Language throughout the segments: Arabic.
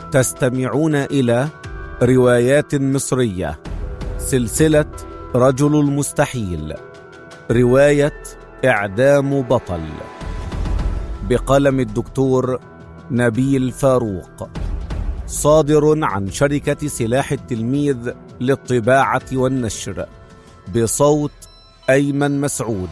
تستمعون إلى روايات مصرية، سلسلة رجل المستحيل، رواية إعدام بطل، بقلم الدكتور نبيل فاروق، صادر عن شركة سلاح التلميذ للطباعة والنشر، بصوت أيمن مسعود.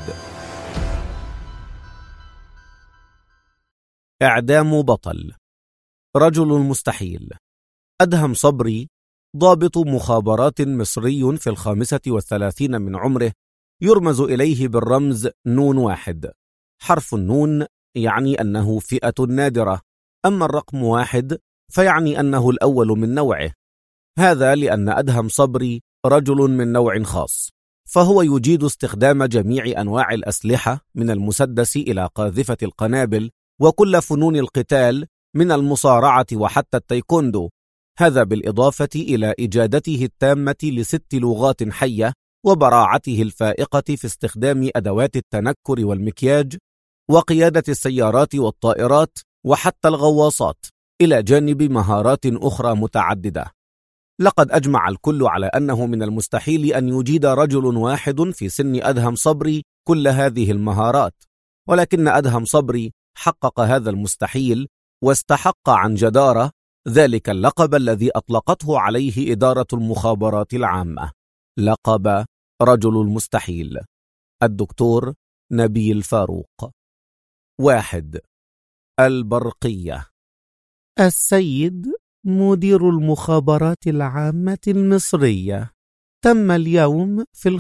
إعدام بطل. رجل المستحيل. أدهم صبري، ضابط مخابرات مصري في 35 من عمره، يرمز إليه بالرمز نون واحد. حرف النون يعني أنه فئة نادرة، أما الرقم 1 فيعني أنه الأول من نوعه. هذا لأن أدهم صبري رجل من نوع خاص، فهو يجيد استخدام جميع أنواع الأسلحة من المسدس إلى قاذفة القنابل، وكل فنون القتال من المصارعة وحتى التايكوندو. هذا بالإضافة إلى إجادته التامة ل6 لغات حية، وبراعته الفائقة في استخدام أدوات التنكر والمكياج، وقيادة السيارات والطائرات وحتى الغواصات، إلى جانب مهارات أخرى متعددة. لقد أجمع الكل على أنه من المستحيل أن يجيد رجل واحد في سن أدهم صبري كل هذه المهارات، ولكن أدهم صبري حقق هذا المستحيل، واستحق عن جدارة ذلك اللقب الذي أطلقته عليه إدارة المخابرات العامة، لقب رجل المستحيل. الدكتور نبيل فاروق. 1. البرقية. السيد مدير المخابرات العامة المصرية، تم اليوم في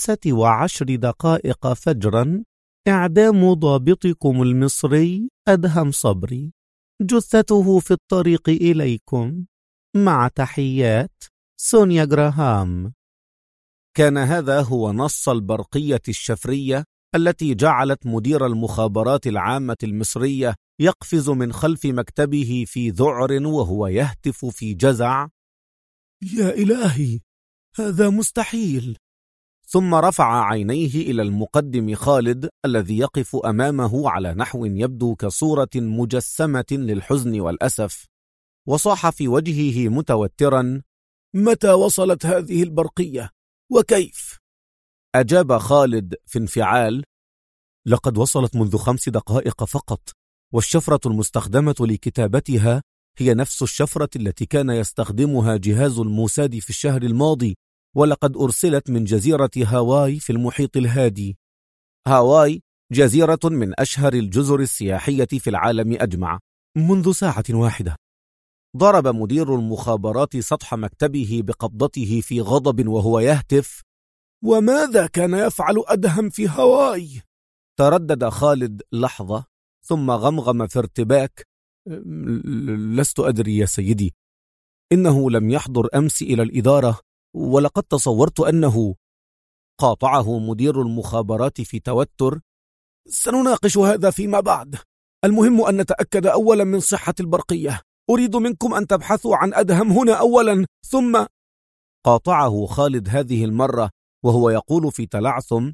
5:10 فجرا إعدام ضابطكم المصري أدهم صبري، جثته في الطريق إليكم، مع تحيات سونيا جراهام. كان هذا هو نص البرقية الشفرية التي جعلت مدير المخابرات العامة المصرية يقفز من خلف مكتبه في ذعر وهو يهتف في جزع: يا إلهي، هذا مستحيل! ثم رفع عينيه إلى المقدم خالد الذي يقف أمامه على نحو يبدو كصورة مجسمة للحزن والأسف، وصاح في وجهه متوترا: متى وصلت هذه البرقية؟ وكيف؟ أجاب خالد في انفعال: لقد وصلت منذ 5 دقائق فقط، والشفرة المستخدمة لكتابتها هي نفس الشفرة التي كان يستخدمها جهاز الموساد في الشهر الماضي، ولقد أرسلت من جزيرة هاواي في المحيط الهادي. هاواي جزيرة من أشهر الجزر السياحية في العالم أجمع، منذ ساعة واحدة. ضرب مدير المخابرات سطح مكتبه بقبضته في غضب وهو يهتف: وماذا كان يفعل أدهم في هاواي؟ تردد خالد لحظة، ثم غمغم في ارتباك: لست أدري يا سيدي، إنه لم يحضر أمس إلى الإدارة، ولقد تصورت أنه... قاطعه مدير المخابرات في توتر: سنناقش هذا فيما بعد، المهم أن نتأكد أولا من صحة البرقية. أريد منكم أن تبحثوا عن أدهم هنا أولا، ثم... قاطعه خالد هذه المرة وهو يقول في تلعثم: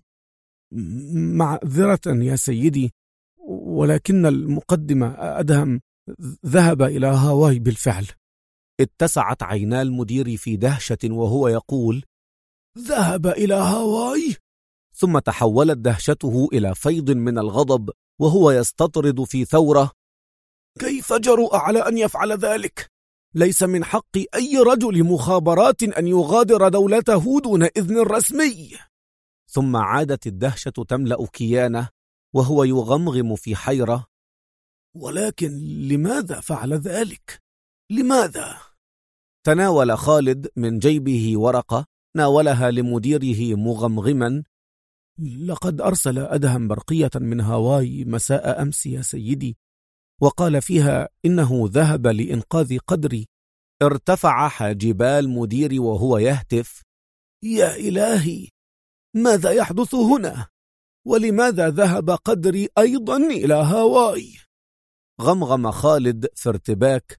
معذرة يا سيدي، ولكن المقدم أدهم ذهب إلى هاواي بالفعل. اتسعت عينا المدير في دهشة وهو يقول: ذهب إلى هاواي؟ ثم تحولت دهشته إلى فيض من الغضب وهو يستطرد في ثورة: كيف جرؤ على أن يفعل ذلك؟ ليس من حق أي رجل مخابرات أن يغادر دولته دون إذن رسمي. ثم عادت الدهشة تملأ كيانه وهو يغمغم في حيرة: ولكن لماذا فعل ذلك؟ لماذا؟ تناول خالد من جيبه ورقة، ناولها لمديره مغمغما: لقد أرسل أدهم برقية من هاواي مساء أمس يا سيدي، وقال فيها إنه ذهب لإنقاذ قدري. ارتفع حاجبا المدير وهو يهتف: يا إلهي، ماذا يحدث هنا؟ ولماذا ذهب قدري أيضا إلى هاواي؟ غمغم خالد في ارتباك: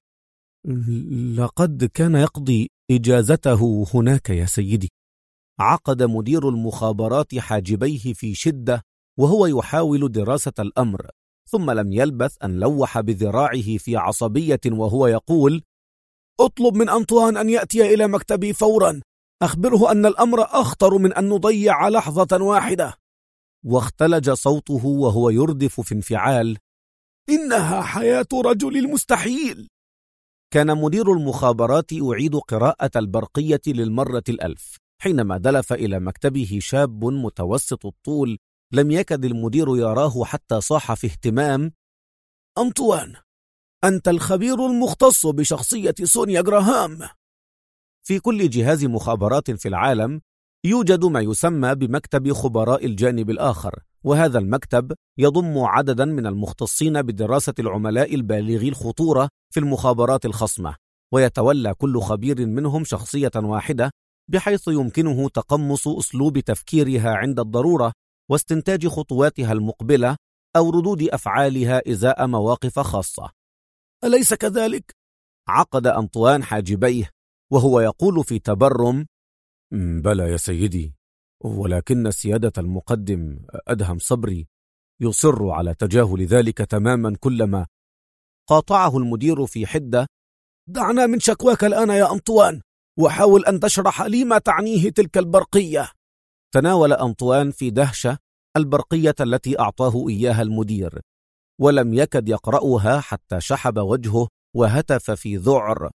لقد كان يقضي إجازته هناك يا سيدي. عقد مدير المخابرات حاجبيه في شدة وهو يحاول دراسة الأمر، ثم لم يلبث أن لوح بذراعه في عصبية وهو يقول: اطلب من أنطوان أن يأتي إلى مكتبي فورا، أخبره أن الأمر أخطر من أن نضيع لحظة واحدة. واختلج صوته وهو يردف في انفعال: إنها حياة رجل المستحيل. كان مدير المخابرات يعيد قراءة البرقية للمرة 1000 حينما دلف إلى مكتبه شاب متوسط الطول. لم يكد المدير يراه حتى صاح في اهتمام: أنطوان، أنت الخبير المختص بشخصية سونيا جراهام. في كل جهاز مخابرات في العالم يوجد ما يسمى بمكتب خبراء الجانب الآخر، وهذا المكتب يضم عددا من المختصين بدراسة العملاء البالغي الخطورة في المخابرات الخصمة، ويتولى كل خبير منهم شخصية واحدة بحيث يمكنه تقمص أسلوب تفكيرها عند الضرورة واستنتاج خطواتها المقبلة أو ردود أفعالها إزاء مواقف خاصة. أليس كذلك؟ عقد أنطوان حاجبيه وهو يقول في تبرم: بلى يا سيدي، ولكن سيادة المقدم أدهم صبري يصر على تجاهل ذلك تماما. كلما قاطعه المدير في حدة: دعنا من شكواك الآن يا أنطوان، وحاول أن تشرح لي ما تعنيه تلك البرقية. تناول أنطوان في دهشة البرقية التي أعطاه إياها المدير، ولم يكد يقرأها حتى شحب وجهه وهتف في ذعر: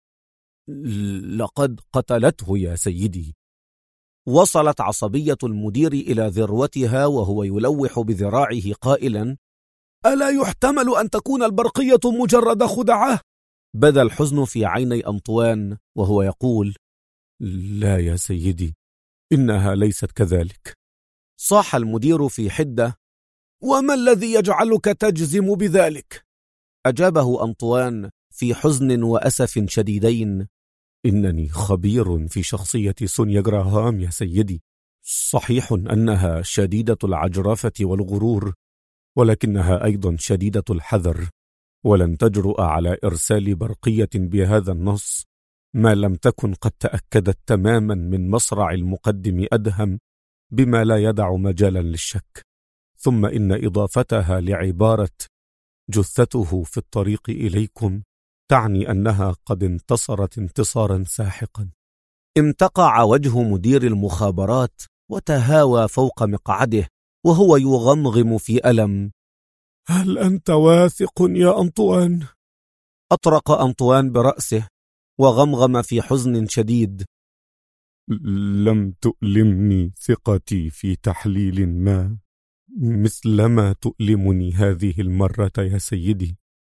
لقد قتلته يا سيدي. وصلت عصبية المدير إلى ذروتها وهو يلوح بذراعه قائلا: ألا يحتمل أن تكون البرقية مجرد خدعة؟ بدا الحزن في عيني أنطوان وهو يقول: لا يا سيدي، إنها ليست كذلك. صاح المدير في حدة: وما الذي يجعلك تجزم بذلك؟ أجابه أنطوان في حزن وأسف شديدين: إنني خبير في شخصية سونيا جراهام يا سيدي. صحيح أنها شديدة العجرفة والغرور، ولكنها أيضا شديدة الحذر، ولن تجرؤ على إرسال برقية بهذا النص ما لم تكن قد تأكدت تماما من مصرع المقدم أدهم بما لا يدع مجالا للشك. ثم إن إضافتها لعبارة جثته في الطريق إليكم تعني أنها قد انتصرت انتصارا ساحقا. امتقع وجه مدير المخابرات وتهاوى فوق مقعده وهو يغمغم في ألم: هل أنت واثق يا أنطوان؟ أطرق أنطوان برأسه وغمغم في حزن شديد: لم تؤلمني ثقتي في تحليل ما مثلما تؤلمني هذه المرة يا سيدي،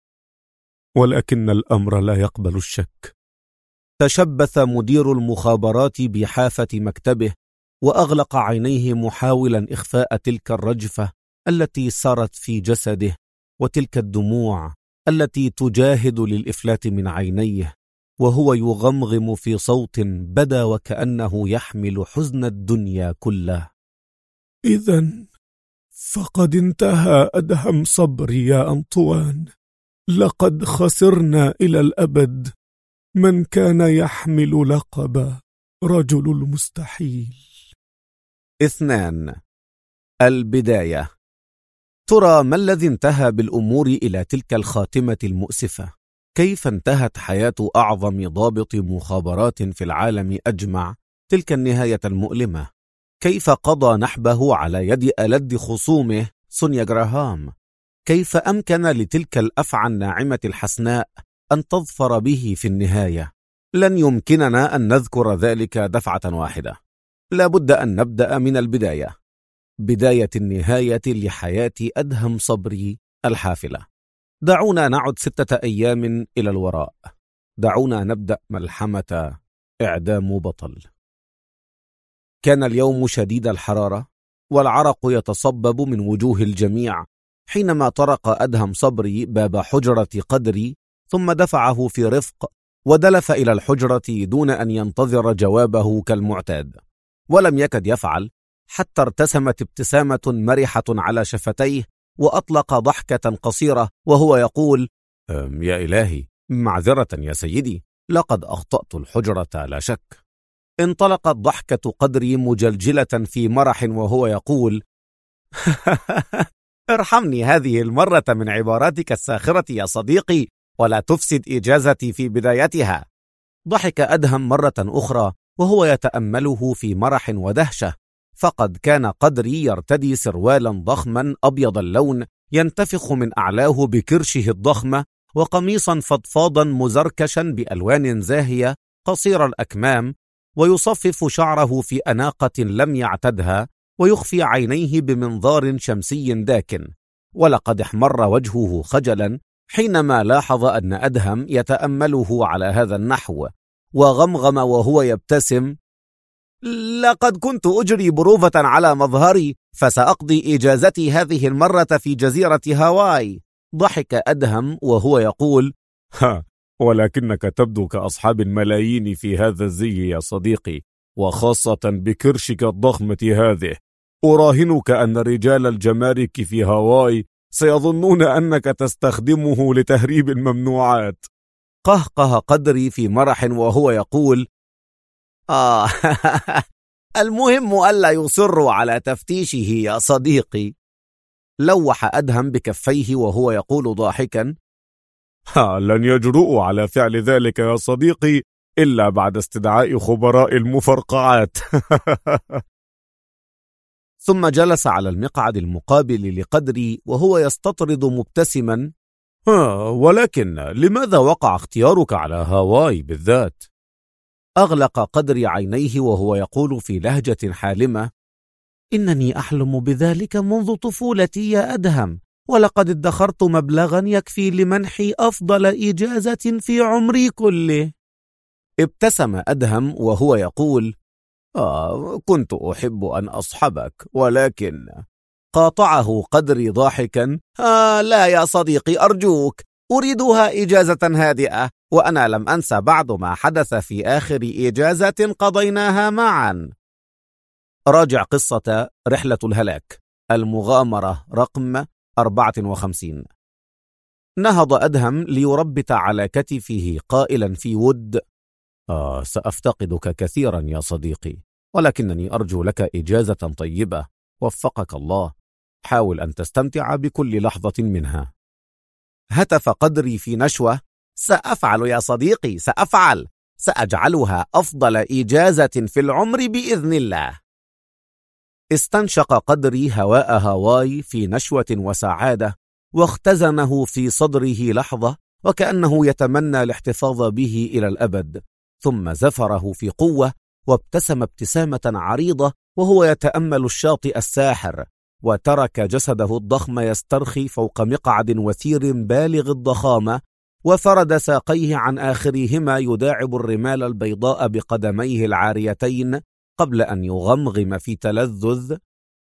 ولكن الأمر لا يقبل الشك. تشبث مدير المخابرات بحافة مكتبه وأغلق عينيه محاولا إخفاء تلك الرجفة التي سرت في جسده وتلك الدموع التي تجاهد للإفلات من عينيه، وهو يغمغم في صوت بدا وكأنه يحمل حزن الدنيا كله: إذن فقد انتهى أدهم صبري يا أنطوان. لقد خسرنا إلى الأبد من كان يحمل لقب رجل المستحيل. 2. البداية. ترى ما الذي انتهى بالأمور إلى تلك الخاتمة المؤسفة؟ كيف انتهت حياة أعظم ضابط مخابرات في العالم أجمع تلك النهاية المؤلمة؟ كيف قضى نحبه على يد ألد خصومه سونيا جراهام؟ كيف أمكن لتلك الأفعى الناعمة الحسناء أن تظفر به في النهاية؟ لن يمكننا أن نذكر ذلك دفعة واحدة، لابد أن نبدأ من البداية، بداية النهاية لحياة أدهم صبري الحافلة. دعونا نعد 6 أيام إلى الوراء. دعونا نبدأ ملحمة إعدام بطل. كان اليوم شديد الحرارة والعرق يتصبب من وجوه الجميع حينما طرق أدهم صبري باب حجرة قدري، ثم دفعه في رفق ودلف إلى الحجرة دون أن ينتظر جوابه كالمعتاد، ولم يكد يفعل حتى ارتسمت ابتسامة مرحة على شفتيه وأطلق ضحكة قصيرة وهو يقول: يا إلهي، معذرة يا سيدي، لقد أخطأت الحجرة لا شك. انطلقت ضحكة قدري مجلجلة في مرح وهو يقول: ارحمني هذه المرة من عباراتك الساخرة يا صديقي، ولا تفسد إجازتي في بدايتها. ضحك أدهم مرة أخرى وهو يتأمله في مرح ودهشة، فقد كان قدري يرتدي سروالا ضخما أبيض اللون ينتفخ من أعلاه بكرشه الضخمة، وقميصا فضفاضا مزركشا بألوان زاهية قصير الأكمام، ويصفف شعره في أناقة لم يعتدها، ويخفي عينيه بمنظار شمسي داكن. ولقد احمر وجهه خجلا حينما لاحظ أن أدهم يتأمله على هذا النحو، وغمغم وهو يبتسم: لقد كنت أجري بروفة على مظهري، فسأقضي إجازتي هذه المرة في جزيرة هاواي. ضحك أدهم وهو يقول: ولكنك تبدو كأصحاب الملايين في هذا الزي يا صديقي، وخاصة بكرشك الضخمة هذه. أراهنك أن رجال الجمارك في هاواي سيظنون أنك تستخدمه لتهريب الممنوعات. قهقه قدري في مرح وهو يقول: المهم ألا يصروا على تفتيشه يا صديقي. لوح أدهم بكفيه وهو يقول ضاحكا: لن يجرؤوا على فعل ذلك يا صديقي إلا بعد استدعاء خبراء المفرقعات. ثم جلس على المقعد المقابل لقدري وهو يستطرد مبتسما: ولكن لماذا وقع اختيارك على هاواي بالذات؟ أغلق قدري عينيه وهو يقول في لهجة حالمة: إنني أحلم بذلك منذ طفولتي يا أدهم، ولقد ادخرت مبلغا يكفي لمنحي أفضل إجازة في عمري كله. ابتسم أدهم وهو يقول: كنت أحب أن أصحبك، ولكن... قاطعه قدري ضاحكا: لا يا صديقي أرجوك، أريدها إجازة هادئة، وأنا لم أنسى بعد ما حدث في آخر إجازة قضيناها معا. راجع قصة رحلة الهلاك، المغامرة رقم 54. نهض أدهم ليربت على كتفه قائلا في ود: سأفتقدك كثيرا يا صديقي، ولكنني أرجو لك إجازة طيبة، وفقك الله. حاول أن تستمتع بكل لحظة منها. هتف قدري في نشوة: سأفعل يا صديقي، سأفعل، سأجعلها أفضل إجازة في العمر بإذن الله. استنشق قدري هواء هاواي في نشوة وسعادة، واختزنه في صدره لحظة وكأنه يتمنى الاحتفاظ به إلى الأبد، ثم زفره في قوة وابتسم ابتسامة عريضة وهو يتأمل الشاطئ الساحر، وترك جسده الضخم يسترخي فوق مقعد وثير بالغ الضخامة، وفرد ساقيه عن آخرهما يداعب الرمال البيضاء بقدميه العاريتين قبل أن يغمغم في تلذذ: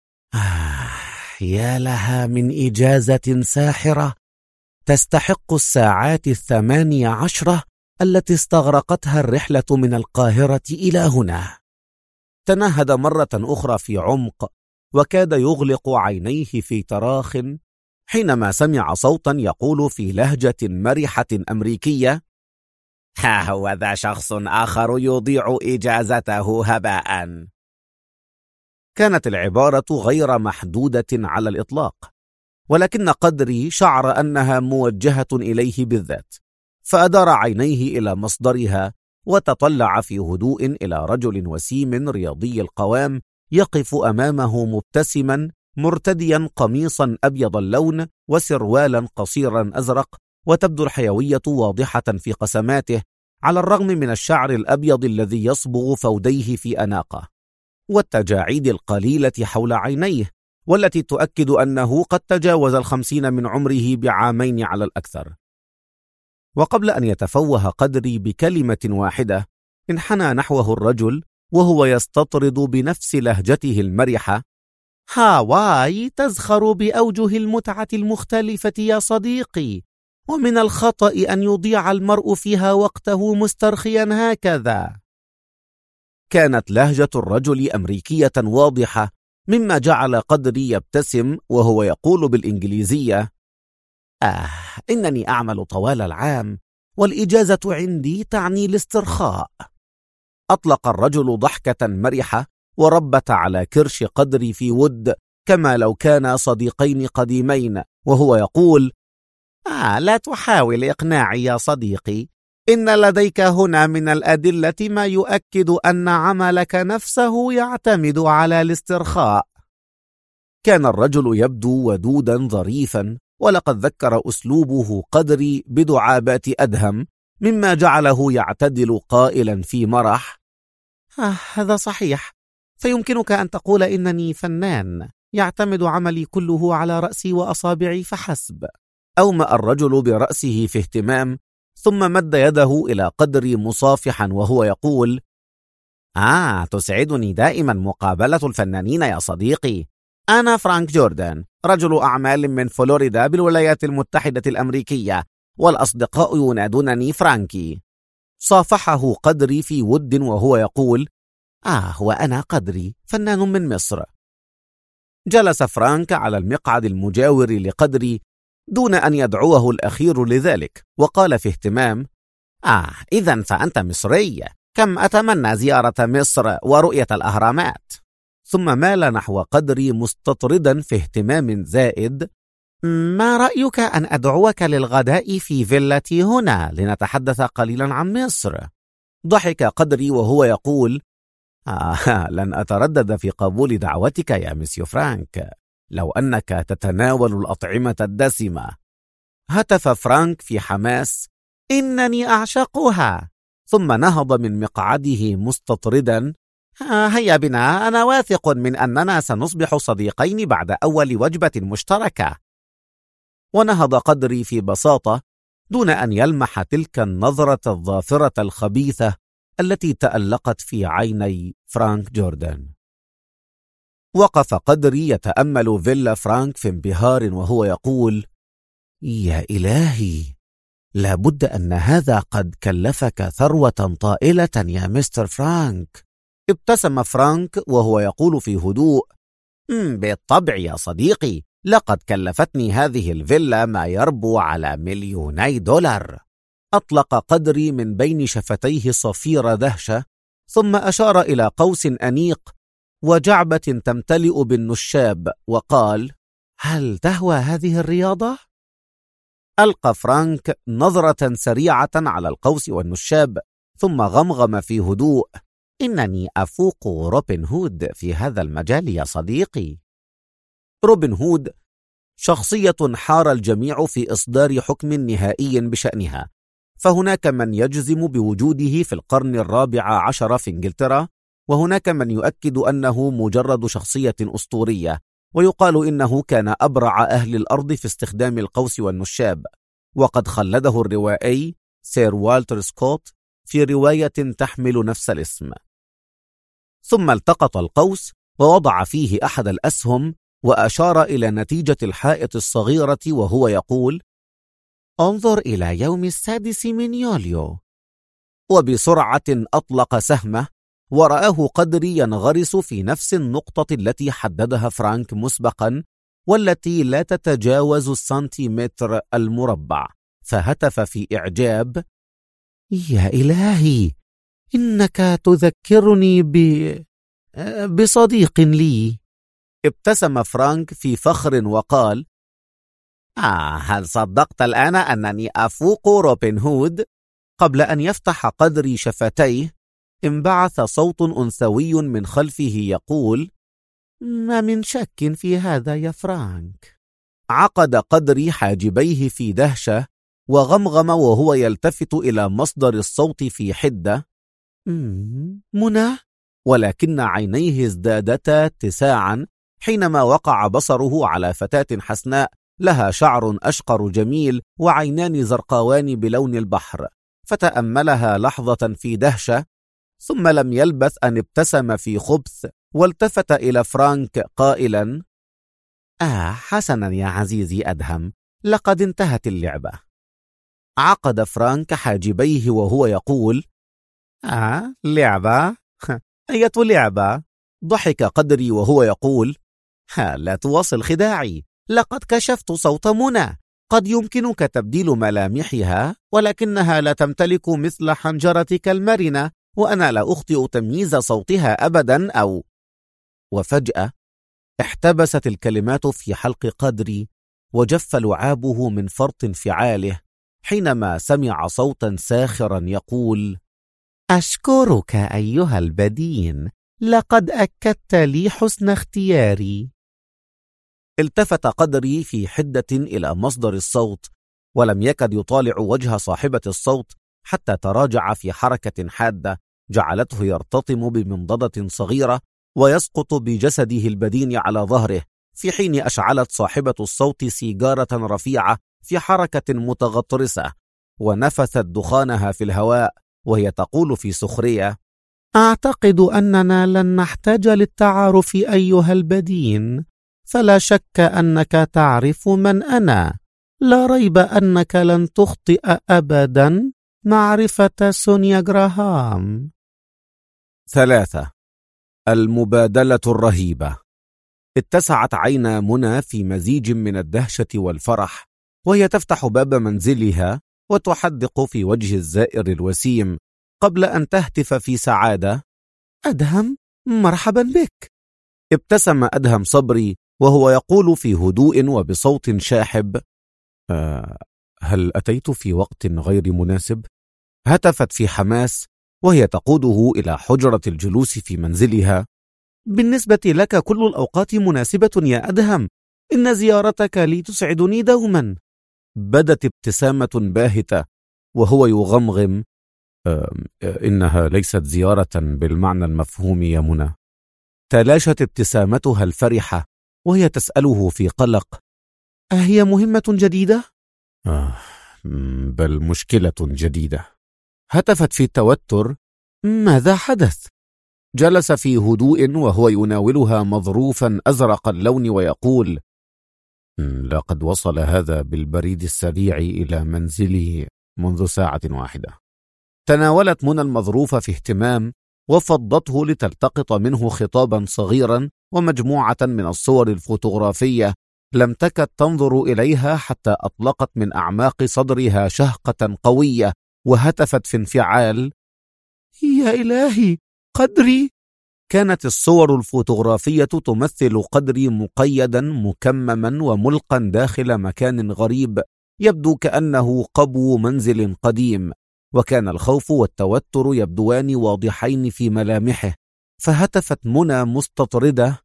يا لها من إجازة ساحرة، تستحق الساعات 18 التي استغرقتها الرحلة من القاهرة إلى هنا. تنهد مرة أخرى في عمق، وكاد يغلق عينيه في تراخ حينما سمع صوتا يقول في لهجة مرحة أمريكية: ها هو ذا شخص آخر يضيع إجازته هباء. كانت العبارة غير محدودة على الإطلاق، ولكن قدري شعر أنها موجهة إليه بالذات، فأدار عينيه إلى مصدرها وتطلع في هدوء إلى رجل وسيم رياضي القوام يقف أمامه مبتسما، مرتديا قميصا أبيض اللون وسروالا قصيرا أزرق، وتبدو الحيوية واضحة في قسماته على الرغم من الشعر الأبيض الذي يصبغ فوديه في أناقه، والتجاعيد القليلة حول عينيه، والتي تؤكد أنه قد تجاوز 50 من عمره بعامين على الأكثر. وقبل أن يتفوه قدري بكلمة واحدة، انحنى نحوه الرجل وهو يستطرد بنفس لهجته المرحة: هاواي تزخر بأوجه المتعة المختلفة يا صديقي، ومن الخطأ أن يضيع المرء فيها وقته مسترخيا هكذا. كانت لهجة الرجل أمريكية واضحة، مما جعل قدري يبتسم وهو يقول بالإنجليزية: إنني أعمل طوال العام، والإجازة عندي تعني الاسترخاء. أطلق الرجل ضحكة مرحة وربت على كرش قدري في ود كما لو كانا صديقين قديمين، وهو يقول: لا تحاول إقناعي يا صديقي، إن لديك هنا من الأدلة ما يؤكد أن عملك نفسه يعتمد على الاسترخاء. كان الرجل يبدو ودودا ظريفا، ولقد ذكر أسلوبه قدري بدعابات أدهم، مما جعله يعتدل قائلا في مرح: هذا صحيح، فيمكنك أن تقول إنني فنان يعتمد عملي كله على رأسي وأصابعي فحسب. أومأ الرجل برأسه في اهتمام، ثم مد يده إلى قدري مصافحا وهو يقول: تسعدني دائما مقابلة الفنانين يا صديقي. أنا فرانك جوردن، رجل أعمال من فلوريدا بالولايات المتحدة الأمريكية، والأصدقاء ينادونني فرانكي. صافحه قدري في ود وهو يقول: وأنا قدري، فنان من مصر. جلس فرانك على المقعد المجاور لقدري دون أن يدعوه الأخير لذلك، وقال في اهتمام: إذن فأنت مصري، كم أتمنى زيارة مصر ورؤية الأهرامات. ثم مال نحو قدري مستطردا في اهتمام زائد: ما رأيك أن أدعوك للغداء في فيلتي هنا لنتحدث قليلا عن مصر؟ ضحك قدري وهو يقول: لن أتردد في قبول دعوتك يا مسيو فرانك، لو أنك تتناول الأطعمة الدسمة. هتف فرانك في حماس: إنني أعشقها. ثم نهض من مقعده مستطردا: هيا بنا، أنا واثق من أننا سنصبح صديقين بعد أول وجبة مشتركة. ونهض قدري في بساطة دون أن يلمح تلك النظرة الظافرة الخبيثة التي تألقت في عيني فرانك جوردن. وقف قدري يتأمل فيلا فرانك في انبهار وهو يقول: يا إلهي، لابد أن هذا قد كلفك ثروة طائلة يا مستر فرانك. ابتسم فرانك وهو يقول في هدوء: بالطبع يا صديقي، لقد كلفتني هذه الفيلا ما يربو على $2,000,000. أطلق قدري من بين شفتيه صفير دهشة، ثم أشار إلى قوس أنيق وجعبة تمتلئ بالنشاب وقال: هل تهوى هذه الرياضة؟ ألقى فرانك نظرة سريعة على القوس والنشاب، ثم غمغم في هدوء: إنني أفوق روبن هود في هذا المجال يا صديقي. روبن هود شخصية حار الجميع في إصدار حكم نهائي بشأنها، فهناك من يجزم بوجوده في القرن 14 في إنجلترا، وهناك من يؤكد أنه مجرد شخصية أسطورية، ويقال إنه كان أبرع أهل الأرض في استخدام القوس والنشاب، وقد خلده الروائي سير والتر سكوت في رواية تحمل نفس الاسم. ثم التقط القوس ووضع فيه أحد الأسهم وأشار إلى نتيجة الحائط الصغيرة وهو يقول: انظر إلى يوم 6 من يوليو. وبسرعة أطلق سهمه، ورآه قدري ينغرس في نفس النقطة التي حددها فرانك مسبقا، والتي لا تتجاوز السنتيمتر المربع، فهتف في إعجاب: يا إلهي، إنك تذكرني بصديق لي. ابتسم فرانك في فخر وقال: هل صدقت الآن أنني أفوق روبن هود؟ قبل أن يفتح قدري شفتيه، انبعث صوت أنثوي من خلفه يقول: ما من شك في هذا يا فرانك. عقد قدري حاجبيه في دهشة وغمغم وهو يلتفت إلى مصدر الصوت في حدة: منى؟ ولكن عينيه ازدادتا اتساعا حينما وقع بصره على فتاة حسناء لها شعر أشقر جميل وعينان زرقاوان بلون البحر، فتأملها لحظة في دهشة، ثم لم يلبث أن ابتسم في خبث والتفت إلى فرانك قائلا: حسنا يا عزيزي أدهم، لقد انتهت اللعبة. عقد فرانك حاجبيه وهو يقول: لعبة؟ أية لعبة؟ ضحك قدري وهو يقول: لا تواصل خداعي، لقد كشفت صوت منى، قد يمكنك تبديل ملامحها، ولكنها لا تمتلك مثل حنجرتك المرنة، وأنا لا أخطئ تمييز صوتها أبدا. وفجأة احتبست الكلمات في حلق قدري، وجف لعابه من فرط انفعاله حينما سمع صوتا ساخرا يقول: أشكرك أيها البدين، لقد أكدت لي حسن اختياري. التفت قدري في حدة إلى مصدر الصوت، ولم يكد يطالع وجه صاحبة الصوت حتى تراجع في حركة حادة جعلته يرتطم بمنضدة صغيرة ويسقط بجسده البدين على ظهره، في حين أشعلت صاحبة الصوت سيجارة رفيعة في حركة متغطرسة ونفثت دخانها في الهواء وهي تقول في سخرية: أعتقد أننا لن نحتاج للتعارف أيها البدين، فلا شك أنك تعرف من أنا. لا ريب أنك لن تخطئ أبدا معرفة سونيا جراهام. 3. المبادلة الرهيبة. اتسعت عينا منى في مزيج من الدهشة والفرح وهي تفتح باب منزلها وتحدق في وجه الزائر الوسيم قبل أن تهتف في سعادة: أدهم، مرحبا بك. ابتسم أدهم صبري وهو يقول في هدوء وبصوت شاحب: هل أتيت في وقت غير مناسب؟ هتفت في حماس وهي تقوده إلى حجرة الجلوس في منزلها: بالنسبة لك كل الأوقات مناسبة يا أدهم، إن زيارتك لي تسعدني دوما. بدت ابتسامة باهتة وهو يغمغم: إنها ليست زيارة بالمعنى المفهوم يا منى. تلاشت ابتسامتها الفرحة وهي تسأله في قلق: أهي مهمة جديدة؟ بل مشكلة جديدة. هتفت في توتر: ماذا حدث؟ جلس في هدوء وهو يناولها مظروفا أزرق اللون ويقول: لقد وصل هذا بالبريد السريع إلى منزلي منذ ساعة واحدة. تناولت منى المظروف في اهتمام وفضته لتلتقط منه خطابا صغيرا ومجموعة من الصور الفوتوغرافية لم تكد تنظر إليها حتى أطلقت من أعماق صدرها شهقة قوية وهتفت في انفعال: يا إلهي، قدري! كانت الصور الفوتوغرافية تمثل قدري مقيدا مكمما وملقا داخل مكان غريب يبدو كأنه قبو منزل قديم، وكان الخوف والتوتر يبدوان واضحين في ملامحه. فهتفت منى مستطردة: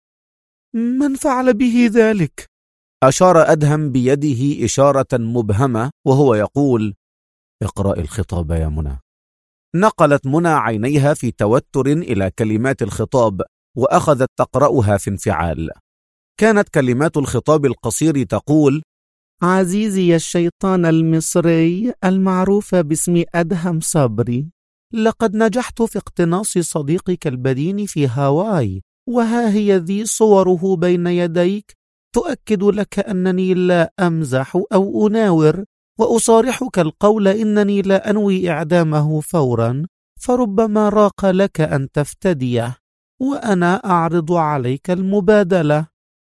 من فعل به ذلك؟ أشار أدهم بيده إشارة مبهمة وهو يقول: اقرأ الخطاب يا منى. نقلت منى عينيها في توتر إلى كلمات الخطاب وأخذت تقرأها في انفعال. كانت كلمات الخطاب القصير تقول: عزيزي الشيطان المصري المعروف باسم أدهم صبري، لقد نجحت في اقتناص صديقك البدين في هاواي، وها هي ذي صوره بين يديك تؤكد لك أنني لا أمزح أو أناور، وأصارحك القول إنني لا أنوي إعدامه فورا، فربما راق لك أن تفتديه، وأنا أعرض عليك المبادلة،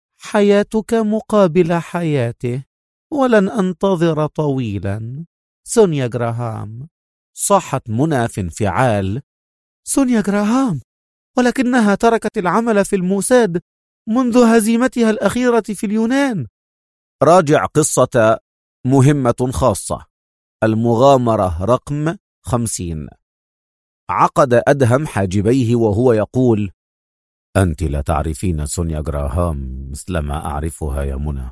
حياتك مقابل حياته، ولن أنتظر طويلا. سونيا جراهام. صاحت منى في انفعال: سونيا جراهام، ولكنها تركت العمل في الموساد منذ هزيمتها الأخيرة في اليونان. راجع قصة مهمة خاصة، المغامرة رقم 50. عقد أدهم حاجبيه وهو يقول: أنت لا تعرفين سونيا جراهام مثل ما أعرفها يا منى.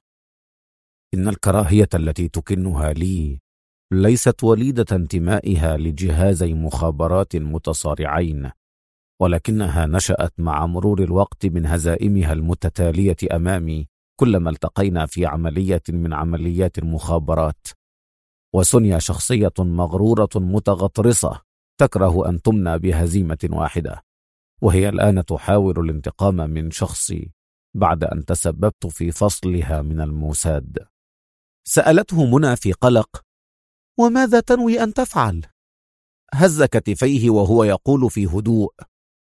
إن الكراهية التي تكنها لي ليست وليدة انتمائها لجهازي مخابرات متصارعين، ولكنها نشأت مع مرور الوقت من هزائمها المتتالية أمامي كلما التقينا في عملية من عمليات المخابرات. وسونيا شخصية مغرورة متغطرسة تكره أن تمنى بهزيمة واحدة، وهي الآن تحاول الانتقام من شخصي بعد أن تسببت في فصلها من الموساد. سألته منى في قلق: وماذا تنوي أن تفعل؟ هز كتفيه وهو يقول في هدوء: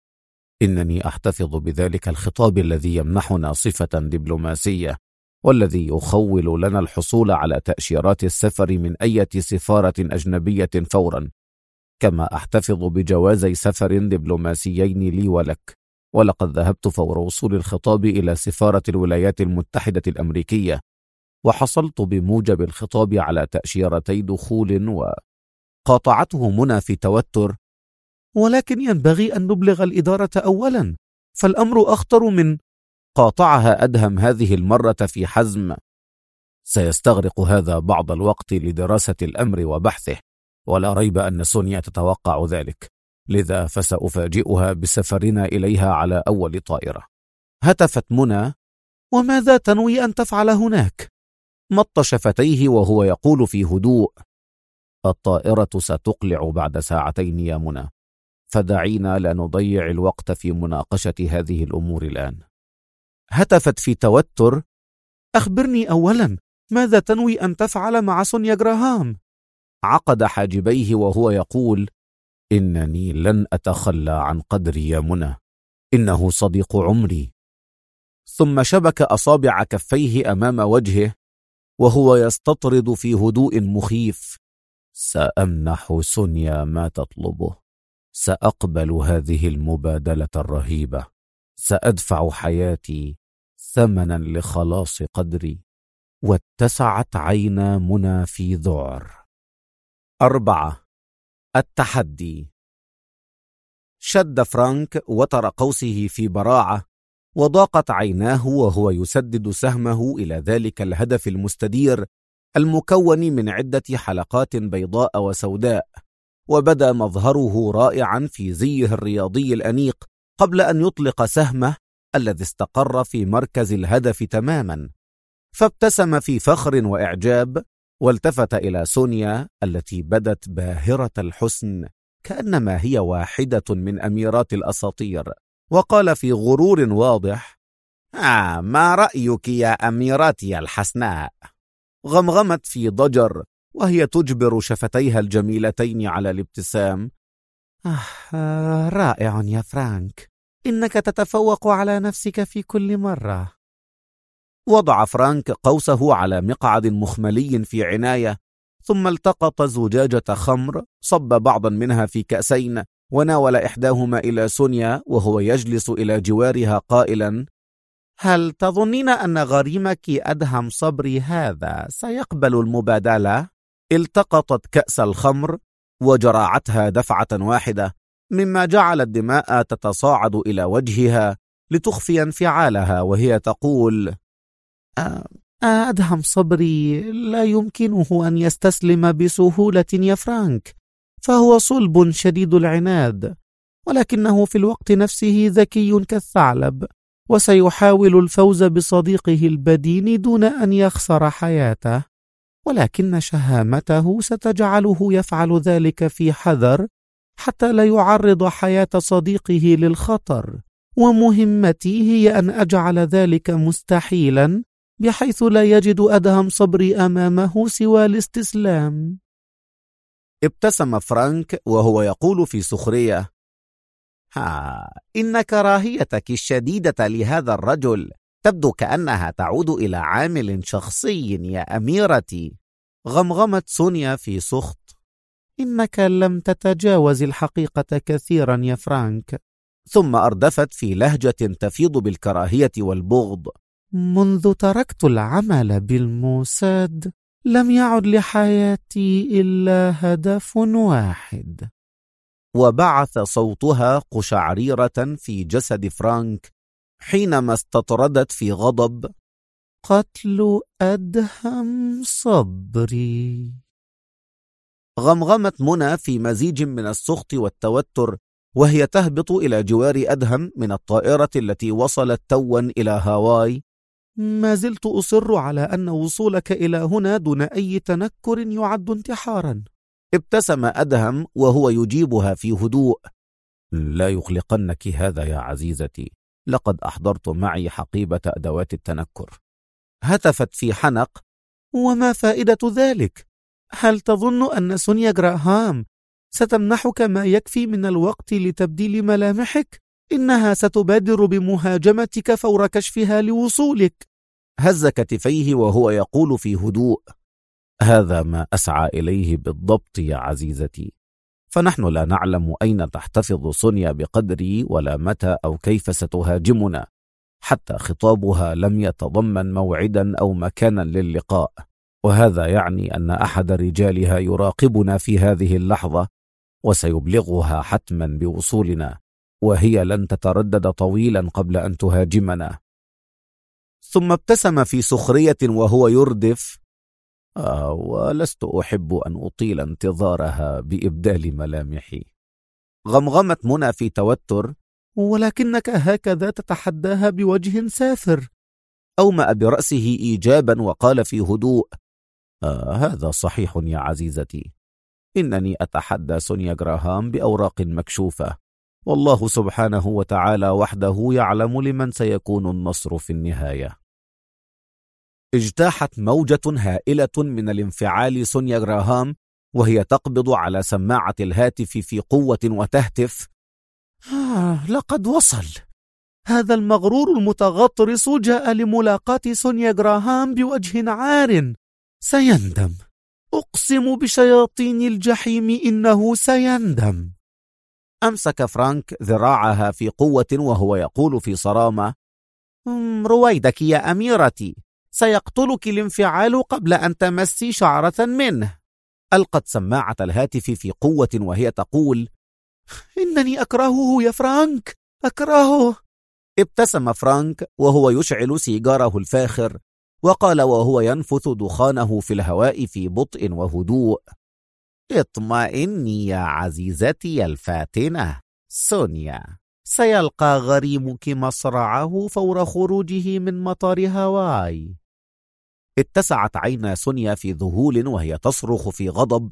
إنني أحتفظ بذلك الخطاب الذي يمنحنا صفة دبلوماسية، والذي يخول لنا الحصول على تأشيرات السفر من أي سفارة أجنبية فورا، كما أحتفظ بجوازي سفر دبلوماسيين لي ولك. ولقد ذهبت فور وصول الخطاب إلى سفارة الولايات المتحدة الأمريكية، وحصلت بموجب الخطاب على تأشيرتي دخول. وقاطعته منى في توتر: ولكن ينبغي أن نبلغ الإدارة أولا، فالأمر أخطر من... قاطعها أدهم هذه المرة في حزم: سيستغرق هذا بعض الوقت لدراسة الأمر وبحثه، ولا ريب أن سونيا تتوقع ذلك، لذا فسأفاجئها بسفرنا إليها على أول طائرة. هتفت منى: وماذا تنوي أن تفعل هناك؟ مط شفتيه وهو يقول في هدوء: الطائرة ستقلع بعد ساعتين يا منى، فدعينا لا نضيع الوقت في مناقشة هذه الأمور الآن. هتفت في توتر: أخبرني أولا، ماذا تنوي أن تفعل مع سونيا جراهام؟ عقد حاجبيه وهو يقول: إنني لن أتخلى عن قدري يا منى، إنه صديق عمري. ثم شبك أصابع كفيه أمام وجهه وهو يستطرد في هدوء مخيف: سأمنح سونيا ما تطلبه، سأقبل هذه المبادلة الرهيبة، سأدفع حياتي ثمنا لخلاص قدري. واتسعت عينا منى في ذعر. 4. التحدي. شد فرانك وتر قوسه في براعة، وضاقت عيناه وهو يسدد سهمه إلى ذلك الهدف المستدير المكون من عدة حلقات بيضاء وسوداء، وبدا مظهره رائعا في زيه الرياضي الأنيق قبل أن يطلق سهمه الذي استقر في مركز الهدف تماما. فابتسم في فخر وإعجاب، والتفت إلى سونيا التي بدت باهرة الحسن كأنما هي واحدة من أميرات الأساطير، وقال في غرور واضح: ما رأيك يا أميرتي الحسناء؟ غمغمت في ضجر وهي تجبر شفتيها الجميلتين على الابتسام: رائع يا فرانك، إنك تتفوق على نفسك في كل مرة. وضع فرانك قوسه على مقعد مخملي في عناية، ثم التقط زجاجة خمر، صب بعضا منها في كأسين، وناول إحداهما إلى سونيا وهو يجلس إلى جوارها قائلا: هل تظنين أن غريمك أدهم صبري هذا سيقبل المبادلة؟ التقطت كأس الخمر وجرعتها دفعة واحدة، مما جعل الدماء تتصاعد إلى وجهها لتخفي انفعالها، وهي تقول: أدهم صبري لا يمكنه أن يستسلم بسهولة يا فرانك، فهو صلب شديد العناد، ولكنه في الوقت نفسه ذكي كالثعلب، وسيحاول الفوز بصديقه البدين دون أن يخسر حياته، ولكن شهامته ستجعله يفعل ذلك في حذر حتى لا يعرض حياة صديقه للخطر، ومهمتي هي أن أجعل ذلك مستحيلا بحيث لا يجد أدهم صبري أمامه سوى الاستسلام. ابتسم فرانك وهو يقول في سخرية: إن كراهيتك الشديدة لهذا الرجل تبدو كأنها تعود إلى عامل شخصي يا أميرتي. غمغمت سونيا في سخط: إنك لم تتجاوز الحقيقة كثيرا يا فرانك. ثم أردفت في لهجة تفيض بالكراهية والبغض: منذ تركت العمل بالموساد لم يعد لحياتي إلا هدف واحد. وبعث صوتها قشعريرة في جسد فرانك حينما استطردت في غضب: قتل أدهم صبري. غمغمت منى في مزيج من السخط والتوتر وهي تهبط إلى جوار أدهم من الطائرة التي وصلت توا إلى هاواي: ما زلت أصر على أن وصولك إلى هنا دون أي تنكر يعد انتحارا. ابتسم أدهم وهو يجيبها في هدوء: لا يقلقنك هذا يا عزيزتي، لقد أحضرت معي حقيبة أدوات التنكر. هتفت في حنق: وما فائدة ذلك؟ هل تظن أن سونيا جراهام ستمنحك ما يكفي من الوقت لتبديل ملامحك؟ إنها ستبادر بمهاجمتك فور كشفها لوصولك. هز كتفيه وهو يقول في هدوء: هذا ما أسعى إليه بالضبط يا عزيزتي، فنحن لا نعلم أين تحتفظ سونيا بقدري ولا متى أو كيف ستهاجمنا، حتى خطابها لم يتضمن موعدا أو مكانا للقاء، وهذا يعني أن أحد رجالها يراقبنا في هذه اللحظة وسيبلغها حتما بوصولنا، وهي لن تتردد طويلا قبل أن تهاجمنا. ثم ابتسم في سخرية وهو يردف: ولست أحب أن أطيل انتظارها بإبدال ملامحي. غمغمت منى في توتر: ولكنك هكذا تتحداها بوجه سافر. أومأ برأسه إيجابا وقال في هدوء: هذا صحيح يا عزيزتي، إنني أتحدى سونيا جراهام بأوراق مكشوفة، والله سبحانه وتعالى وحده يعلم لمن سيكون النصر في النهاية. اجتاحت موجة هائلة من الانفعال سونيا جراهام وهي تقبض على سماعة الهاتف في قوة وتهتف: لقد وصل. هذا المغرور المتغطرس جاء لملاقاة سونيا جراهام بوجه عار. سيندم، أقسم بشياطين الجحيم إنه سيندم. أمسك فرانك ذراعها في قوة وهو يقول في صرامة: رويدك يا أميرتي، سيقتلك الانفعال قبل أن تمسي شعرة منه. ألقت سماعة الهاتف في قوة وهي تقول: إنني أكرهه يا فرانك، أكرهه. ابتسم فرانك وهو يشعل سيجاره الفاخر، وقال وهو ينفث دخانه في الهواء في بطء وهدوء: اطمئني يا عزيزتي الفاتنة سونيا، سيلقى غريمك مصرعه فور خروجه من مطار هاواي. اتسعت عينا سونيا في ذهول وهي تصرخ في غضب: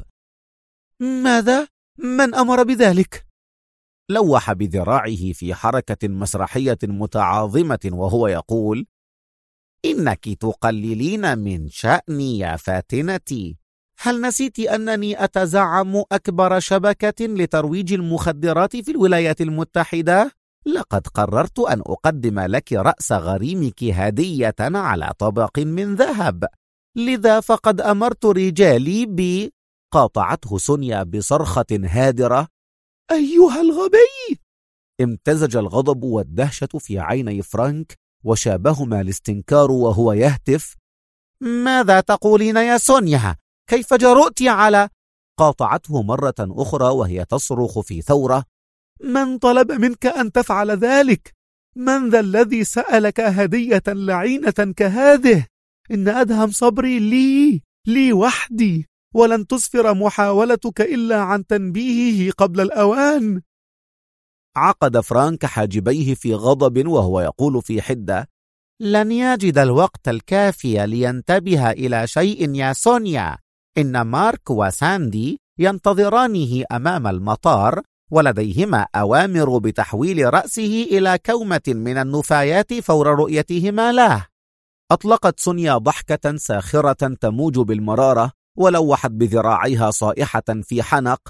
ماذا؟ من أمر بذلك؟ لوح بذراعه في حركة مسرحية متعاظمة وهو يقول: إنك تقللين من شأني يا فاتنتي. هل نسيت أنني أتزعم أكبر شبكة لترويج المخدرات في الولايات المتحدة؟ لقد قررت أن أقدم لك رأس غريمك هدية على طبق من ذهب، لذا فقد أمرت رجالي قاطعته سونيا بصرخة هادرة: أيها الغبي! امتزج الغضب والدهشة في عيني فرانك وشابهما الاستنكار وهو يهتف: ماذا تقولين يا سونيا؟ كيف جرؤت على؟ قاطعته مرة أخرى وهي تصرخ في ثورة: من طلب منك أن تفعل ذلك؟ من ذا الذي سألك هدية لعينة كهذه؟ إن أدهم صبري لي وحدي، ولن تسفر محاولتك إلا عن تنبيهه قبل الأوان. عقد فرانك حاجبيه في غضب وهو يقول في حدة: لن يجد الوقت الكافي لينتبه إلى شيء يا سونيا. إن مارك وساندي ينتظرانه أمام المطار، ولديهما أوامر بتحويل رأسه إلى كومة من النفايات فور رؤيتهما له. أطلقت سونيا ضحكة ساخرة تموج بالمرارة ولوحت بذراعيها صائحة في حنق: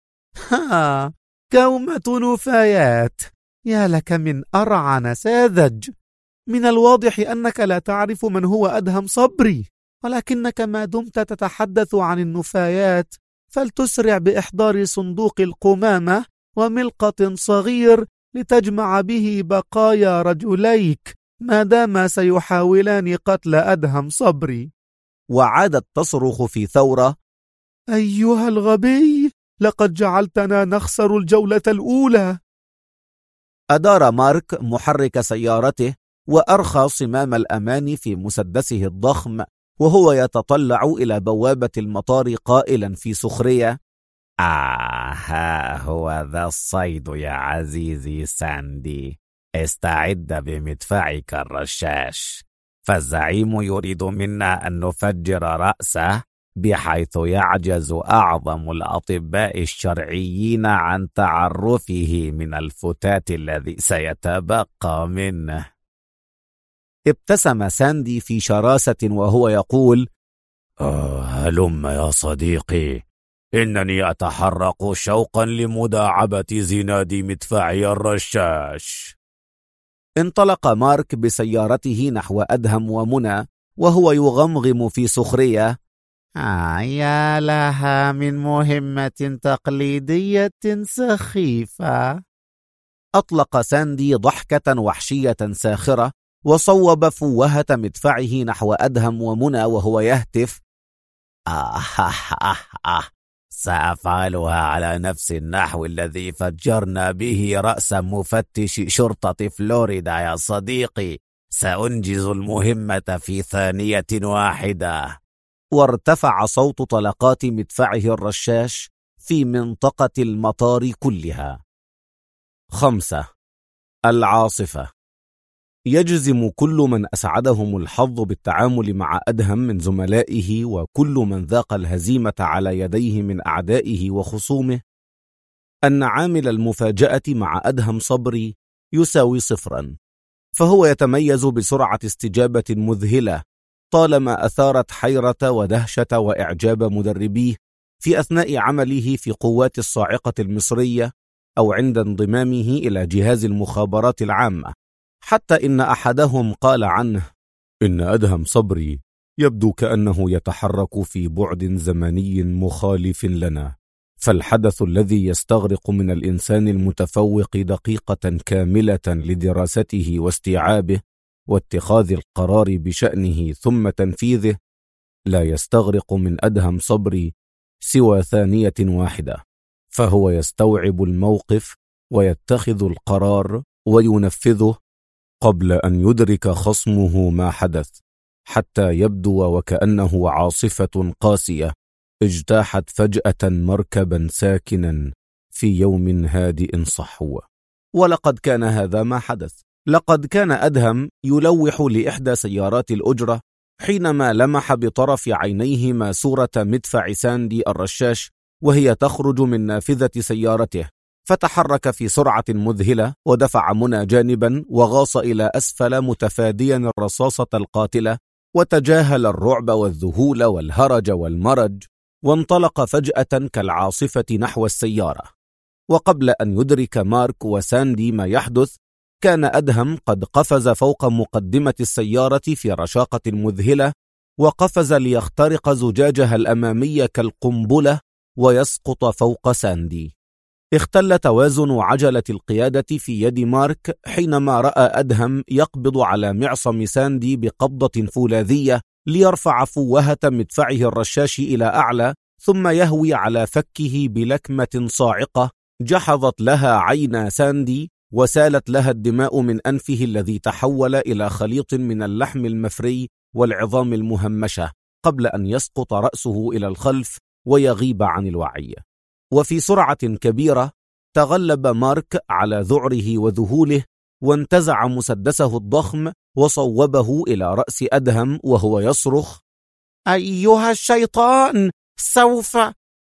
كومة نفايات، يا لك من أرعن ساذج. من الواضح أنك لا تعرف من هو أدهم صبري، ولكنك ما دمت تتحدث عن النفايات فلتسرع بإحضار صندوق القمامة وملقط صغير لتجمع به بقايا رجليك ما دام سيحاولان قتل أدهم صبري. وعادت تصرخ في ثورة: أيها الغبي، لقد جعلتنا نخسر الجولة الأولى. أدار مارك محرك سيارته وأرخى صمام الأمان في مسدسه الضخم وهو يتطلع إلى بوابة المطار قائلا في سخرية: ها هو ذا الصيد يا عزيزي ساندي، استعد بمدفعك الرشاش، فالزعيم يريد منا أن نفجر رأسه بحيث يعجز أعظم الأطباء الشرعيين عن تعرفه من الفتات الذي سيتبقى منه. ابتسم ساندي في شراسة وهو يقول: هلم يا صديقي، إنني أتحرق شوقا لمداعبة زناد مدفعي الرشاش. انطلق مارك بسيارته نحو أدهم ومنى وهو يغمغم في سخرية: يا لها من مهمة تقليدية سخيفة. أطلق ساندي ضحكة وحشية ساخرة وصوب فوهة مدفعه نحو أدهم ومنى وهو يهتف: سأفعلها على نفس النحو الذي فجرنا به رأس مفتش شرطة فلوريدا يا صديقي. سأنجز المهمة في ثانية واحدة. وارتفع صوت طلقات مدفعه الرشاش في منطقة المطار كلها. 5. العاصفة. يجزم كل من أسعدهم الحظ بالتعامل مع أدهم من زملائه وكل من ذاق الهزيمة على يديه من أعدائه وخصومه أن عامل المفاجأة مع أدهم صبري يساوي 0، فهو يتميز بسرعة استجابة مذهلة طالما أثارت حيرة ودهشة وإعجاب مدربيه في أثناء عمله في قوات الصاعقة المصرية أو عند انضمامه إلى جهاز المخابرات العامة، حتى إن أحدهم قال عنه: إن أدهم صبري يبدو كأنه يتحرك في بعد زمني مخالف لنا، فالحدث الذي يستغرق من الإنسان المتفوق دقيقة كاملة لدراسته واستيعابه واتخاذ القرار بشأنه ثم تنفيذه لا يستغرق من أدهم صبري سوى ثانية واحدة، فهو يستوعب الموقف ويتخذ القرار وينفذه قبل أن يدرك خصمه ما حدث، حتى يبدو وكأنه عاصفة قاسية اجتاحت فجأة مركبا ساكنا في يوم هادئ صحو. ولقد كان هذا ما حدث. لقد كان أدهم يلوح لإحدى سيارات الأجرة حينما لمح بطرف عينيه ماسورة مدفع ساندي الرشاش وهي تخرج من نافذة سيارته، فتحرك في سرعة مذهلة ودفع منى جانبا وغاص إلى أسفل متفاديا الرصاصة القاتلة، وتجاهل الرعب والذهول والهرج والمرج، وانطلق فجأة كالعاصفة نحو السيارة. وقبل أن يدرك مارك وساندي ما يحدث، كان أدهم قد قفز فوق مقدمة السيارة في رشاقة مذهلة، وقفز ليخترق زجاجها الأمامي كالقنبلة ويسقط فوق ساندي. اختل توازن عجلة القيادة في يد مارك حينما رأى أدهم يقبض على معصم ساندي بقبضة فولاذية ليرفع فوهة مدفعه الرشاش إلى أعلى، ثم يهوي على فكه بلكمة صاعقة جحظت لها عين ساندي وسالت لها الدماء من أنفه الذي تحول إلى خليط من اللحم المفري والعظام المهمشة، قبل أن يسقط رأسه إلى الخلف ويغيب عن الوعي. وفي سرعة كبيرة تغلب مارك على ذعره وذهوله، وانتزع مسدسه الضخم وصوبه إلى رأس أدهم وهو يصرخ: أيها الشيطان، سوف...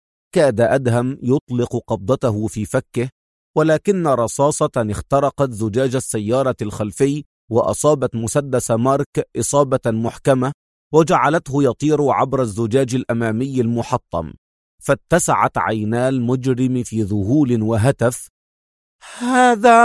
كاد أدهم يطلق قبضته في فكه، ولكن رصاصة اخترقت زجاج السيارة الخلفي وأصابت مسدس مارك إصابة محكمة وجعلته يطير عبر الزجاج الأمامي المحطم، فاتسعت عينا المجرم في ذهول وهتف: هذا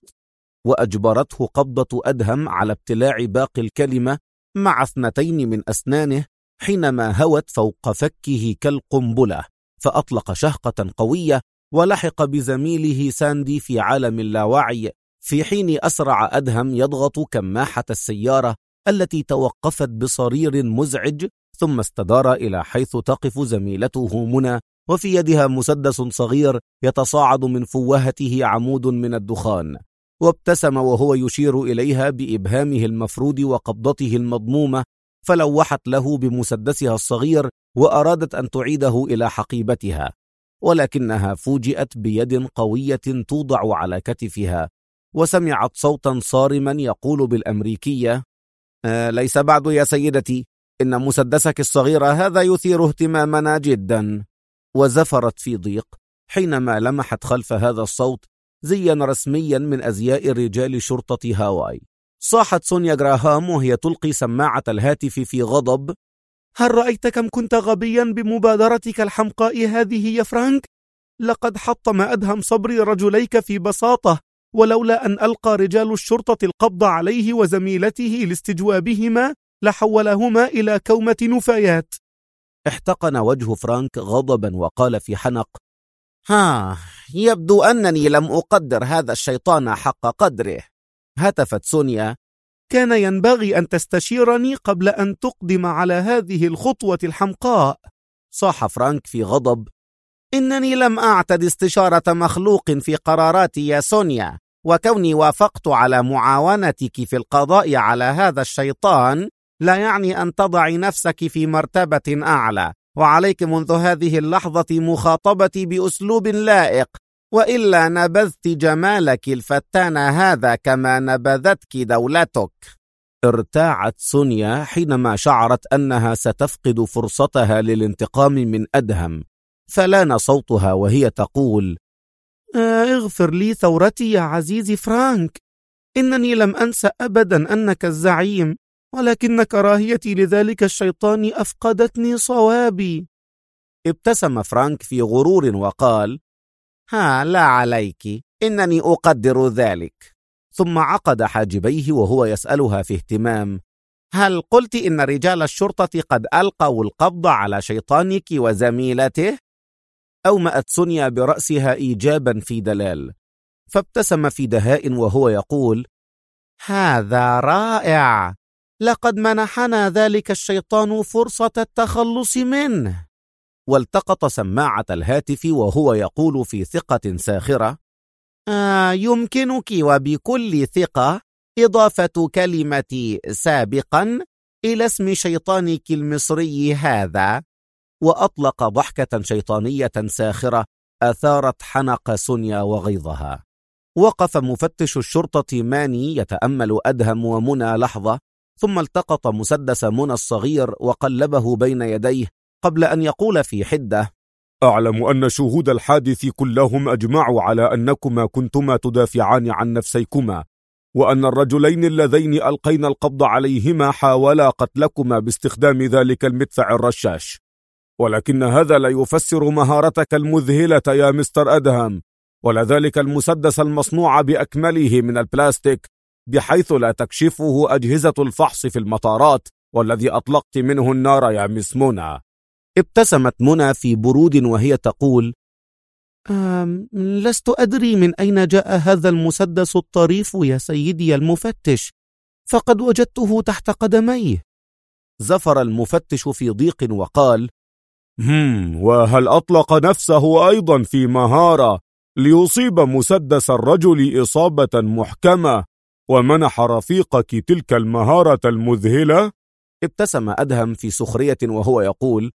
وأجبرته قبضة أدهم على ابتلاع باقي الكلمة مع 2 من أسنانه حينما هوت فوق فكه كالقنبلة، فأطلق شهقة قوية ولحق بزميله ساندي في عالم اللاوعي، في حين أسرع أدهم يضغط كماحة السيارة التي توقفت بصرير مزعج، ثم استدار إلى حيث تقف زميلته منى وفي يدها مسدس صغير يتصاعد من فوهته عمود من الدخان، وابتسم وهو يشير إليها بإبهامه المفرود وقبضته المضمومة، فلوحت له بمسدسها الصغير وأرادت أن تعيده إلى حقيبتها، ولكنها فوجئت بيد قوية توضع على كتفها، وسمعت صوتا صارما يقول بالأمريكية: ليس بعد يا سيدتي، إن مسدسك الصغير هذا يثير اهتمامنا جدا. وزفرت في ضيق حينما لمحت خلف هذا الصوت زيا رسميا من أزياء رجال شرطة هاواي. صاحت سونيا جراهام وهي تلقي سماعة الهاتف في غضب: هل رأيت كم كنت غبيا بمبادرتك الحمقاء هذه يا فرانك؟ لقد حطم أدهم صبري رجليك في بساطة، ولولا أن ألقى رجال الشرطة القبض عليه وزميلته لاستجوابهما لحولهما إلى كومة نفايات. احتقن وجه فرانك غضبا وقال في حنق: يبدو أنني لم أقدر هذا الشيطان حق قدره. هتفت سونيا: كان ينبغي أن تستشيرني قبل أن تقدم على هذه الخطوة الحمقاء. صاح فرانك في غضب: إنني لم أعتد استشارة مخلوق في قراراتي يا سونيا، وكوني وافقت على معاونتك في القضاء على هذا الشيطان لا يعني أن تضعي نفسك في مرتبة أعلى، وعليك منذ هذه اللحظة مخاطبتي بأسلوب لائق، وإلا نبذت جمالك الفتان هذا كما نبذتك دولتك. ارتاعت سونيا حينما شعرت أنها ستفقد فرصتها للانتقام من أدهم، فلان صوتها وهي تقول: اغفر لي ثورتي يا عزيزي فرانك، إنني لم أنس أبدا أنك الزعيم، ولكن كراهيتي لذلك الشيطان أفقدتني صوابي. ابتسم فرانك في غرور وقال: لا عليك، إنني أقدر ذلك. ثم عقد حاجبيه وهو يسألها في اهتمام: هل قلت إن رجال الشرطة قد ألقوا القبض على شيطانك وزميلته؟ أومأت سونيا برأسها إيجابا في دلال، فابتسم في دهاء وهو يقول: هذا رائع، لقد منحنا ذلك الشيطان فرصة التخلص منه. والتقط سماعة الهاتف وهو يقول في ثقة ساخرة: يمكنك وبكل ثقة إضافة كلمة سابقا إلى اسم شيطانك المصري هذا. وأطلق ضحكة شيطانية ساخرة أثارت حنق سونيا وغيظها. وقف مفتش الشرطة ماني يتأمل أدهم ومنى لحظة، ثم التقط مسدس منى الصغير وقلبه بين يديه قبل أن يقول في حدة: أعلم أن شهود الحادث كلهم أجمعوا على أنكما كنتما تدافعان عن نفسيكما، وأن الرجلين اللذين ألقينا القبض عليهما حاولا قتلكما باستخدام ذلك المدفع الرشاش، ولكن هذا لا يفسر مهارتك المذهلة يا مستر أدهم، ولا ذلك المسدس المصنوع بأكمله من البلاستيك بحيث لا تكشفه أجهزة الفحص في المطارات، والذي أطلقت منه النار يا مس منى. ابتسمت منى في برود وهي تقول: لست أدري من أين جاء هذا المسدس الطريف يا سيدي المفتش، فقد وجدته تحت قدميه. زفر المفتش في ضيق وقال: وهل أطلق نفسه أيضا في مهارة ليصيب مسدس الرجل إصابة محكمة ومنح رفيقك تلك المهارة المذهلة؟ ابتسم أدهم في سخرية وهو يقول: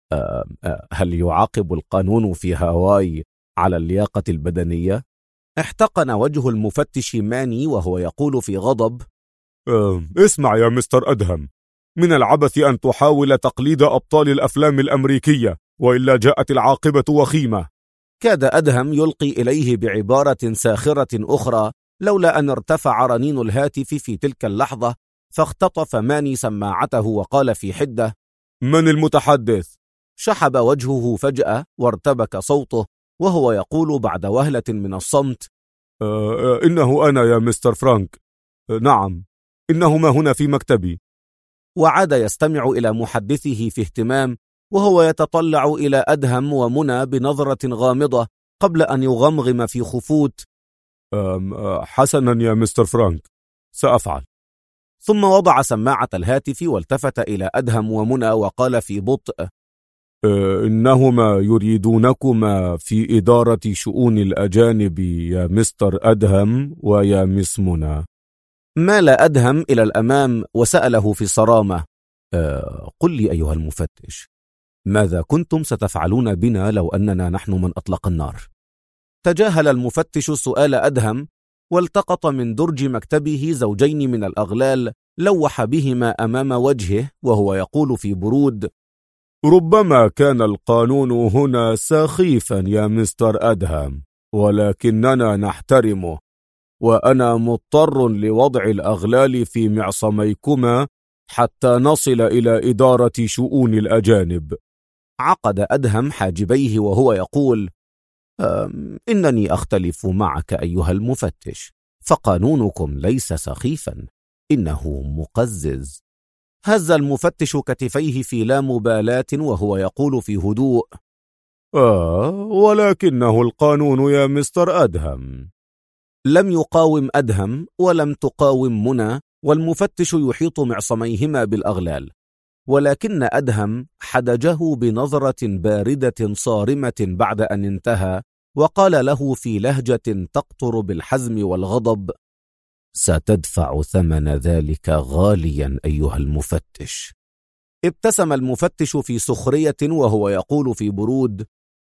هل يعاقب القانون في هاواي على اللياقة البدنية؟ احتقن وجه المفتش ماني وهو يقول في غضب: اسمع يا مستر أدهم، من العبث أن تحاول تقليد أبطال الأفلام الأمريكية، وإلا جاءت العاقبة وخيمة. كاد أدهم يلقي إليه بعبارة ساخرة أخرى لولا أن ارتفع رنين الهاتف في تلك اللحظة، فاختطف ماني سماعته وقال في حدة: من المتحدث؟ شحب وجهه فجأة وارتبك صوته وهو يقول بعد وهلة من الصمت: إنه أنا يا مستر فرانك، نعم، إنهما هنا في مكتبي. وعاد يستمع إلى محدثه في اهتمام وهو يتطلع إلى أدهم ومنى بنظرة غامضة قبل أن يغمغم في خفوت: حسنا يا مستر فرانك، سأفعل. ثم وضع سماعة الهاتف والتفت إلى أدهم ومنى وقال في بطء: إنهما يريدونكما في إدارة شؤون الأجانب يا مستر أدهم ويا مس منى. مال أدهم إلى الأمام وسأله في صرامة: قل لي أيها المفتش، ماذا كنتم ستفعلون بنا لو أننا نحن من أطلق النار؟ تجاهل المفتش سؤال أدهم والتقط من درج مكتبه زوجين من الأغلال لوح بهما أمام وجهه وهو يقول في برود: ربما كان القانون هنا سخيفا يا مستر أدهم، ولكننا نحترمه، وأنا مضطر لوضع الأغلال في معصميكما حتى نصل إلى إدارة شؤون الأجانب. عقد أدهم حاجبيه وهو يقول: إنني أختلف معك أيها المفتش، فقانونكم ليس سخيفا، إنه مقزز. هز المفتش كتفيه في لا مبالاة وهو يقول في هدوء: ولكنه القانون يا مستر أدهم. لم يقاوم أدهم ولم تقاوم منى، والمفتش يحيط معصميهما بالأغلال، ولكن أدهم حدجه بنظرة باردة صارمة بعد أن انتهى، وقال له في لهجة تقطر بالحزم والغضب: ستدفع ثمن ذلك غاليا أيها المفتش. ابتسم المفتش في سخرية وهو يقول في برود: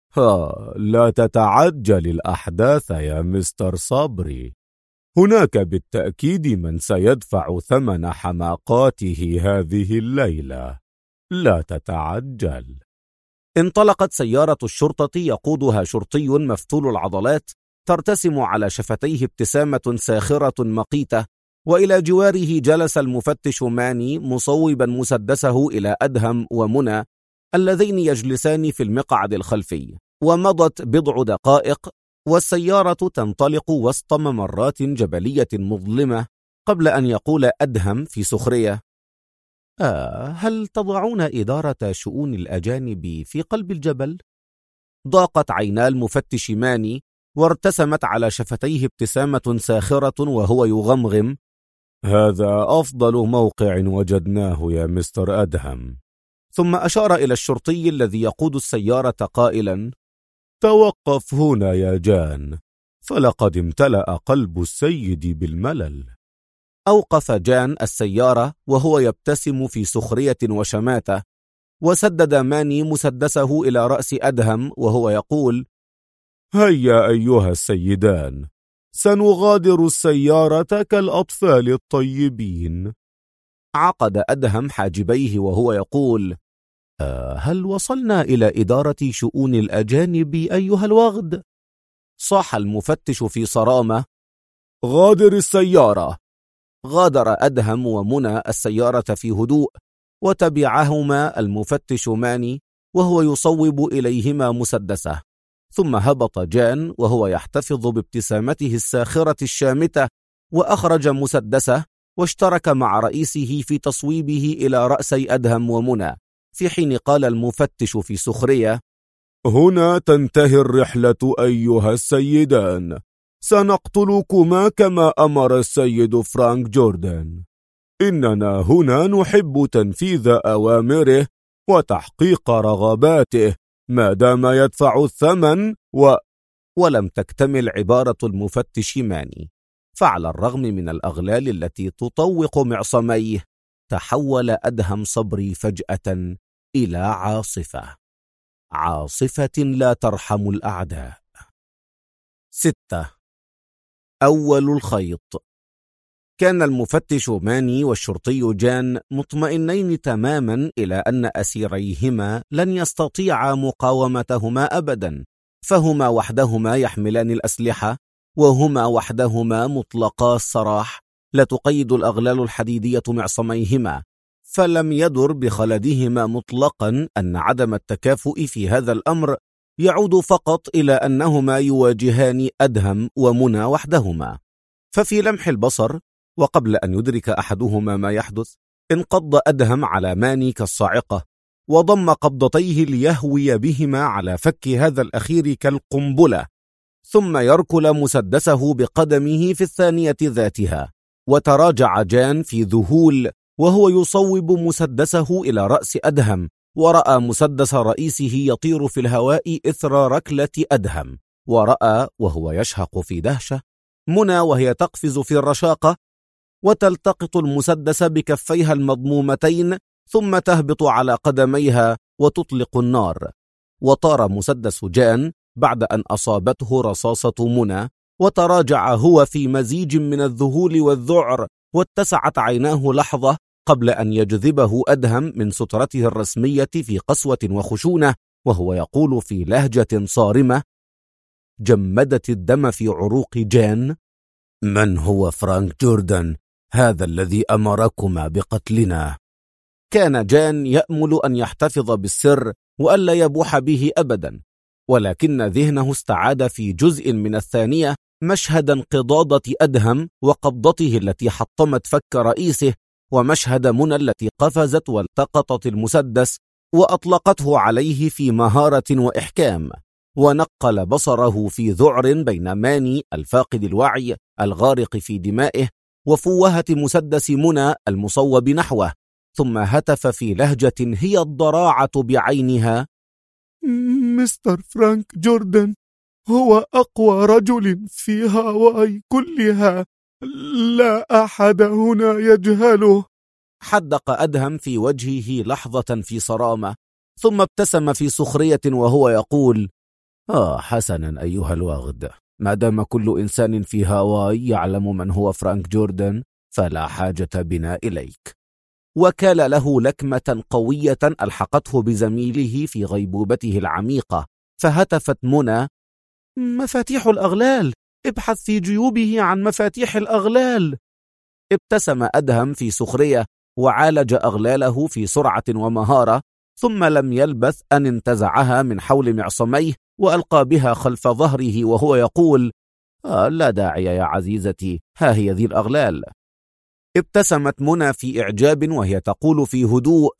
لا تتعجل الأحداث يا مستر صبري، هناك بالتأكيد من سيدفع ثمن حماقاته هذه الليلة، لا تتعجل. انطلقت سيارة الشرطة يقودها شرطي مفتول العضلات ترتسم على شفتيه ابتسامة ساخرة مقيتة، وإلى جواره جلس المفتش ماني مصوبا مسدسه إلى أدهم ومنى اللذين يجلسان في المقعد الخلفي. ومضت بضع دقائق والسيارة تنطلق وسط ممرات جبلية مظلمة قبل أن يقول أدهم في سخرية: هل تضعون إدارة شؤون الأجانب في قلب الجبل؟ ضاقت عينا المفتش ماني وارتسمت على شفتيه ابتسامة ساخرة وهو يغمغم: هذا أفضل موقع وجدناه يا مستر أدهم. ثم أشار إلى الشرطي الذي يقود السيارة قائلا: توقف هنا يا جان، فلقد امتلأ قلب السيد بالملل. أوقف جان السيارة وهو يبتسم في سخرية وشماتة، وسدد ماني مسدسه إلى رأس أدهم وهو يقول: هيا أيها السيدان، سنغادر السيارة كالأطفال الطيبين. عقد أدهم حاجبيه وهو يقول: هل وصلنا إلى إدارة شؤون الأجانب أيها الوغد؟ صاح المفتش في صرامة: غادر السيارة. غادر أدهم ومنى السيارة في هدوء، وتبعهما المفتش ماني وهو يصوب إليهما مسدسه. ثم هبط جان وهو يحتفظ بابتسامته الساخرة الشامتة، وأخرج مسدسه واشترك مع رئيسه في تصويبه إلى رأسي أدهم ومنى، في حين قال المفتش في سخرية: هنا تنتهي الرحلة أيها السيدان، سنقتلكما كما أمر السيد فرانك جوردن. إننا هنا نحب تنفيذ أوامره وتحقيق رغباته ما دام يدفع الثمن ولم تكتمل عبارة المفتش ماني، فعلى الرغم من الأغلال التي تطوق معصميه، تحول أدهم صبري فجأة إلى عاصفة لا ترحم الأعداء. 6. أول الخيط. كان المفتش ماني والشرطي جان مطمئنين تماما إلى أن أسيريهما لن يستطيعا مقاومتهما أبدا، فهما وحدهما يحملان الأسلحة، وهما وحدهما مطلقا السراح، لا تقيد الأغلال الحديدية معصميهما. فلم يدر بخلدهما مطلقا أن عدم التكافؤ في هذا الأمر يعود فقط إلى أنهما يواجهان أدهم ومنى وحدهما. ففي لمح البصر وقبل أن يدرك أحدهما ما يحدث، انقض أدهم على ماني كالصاعقة، وضم قبضتيه ليهوي بهما على فك هذا الأخير كالقنبلة، ثم يركل مسدسه بقدمه في الثانية ذاتها. وتراجع جان في ذهول وهو يصوب مسدسه إلى رأس أدهم، ورأى مسدس رئيسه يطير في الهواء إثر ركلة أدهم، ورأى وهو يشهق في دهشة منى وهي تقفز في الرشاقة وتلتقط المسدس بكفيها المضمومتين، ثم تهبط على قدميها وتطلق النار. وطار مسدس جان بعد أن أصابته رصاصة منى، وتراجع هو في مزيج من الذهول والذعر، واتسعت عيناه لحظة قبل أن يجذبه أدهم من سترته الرسمية في قسوة وخشونة، وهو يقول في لهجة صارمة جمدت الدم في عروق جان: من هو فرانك جوردن هذا الذي أمركما بقتلنا؟ كان جان يأمل أن يحتفظ بالسر وألا يبوح به أبدا، ولكن ذهنه استعاد في جزء من الثانية مشهد انقضاضة أدهم وقبضته التي حطمت فك رئيسه، ومشهد منى التي قفزت والتقطت المسدس وأطلقته عليه في مهارة وإحكام. ونقل بصره في ذعر بين ماني الفاقد الوعي الغارق في دمائه وفوهة مسدس منى المصوب نحوه، ثم هتف في لهجة هي الضراعة بعينها: مستر فرانك جوردن هو أقوى رجل في هاواي كلها، لا أحد هنا يجهله. حدق أدهم في وجهه لحظة في صرامة، ثم ابتسم في سخرية وهو يقول: حسنا أيها الوغد، ما دام كل إنسان في هاواي يعلم من هو فرانك جوردن فلا حاجة بنا إليك. وكال له لكمة قوية ألحقته بزميله في غيبوبته العميقة، فهتفت منى: مفاتيح الأغلال، ابحث في جيوبه عن مفاتيح الأغلال. ابتسم أدهم في سخرية وعالج أغلاله في سرعة ومهارة، ثم لم يلبث أن انتزعها من حول معصميه وألقى بها خلف ظهره وهو يقول: لا داعي يا عزيزتي، ها هي ذي الأغلال. ابتسمت منى في إعجاب وهي تقول في هدوء: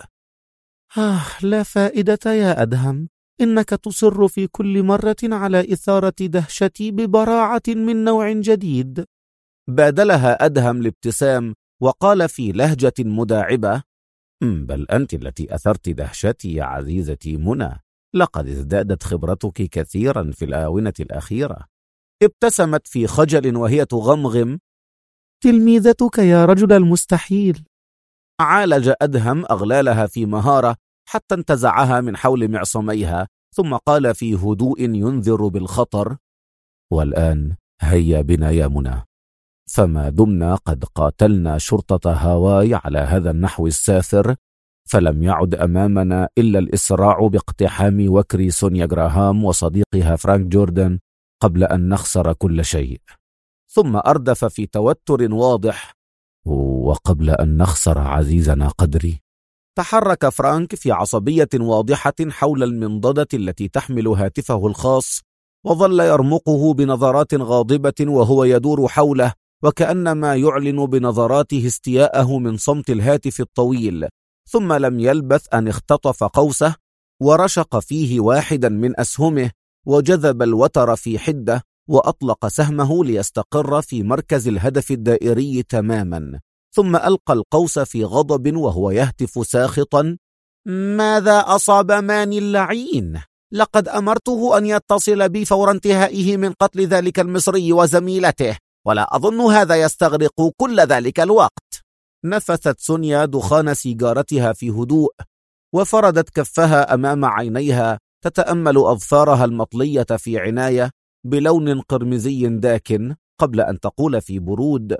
لا فائدة يا أدهم، إنك تصر في كل مرة على إثارة دهشتي ببراعة من نوع جديد. بادلها أدهم الابتسام وقال في لهجة مداعبة: بل أنت التي أثرت دهشتي يا عزيزتي منى، لقد ازدادت خبرتك كثيرا في الآونة الأخيرة. ابتسمت في خجل وهي تغمغم: تلميذتك يا رجل المستحيل. عالج أدهم أغلالها في مهارة حتى انتزعها من حول معصميها، ثم قال في هدوء ينذر بالخطر: والآن هيا بنا يا منى، فما دمنا قد قاتلنا شرطة هاواي على هذا النحو الساثر، فلم يعد أمامنا إلا الإسراع باقتحام وكر سونيا جراهام وصديقها فرانك جوردن قبل أن نخسر كل شيء. ثم أردف في توتر واضح: وقبل أن نخسر عزيزنا قدري. تحرك فرانك في عصبية واضحة حول المنضدة التي تحمل هاتفه الخاص، وظل يرمقه بنظرات غاضبة وهو يدور حوله، وكأنما يعلن بنظراته استياءه من صمت الهاتف الطويل. ثم لم يلبث أن اختطف قوسه ورشق فيه واحدا من أسهمه، وجذب الوتر في حدة، وأطلق سهمه ليستقر في مركز الهدف الدائري تماما. ثم ألقى القوس في غضب وهو يهتف ساخطا: ماذا أصاب ماني اللعين؟ لقد أمرته أن يتصل بي فور انتهائه من قتل ذلك المصري وزميلته، ولا أظن هذا يستغرق كل ذلك الوقت. نفثت سونيا دخان سيجارتها في هدوء، وفردت كفها أمام عينيها تتأمل أظفارها المطلية في عناية بلون قرمزي داكن، قبل أن تقول في برود: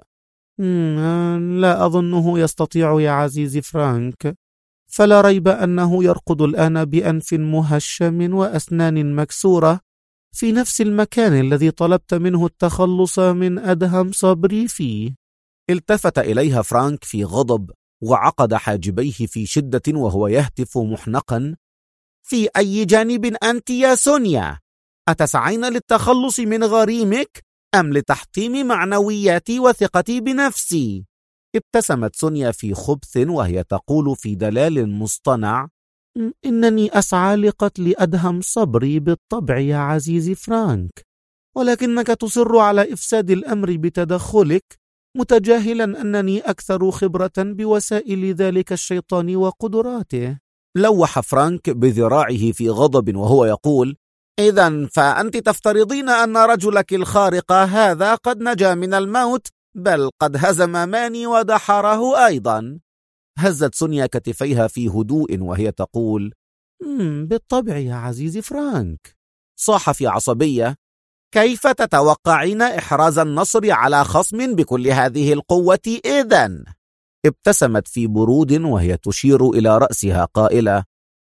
لا أظنه يستطيع يا عزيزي فرانك، فلا ريب أنه يرقد الآن بأنف مهشم وأسنان مكسورة في نفس المكان الذي طلبت منه التخلص من أدهم صبري فيه. التفت إليها فرانك في غضب وعقد حاجبيه في شدة وهو يهتف محنقا: في أي جانب أنت يا سونيا؟ أتسعين للتخلص من غريمك أم لتحطيم معنوياتي وثقتي بنفسي؟ ابتسمت سونيا في خبث وهي تقول في دلال مصطنع: إنني أسعى لقتل أدهم صبري بالطبع يا عزيزي فرانك، ولكنك تصر على إفساد الأمر بتدخلك، متجاهلا أنني أكثر خبرة بوسائل ذلك الشيطان وقدراته. لوح فرانك بذراعه في غضب وهو يقول: إذن فأنت تفترضين أن رجلك الخارق هذا قد نجا من الموت، بل قد هزم ماني ودحره أيضا. هزت سونيا كتفيها في هدوء وهي تقول: بالطبع يا عزيزي فرانك. صاح في عصبية: كيف تتوقعين إحراز النصر على خصم بكل هذه القوة إذن؟ ابتسمت في برود وهي تشير إلى رأسها قائلة: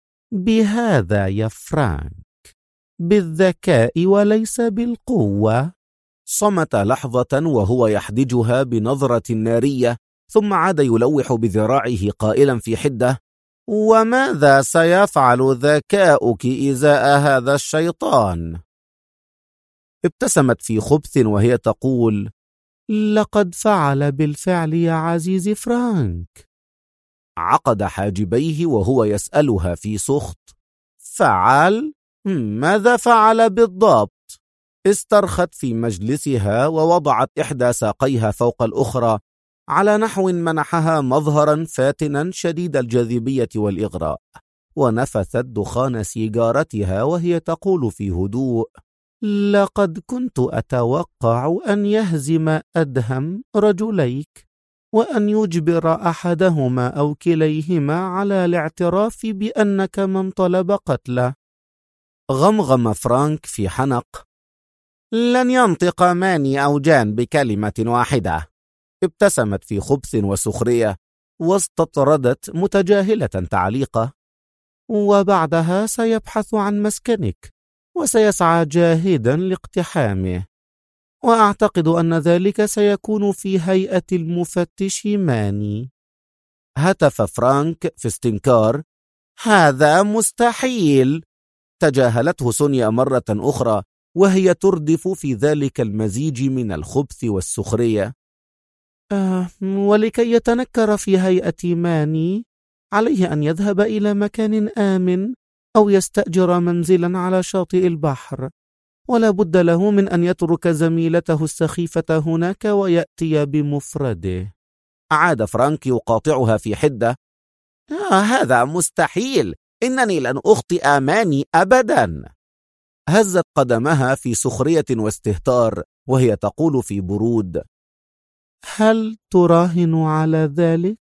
بهذا يا فرانك، بالذكاء وليس بالقوة. صمت لحظة وهو يحدجها بنظرة نارية، ثم عاد يلوح بذراعه قائلا في حدة: وماذا سيفعل ذكاؤك إزاء هذا الشيطان؟ ابتسمت في خبث وهي تقول: لقد فعل بالفعل يا عزيزي فرانك. عقد حاجبيه وهو يسألها في سخط: فعل؟ ماذا فعل بالضبط؟ استرخت في مجلسها ووضعت إحدى ساقيها فوق الأخرى، على نحو منحها مظهرا فاتنا شديد الجاذبية والإغراء، ونفثت دخان سيجارتها وهي تقول في هدوء: لقد كنت أتوقع أن يهزم أدهم رجليك، وأن يجبر أحدهما أو كليهما على الاعتراف بأنك من طلب قتله. غمغم فرانك في حنق: لن ينطق ماني أو جان بكلمة واحدة. ابتسمت في خبث وسخرية، واستطردت متجاهلة تعليقه: وبعدها سيبحث عن مسكنك، وسيسعى جاهدا لاقتحامه، وأعتقد أن ذلك سيكون في هيئة المفتش ماني. هتف فرانك في استنكار: هذا مستحيل. تجاهلته سونيا مرة أخرى وهي تردف في ذلك المزيج من الخبث والسخرية: ولكي يتنكر في هيئة ماني عليه أن يذهب إلى مكان آمن أو يستأجر منزلا على شاطئ البحر، ولا بد له من أن يترك زميلته السخيفة هناك ويأتي بمفرده. عاد فرانك يقاطعها في حدة: هذا مستحيل، إنني لن أخطئ ماني أبدا. هزت قدمها في سخرية واستهتار وهي تقول في برود: هل تراهن على ذلك؟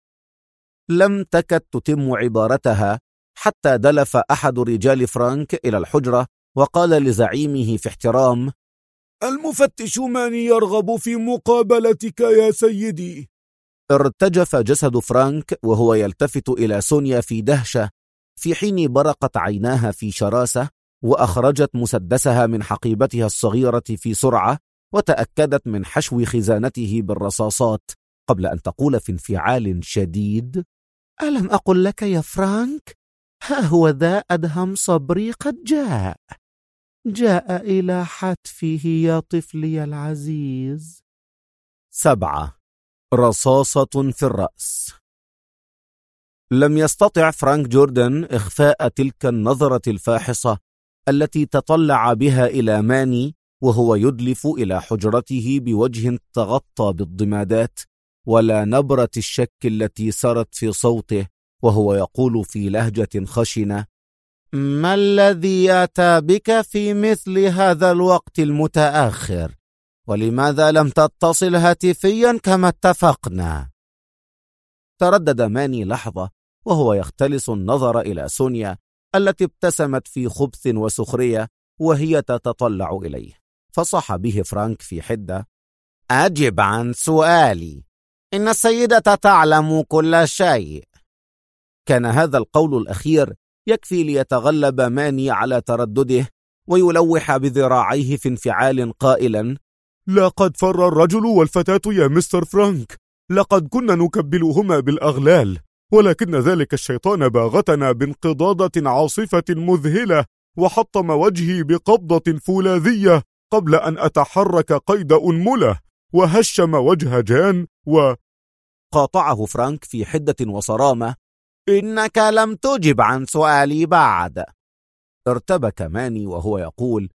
لم تكد تتم عبارتها حتى دلف أحد رجال فرانك إلى الحجرة وقال لزعيمه في احترام: المفتش ماني يرغب في مقابلتك يا سيدي. ارتجف جسد فرانك وهو يلتفت إلى سونيا في دهشة، في حين برقت عيناها في شراسة، وأخرجت مسدسها من حقيبتها الصغيرة في سرعة، وتأكدت من حشو خزانته بالرصاصات قبل أن تقول في انفعال شديد: ألم أقل لك يا فرانك؟ ها هو ذا أدهم صبري قد جاء إلى حتفه يا طفلي العزيز. 7. رصاصة في الرأس. لم يستطع فرانك جوردن إخفاء تلك النظرة الفاحصة التي تطلع بها إلى ماني وهو يدلف إلى حجرته بوجه تغطى بالضمادات، ولا نبرة الشك التي سرت في صوته وهو يقول في لهجة خشنة: ما الذي أتى بك في مثل هذا الوقت المتأخر؟ ولماذا لم تتصل هاتفيا كما اتفقنا؟ تردد ماني لحظة وهو يختلس النظر إلى سونيا التي ابتسمت في خبث وسخرية وهي تتطلع إليه، فصح به فرانك في حدة: أجب عن سؤالي، إن السيدة تعلم كل شيء. كان هذا القول الأخير يكفي ليتغلب ماني على تردده ويلوح بذراعيه في انفعال قائلا: لقد فر الرجل والفتاة يا مستر فرانك، لقد كنا نكبلهما بالأغلال، ولكن ذلك الشيطان باغتنا بانقضاضة عاصفة مذهلة، وحطم وجهي بقبضة فولاذية قبل أن أتحرك قيد أنملة، وهشم وجه جان قاطعه فرانك في حدة وصرامة: إنك لم تجب عن سؤالي بعد. ارتبك ماني وهو يقول: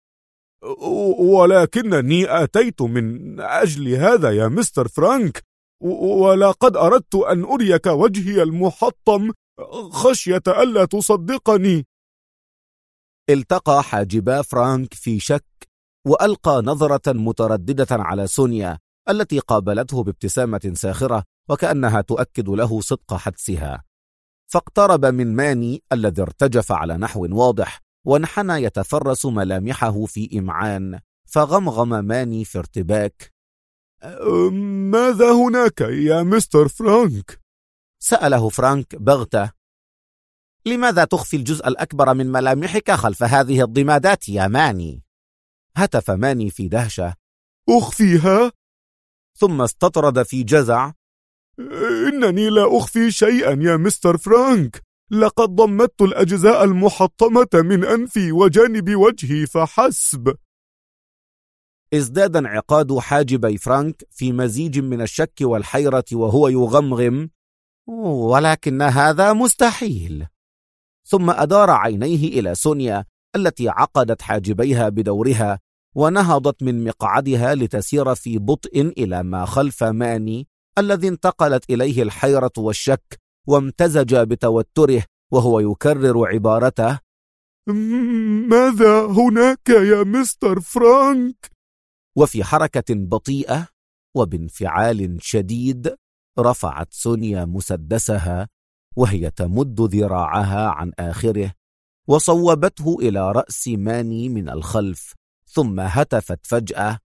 ولكنني أتيت من أجل هذا يا مستر فرانك، ولقد أردت أن أريك وجهي المحطم خشية ألا تصدقني. التقى حاجبا فرانك في شك، وألقى نظرة مترددة على سونيا التي قابلته بابتسامة ساخرة وكأنها تؤكد له صدق حدسها، فاقترب من ماني الذي ارتجف على نحو واضح وانحنى يتفرس ملامحه في إمعان، فغمغم ماني في ارتباك: ماذا هناك يا مستر فرانك؟ سأله فرانك بغتة: لماذا تخفي الجزء الأكبر من ملامحك خلف هذه الضمادات يا ماني؟ هتف ماني في دهشة: أخفيها؟ ثم استطرد في جزع: إنني لا أخفي شيئا يا مستر فرانك، لقد ضمدت الأجزاء المحطمة من أنفي وجانب وجهي فحسب. ازداد انعقاد حاجبي فرانك في مزيج من الشك والحيرة وهو يغمغم: ولكن هذا مستحيل. ثم أدار عينيه إلى سونيا التي عقدت حاجبيها بدورها ونهضت من مقعدها لتسير في بطء إلى ما خلف ماني الذي انتقلت إليه الحيرة والشك، وامتزج بتوتره وهو يكرر عبارته: ماذا هناك يا مستر فرانك؟ وفي حركة بطيئة وبانفعال شديد رفعت سونيا مسدسها وهي تمد ذراعها عن آخره وصوبته إلى رأس ماني من الخلف، ثم هتفت فجأة: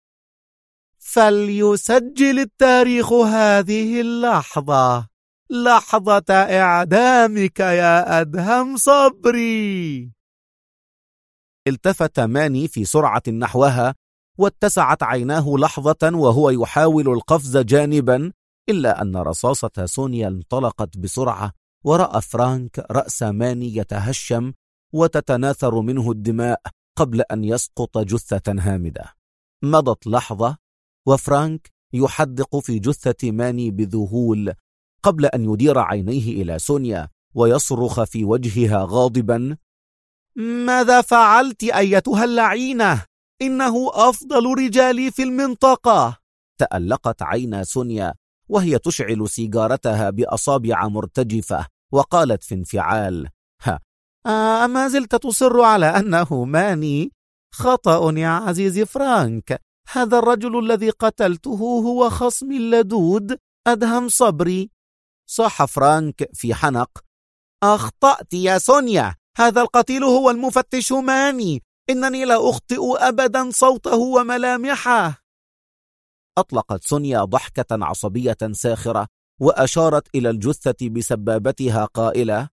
فليسجل التاريخ هذه اللحظة، لحظة إعدامك يا أدهم صبري. التفت ماني في سرعة نحوها، واتسعت عيناه لحظة وهو يحاول القفز جانبا، إلا أن رصاصة سونيا انطلقت بسرعة، ورأى فرانك رأس ماني يتهشم وتتناثر منه الدماء قبل أن يسقط جثة هامدة. مضت لحظة وفرانك يحدق في جثة ماني بذهول قبل أن يدير عينيه إلى سونيا ويصرخ في وجهها غاضبا: ماذا فعلت أيتها اللعينة؟ إنه أفضل رجالي في المنطقة. تألقت عينا سونيا وهي تشعل سيجارتها بأصابع مرتجفة، وقالت في انفعال: أما زلت تصر على أنه ماني؟ خطأ يا عزيزي فرانك، هذا الرجل الذي قتلته هو خصمي اللدود أدهم صبري. صاح فرانك في حنق: أخطأت يا سونيا، هذا القتيل هو المفتش ماني، إنني لا أخطئ أبدا صوته وملامحه. أطلقت سونيا ضحكة عصبية ساخرة وأشارت إلى الجثة بسبابتها قائلة: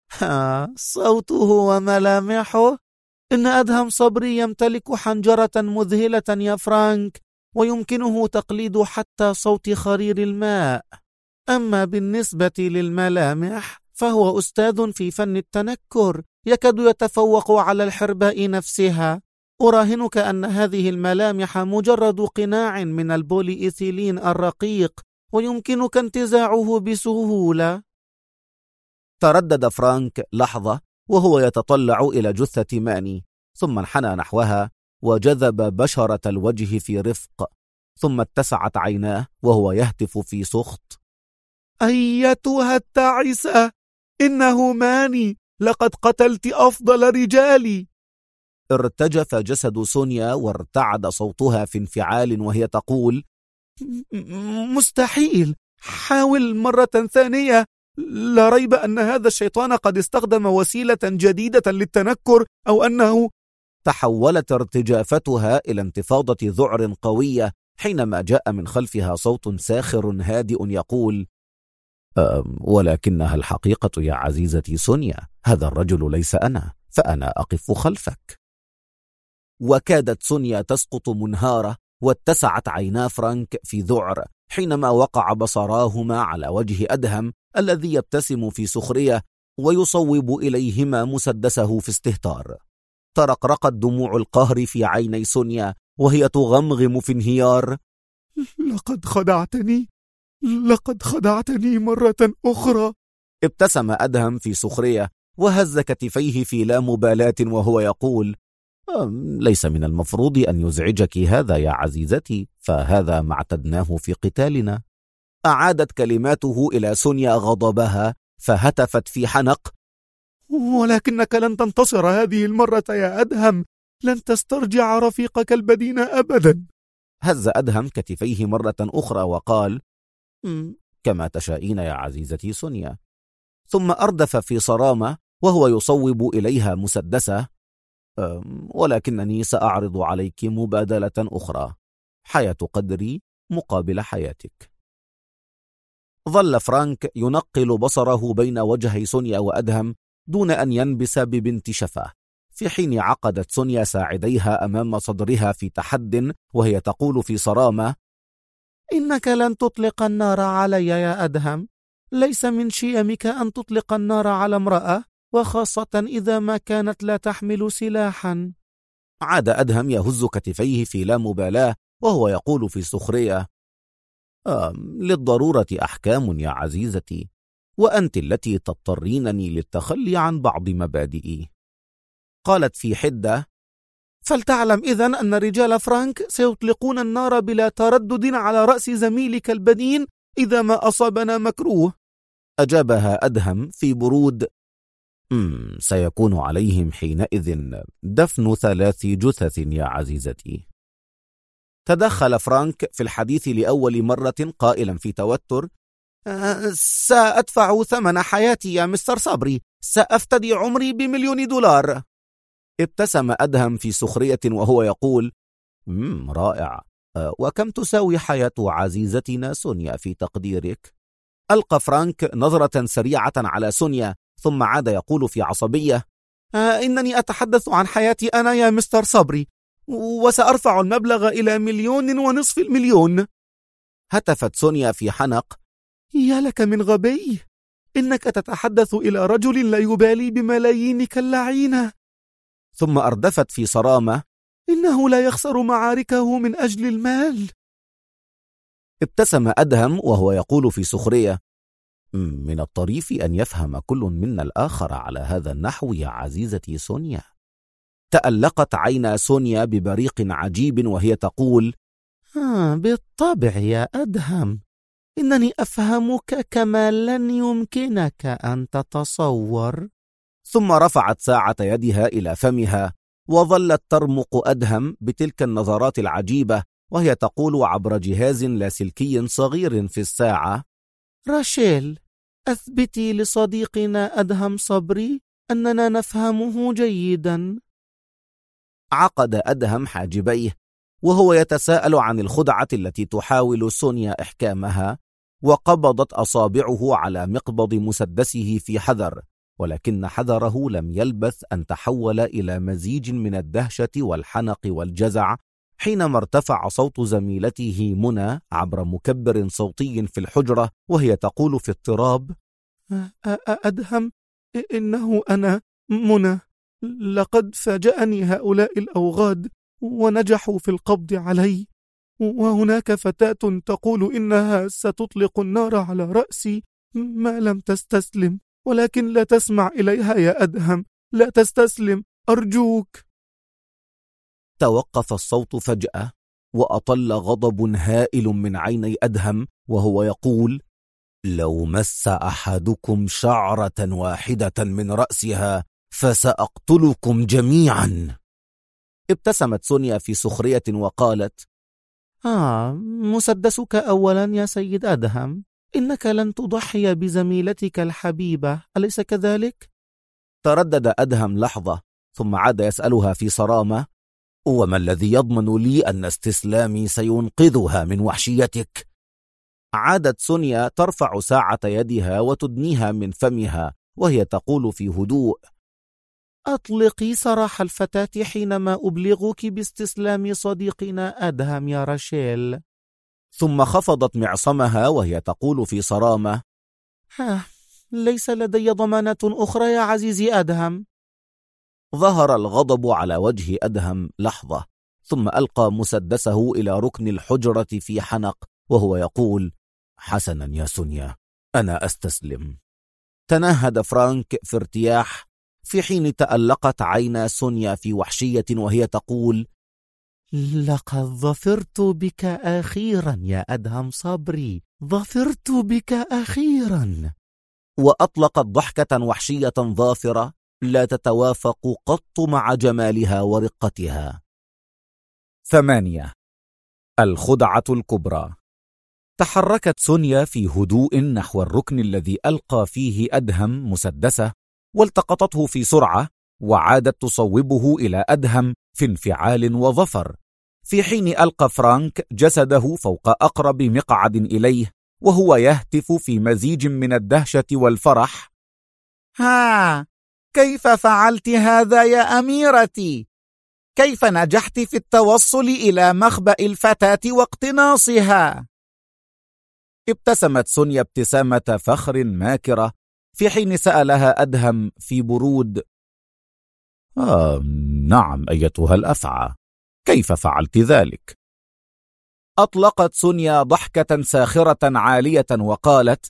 صوته وملامحه؟ إن أدهم صبري يمتلك حنجرة مذهلة يا فرانك، ويمكنه تقليد حتى صوت خرير الماء. أما بالنسبة للملامح فهو أستاذ في فن التنكر، يكاد يتفوق على الحرباء نفسها. أراهنك أن هذه الملامح مجرد قناع من البوليإيثيلين الرقيق، ويمكنك انتزاعه بسهولة. تردد فرانك لحظة وهو يتطلع إلى جثة ماني، ثم انحنى نحوها وجذب بشرة الوجه في رفق، ثم اتسعت عيناه وهو يهتف في سخط: أيتها التعسة، إنه ماني، لقد قتلت أفضل رجالي. ارتجف جسد سونيا وارتعد صوتها في انفعال وهي تقول: مستحيل، حاول مرة ثانية. لا ريب أن هذا الشيطان قد استخدم وسيلة جديدة للتنكر، أو أنه... تحولت ارتجافتها إلى انتفاضة ذعر قوية حينما جاء من خلفها صوت ساخر هادئ يقول: ولكنها الحقيقة يا عزيزتي سونيا، هذا الرجل ليس أنا، فأنا أقف خلفك. وكادت سونيا تسقط منهارة، واتسعت عينا فرانك في ذعر حينما وقع بصراهما على وجه أدهم الذي يبتسم في سخرية ويصوب إليهما مسدسه في استهتار. ترقرقت دموع القهر في عيني سونيا وهي تغمغم في انهيار: لقد خدعتني مرة أخرى. ابتسم أدهم في سخرية وهز كتفيه في لا مبالاة وهو يقول: ليس من المفروض أن يزعجك هذا يا عزيزتي، فهذا ما اعتدناه في قتالنا. أعادت كلماته إلى سونيا غضبها، فهتفت في حنق: ولكنك لن تنتصر هذه المرة يا أدهم، لن تسترجع رفيقك البدين أبدا. هز أدهم كتفيه مرة أخرى وقال: كما تشائين يا عزيزتي سونيا. ثم أردف في صرامة وهو يصوب إليها مسدسه: ولكنني سأعرض عليك مبادلة أخرى، حياة قدري مقابل حياتك. ظل فرانك ينقل بصره بين وجهي سونيا وأدهم دون أن ينبس ببنت شفة، في حين عقدت سونيا ساعديها أمام صدرها في تحد وهي تقول في صرامة: إنك لن تطلق النار علي يا أدهم، ليس من شيمك أن تطلق النار على امرأة، وخاصة إذا ما كانت لا تحمل سلاحا. عاد أدهم يهز كتفيه في لا مبالاة وهو يقول في سخرية: للضرورة أحكام يا عزيزتي، وأنت التي تضطرينني للتخلي عن بعض مبادئي. قالت في حدة: فلتعلم إذن أن رجال فرانك سيطلقون النار بلا تردد على رأس زميلك البدين إذا ما أصابنا مكروه. أجابها أدهم في برود: سيكون عليهم حينئذ دفن 3 جثث يا عزيزتي. تدخل فرانك في الحديث لأول مرة قائلا في توتر: سأدفع ثمن حياتي يا مستر صبري، سأفتدي عمري ب1,000,000 ابتسم أدهم في سخرية وهو يقول: رائع، وكم تساوي حياة عزيزتنا سونيا في تقديرك؟ ألقى فرانك نظرة سريعة على سونيا ثم عاد يقول في عصبية: إنني أتحدث عن حياتي أنا يا مستر صبري، وسأرفع المبلغ إلى 1,250,000. هتفت سونيا في حنق: يا لك من غبي، إنك تتحدث إلى رجل لا يبالي بملايينك اللعينة. ثم أردفت في صرامة: إنه لا يخسر معاركه من أجل المال. ابتسم أدهم وهو يقول في سخرية: من الطريف أن يفهم كل منا الآخر على هذا النحو يا عزيزتي سونيا. تألقت عينا سونيا ببريق عجيب وهي تقول: بالطبع يا أدهم، إنني أفهمك كما لن يمكنك أن تتصور. ثم رفعت ساعة يدها إلى فمها وظلت ترمق أدهم بتلك النظرات العجيبة وهي تقول عبر جهاز لاسلكي صغير في الساعة: راشيل، أثبتي لصديقنا أدهم صبري أننا نفهمه جيدا. عقد أدهم حاجبيه وهو يتساءل عن الخدعة التي تحاول سونيا إحكامها، وقبضت أصابعه على مقبض مسدسه في حذر، ولكن حذره لم يلبث أن تحول إلى مزيج من الدهشة والحنق والجزع حينما ارتفع صوت زميلته منى عبر مكبر صوتي في الحجرة وهي تقول في اضطراب: أدهم، إنه أنا منى، لقد فاجأني هؤلاء الأوغاد ونجحوا في القبض علي، وهناك فتاة تقول إنها ستطلق النار على رأسي ما لم تستسلم، ولكن لا تسمع إليها يا أدهم، لا تستسلم أرجوك. توقف الصوت فجأة وأطل غضب هائل من عيني أدهم وهو يقول: لو مس أحدكم شعرة واحدة من رأسها فسأقتلكم جميعا. ابتسمت سونيا في سخرية وقالت: مسدسك أولا يا سيد أدهم، إنك لن تضحي بزميلتك الحبيبة، أليس كذلك؟ تردد أدهم لحظة ثم عاد يسألها في صرامة: وما الذي يضمن لي أن استسلامي سينقذها من وحشيتك؟ عادت سونيا ترفع ساعة يدها وتدنيها من فمها وهي تقول في هدوء: أطلقي سراح الفتاة حينما أبلغك باستسلام صديقنا أدهم يا راشيل. ثم خفضت معصمها وهي تقول في صرامة: ليس لدي ضمانة أخرى يا عزيزي أدهم. ظهر الغضب على وجه أدهم لحظة ثم ألقى مسدسه إلى ركن الحجرة في حنق وهو يقول: حسنا يا سونيا، أنا أستسلم. تنهد فرانك في ارتياح في حين تألقت عينا سونيا في وحشية وهي تقول: لقد ظفرت بك أخيرا يا أدهم صبري، ظفرت بك أخيرا. وأطلقت ضحكة وحشية ظافرة لا تتوافق قط مع جمالها ورقتها. 8. الخدعة الكبرى. تحركت سونيا في هدوء نحو الركن الذي ألقى فيه أدهم مسدسه والتقطته في سرعة وعادت تصوبه إلى أدهم في انفعال وظفر، في حين ألقى فرانك جسده فوق أقرب مقعد إليه وهو يهتف في مزيج من الدهشة والفرح: كيف فعلت هذا يا أميرتي؟ كيف نجحت في التوصل إلى مخبأ الفتاة واقتناصها؟ ابتسمت سونيا ابتسامة فخر ماكرة في حين سألها أدهم في برود: نعم أيتها الأفعى، كيف فعلت ذلك؟ أطلقت سونيا ضحكة ساخرة عالية وقالت: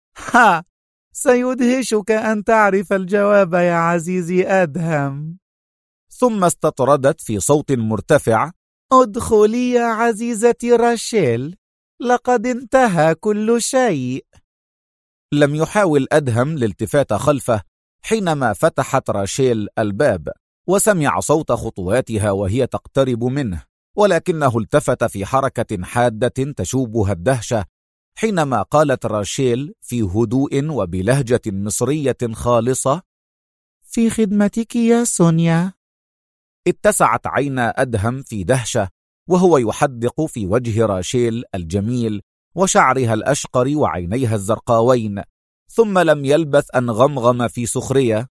سيدهشك أن تعرف الجواب يا عزيزي أدهم. ثم استطردت في صوت مرتفع: ادخلي يا عزيزتي راشيل، لقد انتهى كل شيء. لم يحاول أدهم الالتفات خلفه حينما فتحت راشيل الباب وسمع صوت خطواتها وهي تقترب منه، ولكنه التفت في حركة حادة تشوبها الدهشة حينما قالت راشيل في هدوء وبلهجة مصرية خالصة: في خدمتك يا سونيا. اتسعت عينا أدهم في دهشة وهو يحدق في وجه راشيل الجميل وشعرها الأشقر وعينيها الزرقاوين، ثم لم يلبث أن غمغم في سخرية: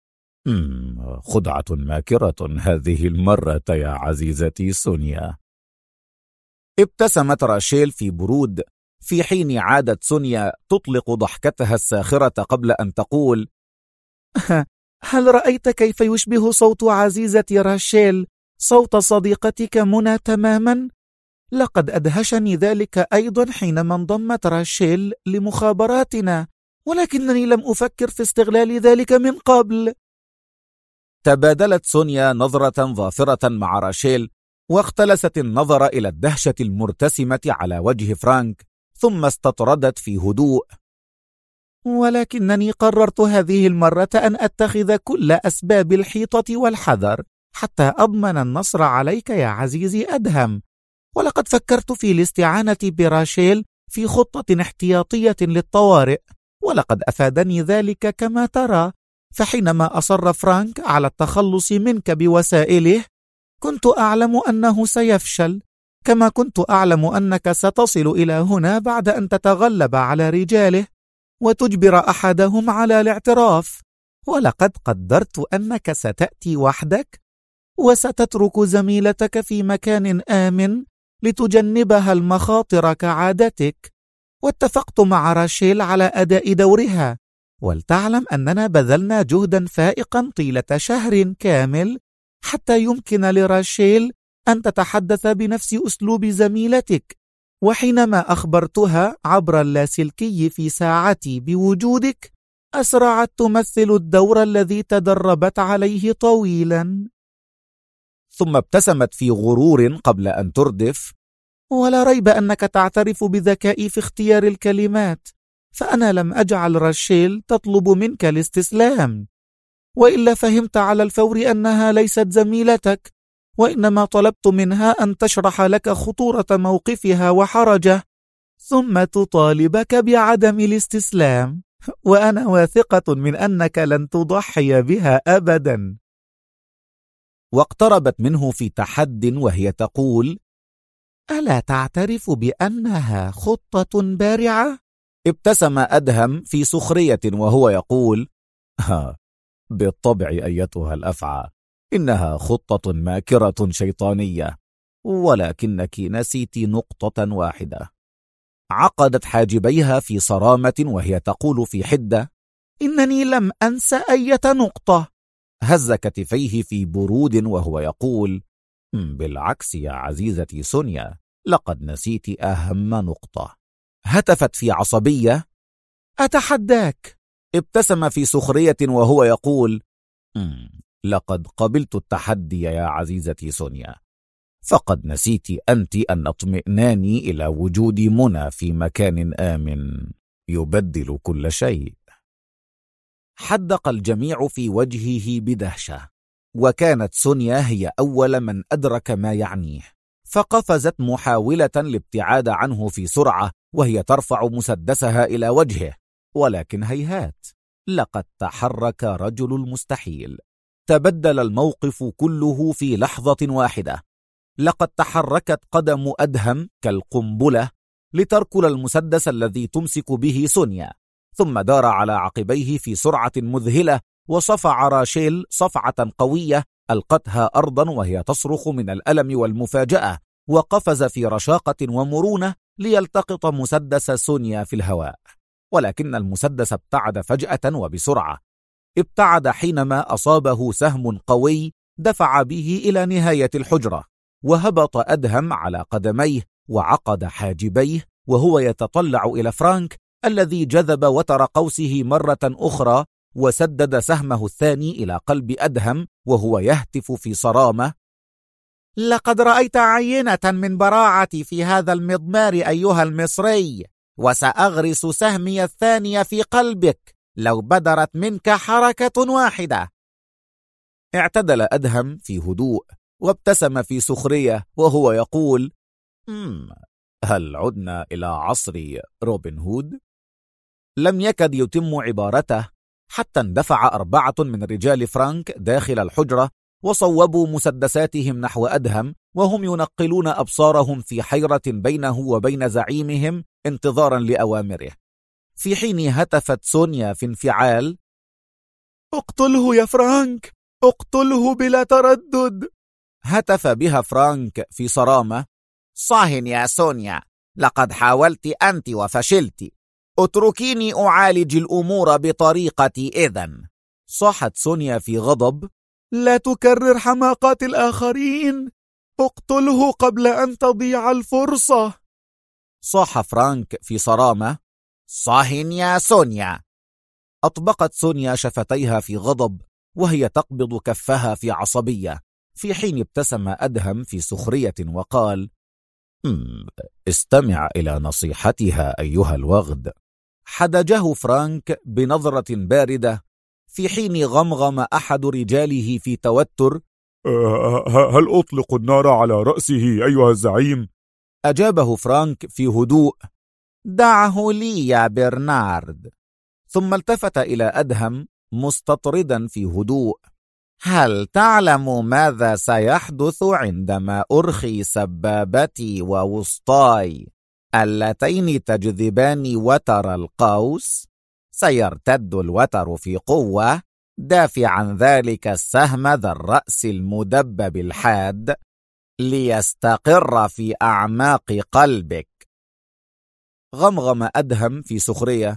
خدعة ماكرة هذه المرة يا عزيزتي سونيا. ابتسمت راشيل في برود، في حين عادت سونيا تطلق ضحكتها الساخرة قبل أن تقول: هل رأيت كيف يشبه صوت عزيزتي راشيل صوت صديقتك منى تماما؟ لقد أدهشني ذلك أيضا حينما انضمت راشيل لمخابراتنا، ولكنني لم أفكر في استغلال ذلك من قبل. تبادلت سونيا نظرة ظافرة مع راشيل، واختلست النظر إلى الدهشة المرتسمة على وجه فرانك، ثم استطردت في هدوء: ولكنني قررت هذه المرة أن أتخذ كل أسباب الحيطة والحذر حتى أضمن النصر عليك يا عزيزي أدهم، ولقد فكرت في الاستعانة براشيل في خطة احتياطية للطوارئ، ولقد أفادني ذلك كما ترى. فحينما أصر فرانك على التخلص منك بوسائله كنت أعلم أنه سيفشل، كما كنت أعلم أنك ستصل إلى هنا بعد أن تتغلب على رجاله وتجبر أحدهم على الاعتراف، ولقد قدرت أنك ستأتي وحدك وستترك زميلتك في مكان آمن لتجنبها المخاطر كعادتك، واتفقت مع راشيل على أداء دورها. ولتعلم أننا بذلنا جهدا فائقا طيلة شهر كامل حتى يمكن لراشيل أن تتحدث بنفس أسلوب زميلتك، وحينما أخبرتها عبر اللاسلكي في ساعتي بوجودك أسرعت تمثل الدور الذي تدربت عليه طويلا. ثم ابتسمت في غرور قبل أن تردف: ولا ريب أنك تعترف بذكائي في اختيار الكلمات، فأنا لم أجعل راشيل تطلب منك الاستسلام، وإلا فهمت على الفور أنها ليست زميلتك، وإنما طلبت منها أن تشرح لك خطورة موقفها وحرجه، ثم تطالبك بعدم الاستسلام، وأنا واثقة من أنك لن تضحي بها أبدا. واقتربت منه في تحد وهي تقول: ألا تعترف بأنها خطة بارعة؟ ابتسم أدهم في سخرية وهو يقول: بالطبع أيتها الأفعى، إنها خطة ماكرة شيطانية، ولكنك نسيت نقطة واحدة. عقدت حاجبيها في صرامة وهي تقول في حدة: إنني لم أنس أي نقطة. هز كتفيه في برود وهو يقول: بالعكس يا عزيزتي سونيا، لقد نسيت أهم نقطة. هتفت في عصبية: أتحداك. ابتسم في سخرية وهو يقول: لقد قبلت التحدي يا عزيزتي سونيا، فقد نسيت أنت أن اطمئناني إلى وجود منى في مكان آمن يبدل كل شيء. حدق الجميع في وجهه بدهشة، وكانت سونيا هي أول من أدرك ما يعنيه، فقفزت محاولة الابتعاد عنه في سرعة وهي ترفع مسدسها إلى وجهه، ولكن هيهات، لقد تحرك رجل المستحيل. تبدل الموقف كله في لحظة واحدة. لقد تحركت قدم أدهم كالقنبلة لتركل المسدس الذي تمسك به سونيا، ثم دار على عقبيه في سرعة مذهلة وصفع راشيل صفعة قوية ألقتها أرضا وهي تصرخ من الألم والمفاجأة، وقفز في رشاقة ومرونة ليلتقط مسدس سونيا في الهواء، ولكن المسدس ابتعد فجأة وبسرعة. ابتعد حينما أصابه سهم قوي دفع به إلى نهاية الحجرة، وهبط أدهم على قدميه وعقد حاجبيه وهو يتطلع إلى فرانك الذي جذب وتر قوسه مرة أخرى وسدد سهمه الثاني إلى قلب أدهم وهو يهتف في صرامة: لقد رأيت عينة من براعتي في هذا المضمار أيها المصري، وسأغرس سهمي الثاني في قلبك لو بدرت منك حركة واحدة. اعتدل أدهم في هدوء وابتسم في سخرية وهو يقول: هل عدنا إلى عصر روبن هود؟ لم يكد يتم عبارته حتى اندفع 4 من رجال فرانك داخل الحجرة وصوبوا مسدساتهم نحو أدهم، وهم ينقلون أبصارهم في حيرة بينه وبين زعيمهم انتظارا لأوامره، في حين هتفت سونيا في انفعال: اقتله يا فرانك، اقتله بلا تردد. هتف بها فرانك في صرامة: صاه يا سونيا، لقد حاولت أنت وفشلت، اتركيني أعالج الأمور بطريقتي إذن. صاحت سونيا في غضب: لا تكرر حماقات الآخرين، اقتله قبل أن تضيع الفرصة. صاح فرانك في صرامة: صاه يا سونيا. أطبقت سونيا شفتيها في غضب وهي تقبض كفها في عصبية، في حين ابتسم أدهم في سخرية وقال: استمع إلى نصيحتها أيها الوغد. حدجه فرانك بنظرة باردة، في حين غمغم أحد رجاله في توتر: هل أطلق النار على رأسه أيها الزعيم؟ أجابه فرانك في هدوء: دعه لي يا برنارد. ثم التفت إلى أدهم مستطردا في هدوء: هل تعلم ماذا سيحدث عندما أرخي سبابتي ووسطاي اللتين تجذبان وتر القوس؟ سيرتد الوتر في قوة، دافعا ذلك السهم ذا الرأس المدبب الحاد ليستقر في أعماق قلبك. غمغم أدهم في سخرية: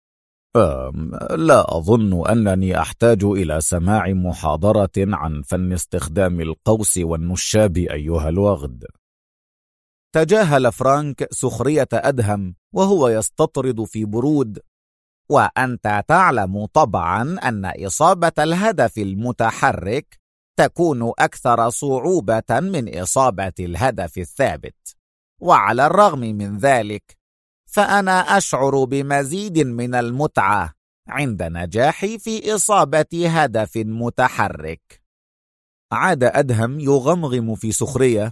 لا أظن أنني أحتاج إلى سماع محاضرة عن فن استخدام القوس والنشاب أيها الوغد. تجاهل فرانك سخرية أدهم وهو يستطرد في برود: وأنت تعلم طبعا أن إصابة الهدف المتحرك تكون أكثر صعوبة من إصابة الهدف الثابت، وعلى الرغم من ذلك فأنا أشعر بمزيد من المتعة عند نجاحي في إصابة هدف متحرك. عاد أدهم يغمغم في سخرية: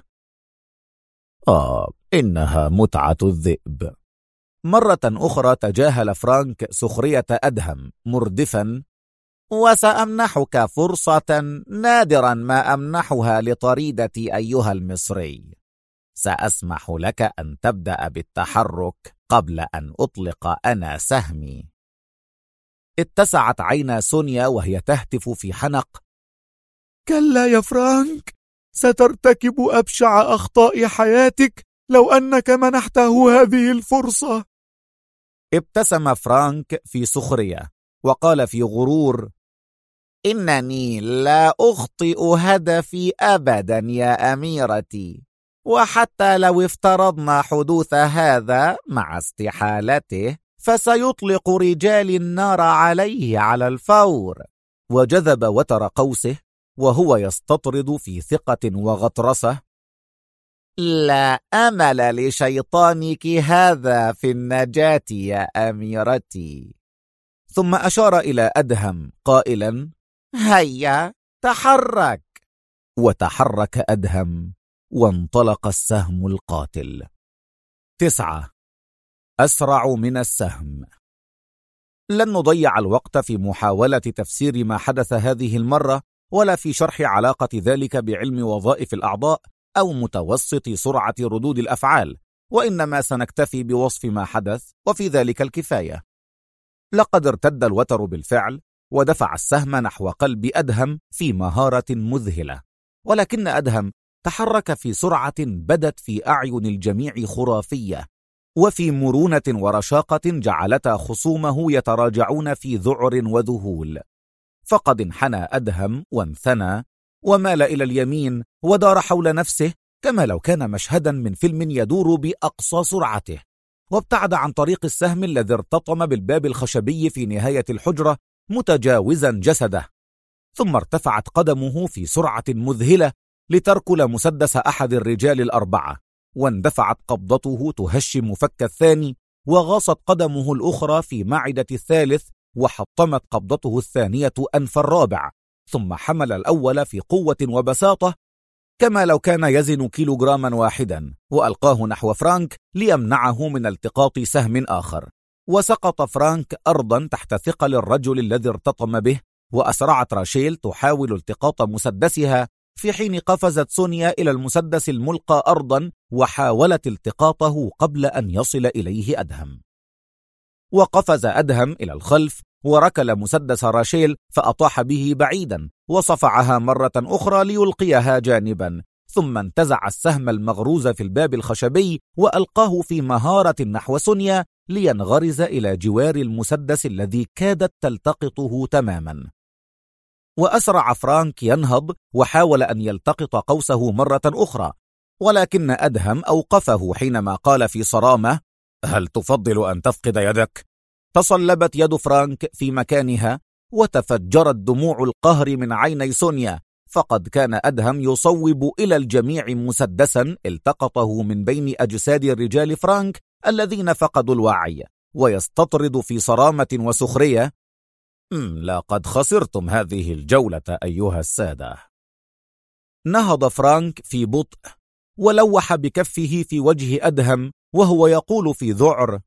إنها متعة الذئب. مرة أخرى تجاهل فرانك سخرية أدهم مردفا: وسأمنحك فرصة نادرا ما أمنحها لطريدتي أيها المصري. سأسمح لك أن تبدأ بالتحرك قبل أن أطلق أنا سهمي. اتسعت عينا سونيا وهي تهتف في حنق: كلا يا فرانك، سترتكب أبشع أخطاء حياتك لو أنك منحته هذه الفرصة. ابتسم فرانك في سخرية وقال في غرور: إنني لا أخطئ هدفي أبدا يا أميرتي، وحتى لو افترضنا حدوث هذا مع استحالته فسيطلق رجال النار عليه على الفور. وجذب وتر قوسه وهو يستطرد في ثقة وغطرسة: لا أمل لشيطانك هذا في النجاة يا أميرتي. ثم أشار إلى أدهم قائلا: هيا تحرك. وتحرك أدهم وانطلق السهم القاتل. 9. أسرع من السهم. لن نضيع الوقت في محاولة تفسير ما حدث هذه المرة، ولا في شرح علاقة ذلك بعلم وظائف الأعضاء أو متوسط سرعة ردود الأفعال، وإنما سنكتفي بوصف ما حدث وفي ذلك الكفاية. لقد ارتد الوتر بالفعل ودفع السهم نحو قلب أدهم في مهارة مذهلة، ولكن أدهم تحرك في سرعة بدت في أعين الجميع خرافية، وفي مرونة ورشاقة جعلتا خصومه يتراجعون في ذعر وذهول. فقد انحنى أدهم وانثنى ومال إلى اليمين ودار حول نفسه كما لو كان مشهدا من فيلم يدور بأقصى سرعته، وابتعد عن طريق السهم الذي ارتطم بالباب الخشبي في نهاية الحجرة متجاوزا جسده. ثم ارتفعت قدمه في سرعة مذهلة لتركل مسدس أحد الرجال الأربعة، واندفعت قبضته تهشم فك الثاني، وغاصت قدمه الأخرى في معدة الثالث، وحطمت قبضته الثانية أنف الرابع، ثم حمل الأول في قوة وبساطة كما لو كان يزن كيلوغراما واحدا، وألقاه نحو فرانك ليمنعه من التقاط سهم آخر، وسقط فرانك أرضا تحت ثقل الرجل الذي ارتطم به، وأسرعت راشيل تحاول التقاط مسدسها، في حين قفزت سونيا إلى المسدس الملقى أرضا وحاولت التقاطه قبل أن يصل إليه أدهم. وقفز أدهم إلى الخلف وركل مسدس راشيل فأطاح به بعيدا، وصفعها مرة أخرى ليلقيها جانبا، ثم انتزع السهم المغروز في الباب الخشبي وألقاه في مهارة نحو سونيا لينغرز إلى جوار المسدس الذي كادت تلتقطه تماما. وأسرع فرانك ينهض وحاول أن يلتقط قوسه مرة أخرى، ولكن أدهم أوقفه حينما قال في صرامة: هل تفضل أن تفقد يدك؟ تصلبت يد فرانك في مكانها، وتفجرت دموع القهر من عيني سونيا، فقد كان أدهم يصوب إلى الجميع مسدسا التقطه من بين أجساد الرجال فرانك الذين فقدوا الوعي، ويستطرد في صرامة وسخرية: لقد خسرتم هذه الجولة أيها السادة. نهض فرانك في بطء ولوح بكفه في وجه أدهم وهو يقول في ذعر: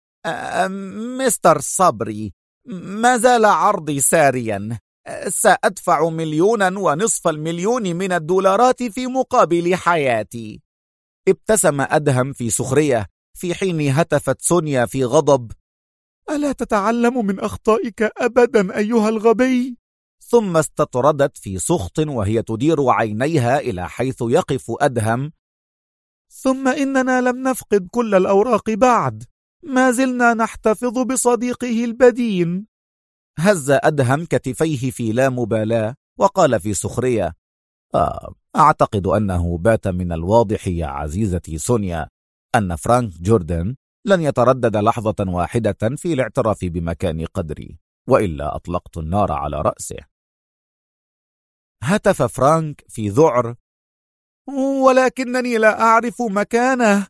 مستر صبري، ما زال عرضي ساريا، سأدفع 1,250,000 من الدولارات في مقابل حياتي. ابتسم أدهم في سخرية، في حين هتفت سونيا في غضب: ألا تتعلم من أخطائك أبدا أيها الغبي؟ ثم استطردت في سخط وهي تدير عينيها إلى حيث يقف أدهم: ثم إننا لم نفقد كل الأوراق بعد، ما زلنا نحتفظ بصديقه البدين. هز أدهم كتفيه في لا مبالاة وقال في سخرية: أعتقد أنه بات من الواضح يا عزيزتي سونيا أن فرانك جوردن لن يتردد لحظة واحدة في الاعتراف بمكان قدري، وإلا أطلقت النار على رأسه. هتف فرانك في ذعر: ولكنني لا أعرف مكانه،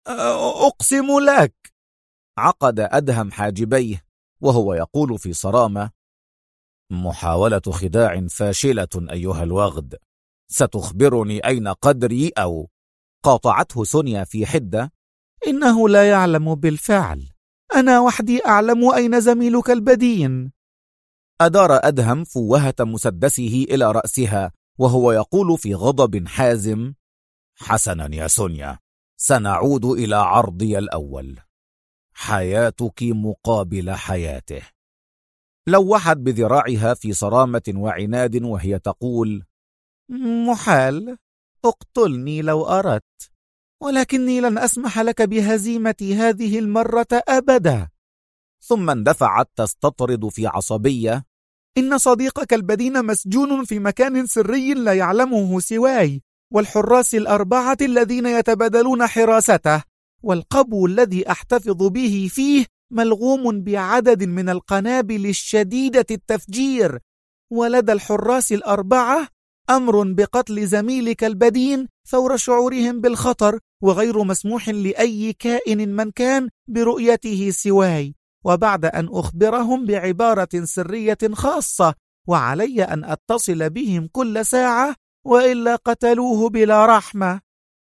أقسم لك. عقد أدهم حاجبيه وهو يقول في صرامة: محاولة خداع فاشلة أيها الوغد، ستخبرني أين قدري أو؟ قاطعته سونيا في حدة: إنه لا يعلم بالفعل، أنا وحدي أعلم أين زميلك البدين. أدار أدهم فوهة مسدسه إلى رأسها وهو يقول في غضب حازم: حسنا يا سونيا، سنعود إلى عرضي الأول، حياتك مقابل حياته. لوحت بذراعها في صرامة وعناد وهي تقول: محال، اقتلني لو أردت، ولكني لن أسمح لك بهزيمتي هذه المرة أبدا. ثم اندفعت تستطرد في عصبية: إن صديقك البدين مسجون في مكان سري لا يعلمه سواي، والحراس الأربعة الذين يتبادلون حراسته، والقبو الذي أحتفظ به فيه ملغوم بعدد من القنابل الشديدة التفجير، ولدى الحراس الأربعة أمر بقتل زميلك البدين فور شعورهم بالخطر، وغير مسموح لأي كائن من كان برؤيته سواي، وبعد أن أخبرهم بعبارة سرية خاصة، وعلي أن أتصل بهم كل ساعة، وإلا قتلوه بلا رحمة.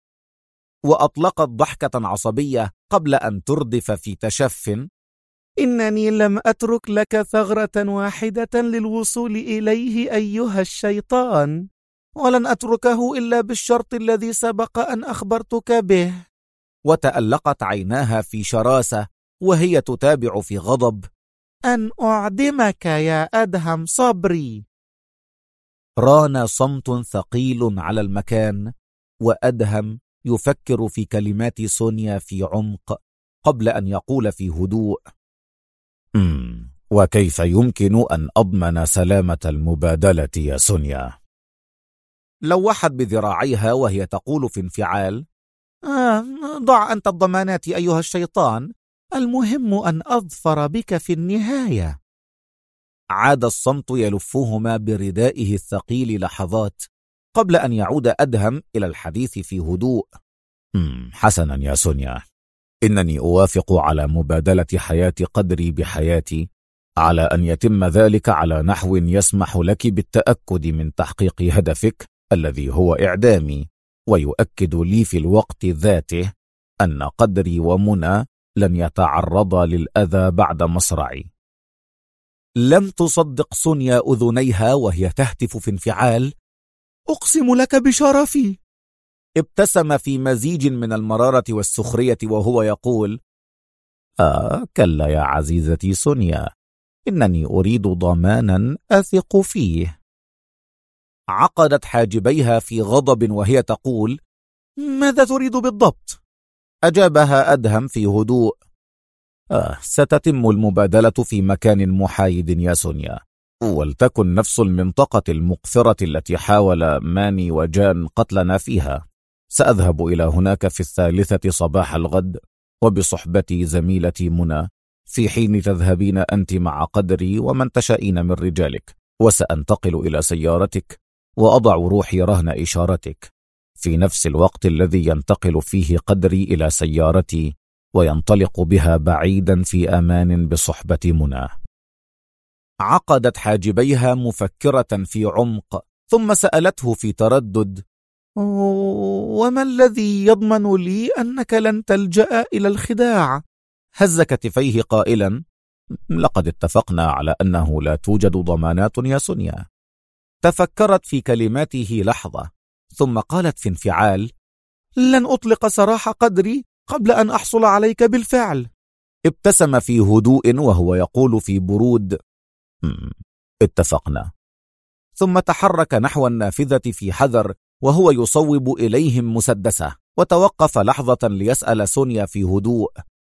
وأطلقت ضحكة عصبية قبل أن تردف في تشف: إنني لم أترك لك ثغرة واحدة للوصول إليه أيها الشيطان، ولن أتركه إلا بالشرط الذي سبق أن أخبرتك به. وتألقت عيناها في شراسة وهي تتابع في غضب: أن أعدمك يا أدهم صبري. ران صمت ثقيل على المكان، وأدهم يفكر في كلمات سونيا في عمق قبل أن يقول في هدوء: وكيف يمكن أن أضمن سلامة المبادلة يا سونيا؟ لوحت بذراعيها وهي تقول في انفعال: ضع أنت الضمانات أيها الشيطان، المهم أن أظفر بك في النهاية. عاد الصمت يلفهما بردائه الثقيل لحظات، قبل أن يعود أدهم إلى الحديث في هدوء. حسنا يا سونيا، إنني أوافق على مبادلة حياة قدري بحياتي، على أن يتم ذلك على نحو يسمح لك بالتأكد من تحقيق هدفك الذي هو إعدامي، ويؤكد لي في الوقت ذاته أن قدري ومنى لن يتعرضا للأذى بعد مصرعي. لم تصدق سونيا أذنيها وهي تهتف في انفعال: أقسم لك بشرفي. ابتسم في مزيج من المرارة والسخرية وهو يقول: كلا يا عزيزتي سونيا، إنني أريد ضمانا أثق فيه. عقدت حاجبيها في غضب وهي تقول: ماذا تريد بالضبط؟ أجابها أدهم في هدوء: ستتم المبادلة في مكان محايد يا سونيا، ولتكن نفس المنطقة المقفرة التي حاول ماني وجان قتلنا فيها. سأذهب إلى هناك في 3 صباح الغد وبصحبتي زميلتي منى، في حين تذهبين أنت مع قدري ومن تشائين من رجالك، وسأنتقل إلى سيارتك وأضع روحي رهن إشارتك في نفس الوقت الذي ينتقل فيه قدري إلى سيارتي وينطلق بها بعيدا في أمان بصحبة منى. عقدت حاجبيها مفكرة في عمق، ثم سألته في تردد: وما الذي يضمن لي أنك لن تلجأ إلى الخداع؟ هز كتفيه قائلا: لقد اتفقنا على أنه لا توجد ضمانات يا سونيا. تفكرت في كلماته لحظة ثم قالت في انفعال: لن أطلق سراح قدري قبل أن أحصل عليك بالفعل. ابتسم في هدوء وهو يقول في برود: اتفقنا. ثم تحرك نحو النافذة في حذر وهو يصوب إليهم مسدسه، وتوقف لحظة ليسأل سونيا في هدوء: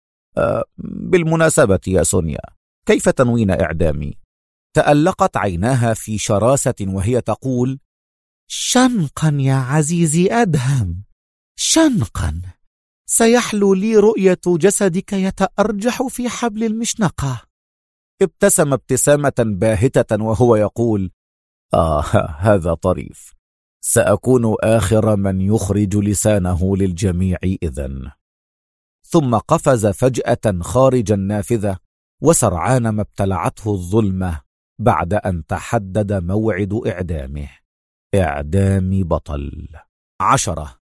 بالمناسبة يا سونيا، كيف تنوين إعدامي؟ تألقت عيناها في شراسة وهي تقول: شنقا يا عزيزي أدهم، شنقا. سيحلو لي رؤية جسدك يتأرجح في حبل المشنقة. ابتسم ابتسامة باهتة وهو يقول: هذا طريف، سأكون آخر من يخرج لسانه للجميع إذن. ثم قفز فجأة خارج النافذة، وسرعان ما ابتلعته الظلمة بعد أن تحدد موعد إعدامه، إعدام بطل. 10.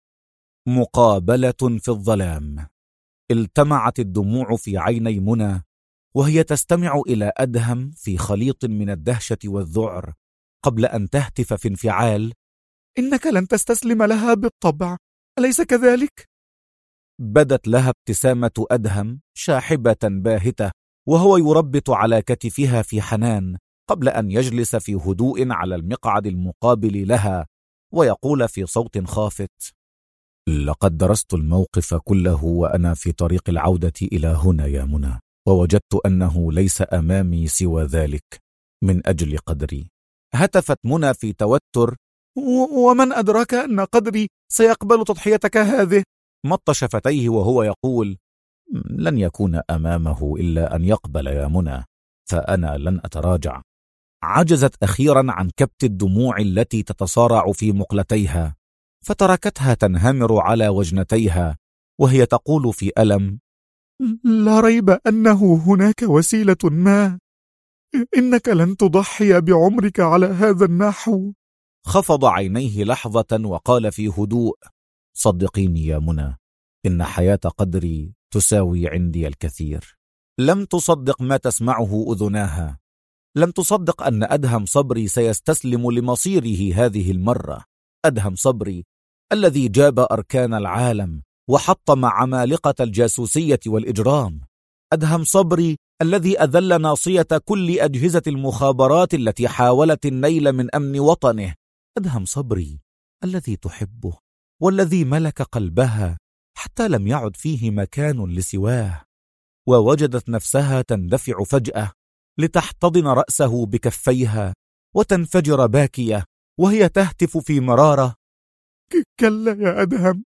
مقابلة في الظلام. التمعت الدموع في عيني منى وهي تستمع إلى أدهم في خليط من الدهشة والذعر، قبل أن تهتف في انفعال: إنك لن تستسلم لها بالطبع، أليس كذلك؟ بدت لها ابتسامة أدهم شاحبة باهتة وهو يربط على كتفها في حنان، قبل أن يجلس في هدوء على المقعد المقابل لها ويقول في صوت خافت: لقد درست الموقف كله وأنا في طريق العودة إلى هنا يا منى، ووجدت أنه ليس أمامي سوى ذلك من أجل قدري. هتفت منى في توتر: ومن أدراك أن قدري سيقبل تضحيتك هذه؟ مط شفتيه وهو يقول: لن يكون أمامه إلا أن يقبل يا منى، فأنا لن أتراجع. عجزت أخيرا عن كبت الدموع التي تتصارع في مقلتيها، فتركتها تنهمر على وجنتيها وهي تقول في ألم: لا ريب أنه هناك وسيلة ما، إنك لن تضحي بعمرك على هذا النحو. خفض عينيه لحظة وقال في هدوء: صدقيني يا منى، إن حياة قدري تساوي عندي الكثير. لم تصدق ما تسمعه أذناها، لم تصدق أن أدهم صبري سيستسلم لمصيره هذه المرة. أدهم صبري الذي جاب أركان العالم وحطم عمالقة الجاسوسية والإجرام. أدهم صبري الذي أذل ناصية كل أجهزة المخابرات التي حاولت النيل من أمن وطنه. أدهم صبري الذي تحبه والذي ملك قلبها حتى لم يعد فيه مكان لسواه، ووجدت نفسها تندفع فجأة لتحتضن رأسه بكفيها وتنفجر باكية وهي تهتف في مرارة: كلا يا أدهم،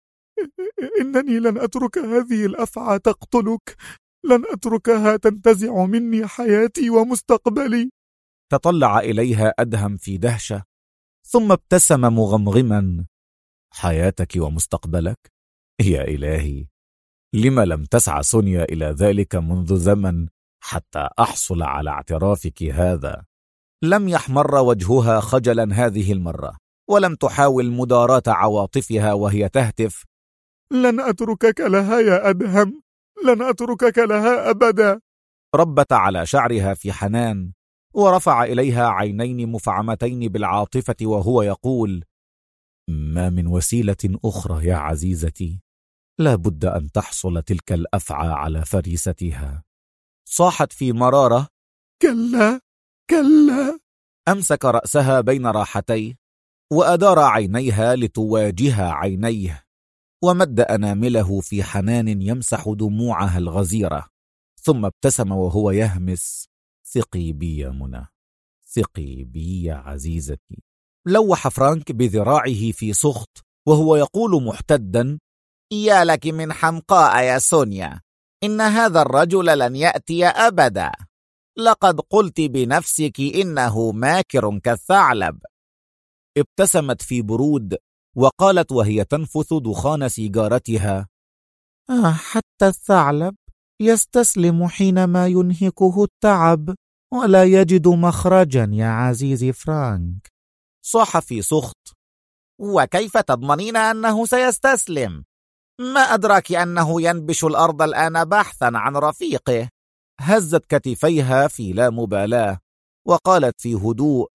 إنني لن أترك هذه الأفعى تقتلك، لن أتركها تنتزع مني حياتي ومستقبلي. تطلع إليها أدهم في دهشة ثم ابتسم مغمغما: حياتك ومستقبلك؟ يا إلهي، لم لم تسعى سونيا إلى ذلك منذ زمن حتى أحصل على اعترافك هذا؟ لم يحمر وجهها خجلا هذه المرة، ولم تحاول مداراة عواطفها وهي تهتف: لن أتركك لها يا أدهم، لن أتركك لها أبدا. ربت على شعرها في حنان، ورفع إليها عينين مفعمتين بالعاطفة وهو يقول: ما من وسيلة أخرى يا عزيزتي، لا بد أن تحصل تلك الأفعى على فريستها. صاحت في مرارة: كلا كلا. أمسك رأسها بين راحتيه، وأدار عينيها لتواجه عينيه، ومد أنامله في حنان يمسح دموعها الغزيرة، ثم ابتسم وهو يهمس: ثقي بي يا منى، ثقي بي يا عزيزتي. لوح فرانك بذراعه في سخط وهو يقول محتدا: يا لك من حمقاء يا سونيا، إن هذا الرجل لن يأتي أبدا. لقد قلت بنفسك إنه ماكر كالثعلب. ابتسمت في برود وقالت وهي تنفث دخان سيجارتها: حتى الثعلب يستسلم حينما ينهكه التعب، ولا يجد مخرجا يا عزيزي فرانك. صاح في سخط: وكيف تضمنين أنه سيستسلم؟ ما أدراك أنه ينبش الأرض الآن بحثا عن رفيقه؟ هزت كتفيها في لا مبالاة وقالت في هدوء: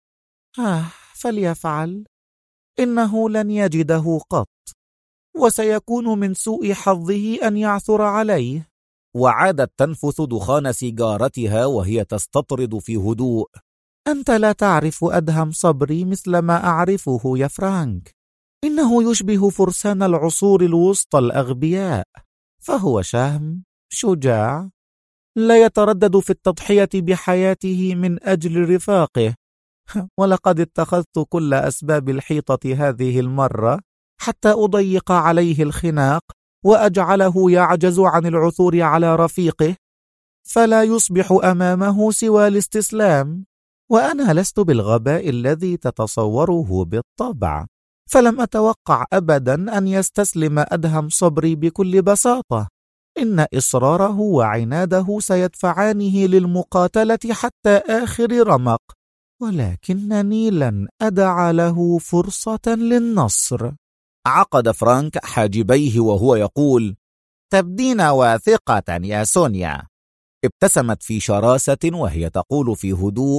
فليفعل، إنه لن يجده قط، وسيكون من سوء حظه أن يعثر عليه. وعادت تنفث دخان سيجارتها وهي تستطرد في هدوء: أنت لا تعرف أدهم صبري مثل ما أعرفه يا فرانك. إنه يشبه فرسان العصور الوسطى الأغبياء، فهو شهم شجاع، لا يتردد في التضحية بحياته من أجل رفاقه. ولقد اتخذت كل أسباب الحيطة هذه المرة حتى أضيق عليه الخناق وأجعله يعجز عن العثور على رفيقه، فلا يصبح أمامه سوى الاستسلام. وأنا لست بالغباء الذي تتصوره بالطبع، فلم أتوقع أبدا أن يستسلم أدهم صبري بكل بساطة. إن إصراره وعناده سيدفعانه للمقاتلة حتى آخر رمق، ولكنني لن أدع له فرصة للنصر. عقد فرانك حاجبيه وهو يقول: تبدين واثقة يا سونيا. ابتسمت في شراسة وهي تقول في هدوء: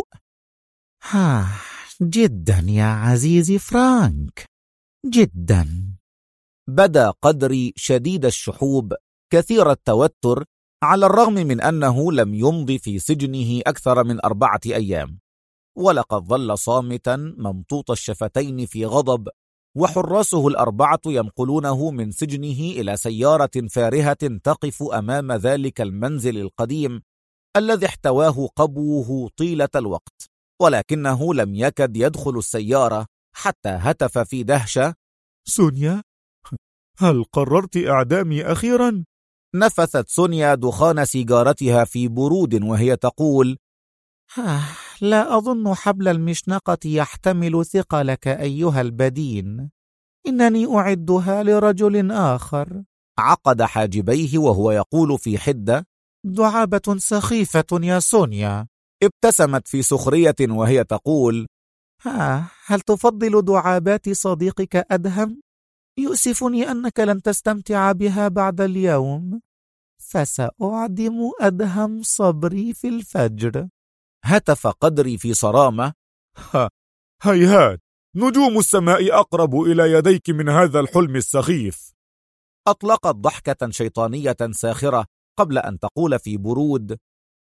جدا يا عزيزي فرانك، جدا. بدا قدري شديد الشحوب كثير التوتر، على الرغم من أنه لم يمضي في سجنه أكثر من 4 أيام، ولقد ظل صامتا ممطوط الشفتين في غضب، وحراسه 4 ينقلونه من سجنه إلى سيارة فارهة تقف أمام ذلك المنزل القديم الذي احتواه قبوه طيلة الوقت، ولكنه لم يكد يدخل السيارة حتى هتف في دهشة: سونيا، هل قررت إعدامي أخيرا؟ نفثت سونيا دخان سيجارتها في برود وهي تقول: لا أظن حبل المشنقة يحتمل ثقلك أيها البدين، إنني أعدها لرجل آخر. عقد حاجبيه وهو يقول في حدة: دعابة سخيفة يا سونيا. ابتسمت في سخرية وهي تقول: هل تفضل دعابات صديقك أدهم؟ يؤسفني أنك لن تستمتع بها بعد اليوم، فسأعدم أدهم صبري في الفجر. هتف قدري في صرامة: هيهات، نجوم السماء أقرب إلى يديك من هذا الحلم السخيف. أطلقت ضحكة شيطانية ساخرة قبل أن تقول في برود: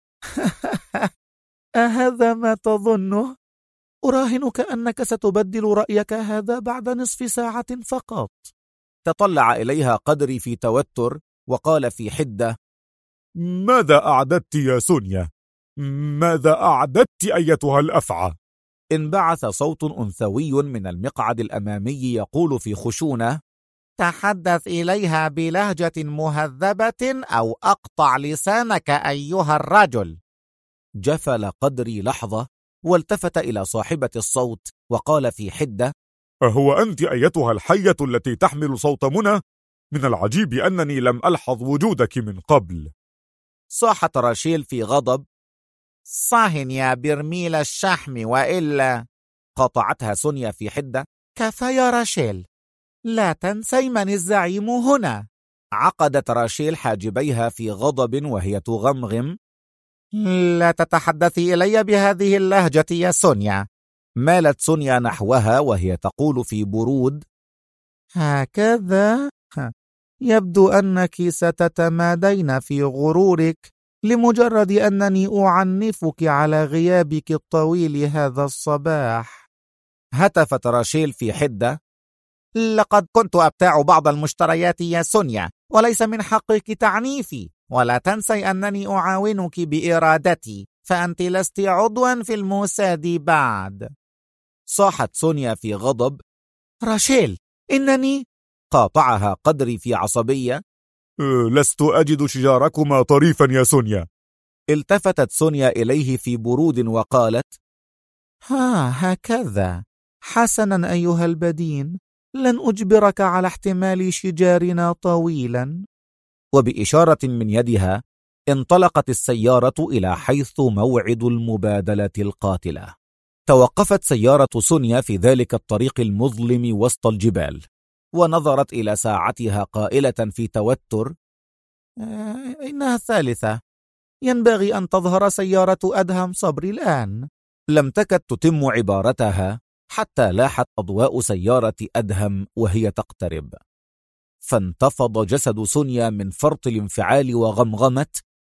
أهذا ما تظنه؟ أراهنك أنك ستبدل رأيك هذا بعد نصف ساعة فقط. تطلع إليها قدري في توتر وقال في حدة: ماذا أعددت يا سونيا؟ ماذا أعددت أيتها الأفعى؟ انبعث صوت أنثوي من المقعد الأمامي يقول في خشونة: تحدث إليها بلهجة مهذبة أو أقطع لسانك أيها الرجل. جفل قدري لحظة والتفت إلى صاحبة الصوت وقال في حدة: أهو أنت أيتها الحية التي تحمل صوت منى؟ من العجيب أنني لم ألحظ وجودك من قبل. صاحت راشيل في غضب: صاهن يا برميل الشحم وإلا. قاطعتها سونيا في حدة: كفى يا راشيل، لا تنسي من الزعيم هنا. عقدت راشيل حاجبيها في غضب وهي تغمغم: لا تتحدثي إلي بهذه اللهجة يا سونيا. مالت سونيا نحوها وهي تقول في برود: هكذا؟ يبدو أنك ستتمادين في غرورك لمجرد أنني أعنفك على غيابك الطويل هذا الصباح. هتفت راشيل في حدة: لقد كنت أبتاع بعض المشتريات يا سونيا، وليس من حقك تعنيفي. ولا تنسي أنني أعاونك بإرادتي، فأنت لست عضوا في الموساد بعد. صاحت سونيا في غضب: راشيل، إنني... قاطعها قدري في عصبية: لست أجد شجاركما طريفا يا سونيا. التفتت سونيا إليه في برود وقالت: هكذا. حسنا أيها البدين، لن أجبرك على احتمال شجارنا طويلا. وبإشارة من يدها انطلقت السيارة إلى حيث موعد المبادلة القاتلة. توقفت سيارة سونيا في ذلك الطريق المظلم وسط الجبال، ونظرت إلى ساعتها قائلة في توتر: إنها الثالثة، ينبغي أن تظهر سيارة أدهم صبري الآن. لم تكد تتم عبارتها حتى لاحت أضواء سيارة أدهم وهي تقترب، فانتفض جسد سونيا من فرط الانفعال وغمغمت: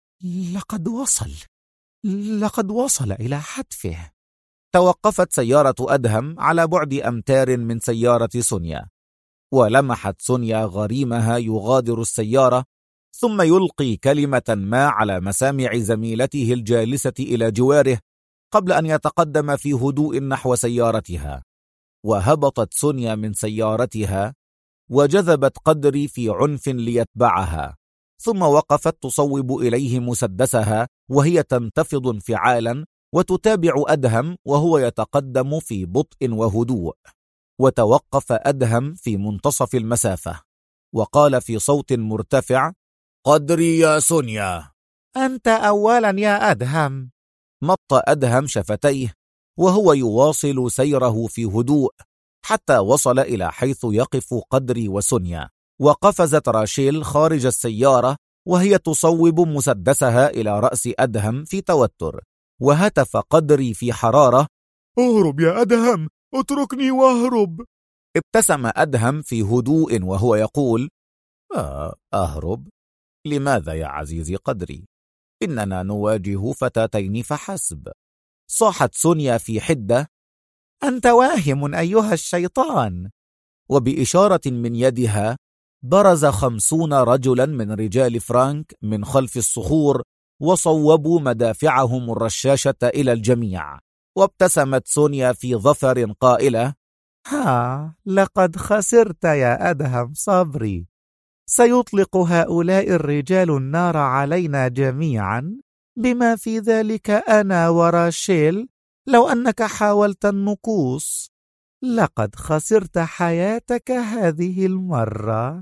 لقد وصل إلى حتفه. توقفت سيارة أدهم على بعد أمتار من سيارة سونيا، ولمحت سونيا غريمها يغادر السيارة ثم يلقي كلمة ما على مسامع زميلته الجالسة إلى جواره قبل أن يتقدم في هدوء نحو سيارتها. وهبطت سونيا من سيارتها وجذبت قدري في عنف ليتبعها، ثم وقفت تصوب إليه مسدسها وهي تنتفض انفعالا وتتابع أدهم وهو يتقدم في بطء وهدوء. وتوقف أدهم في منتصف المسافة وقال في صوت مرتفع: قدري يا سونيا. أنت أولا يا أدهم. مط أدهم شفتيه وهو يواصل سيره في هدوء حتى وصل إلى حيث يقف قدري وسونيا، وقفزت راشيل خارج السيارة وهي تصوب مسدسها إلى رأس أدهم في توتر. وهتف قدري في حرارة: اهرب يا أدهم، اتركني واهرب. ابتسم أدهم في هدوء وهو يقول: أهرب؟ لماذا يا عزيزي قدري؟ إننا نواجه فتاتين فحسب. صاحت سونيا في حدة: أنت واهم أيها الشيطان. وبإشارة من يدها برز 50 رجلا من رجال فرانك من خلف الصخور وصوبوا مدافعهم الرشاشة إلى الجميع. وابتسمت سونيا في ظفر قائلة: لقد خسرت يا أدهم صبري. سيطلق هؤلاء الرجال النار علينا جميعا، بما في ذلك أنا وراشيل لو أنك حاولت النقوص. لقد خسرت حياتك هذه المرة.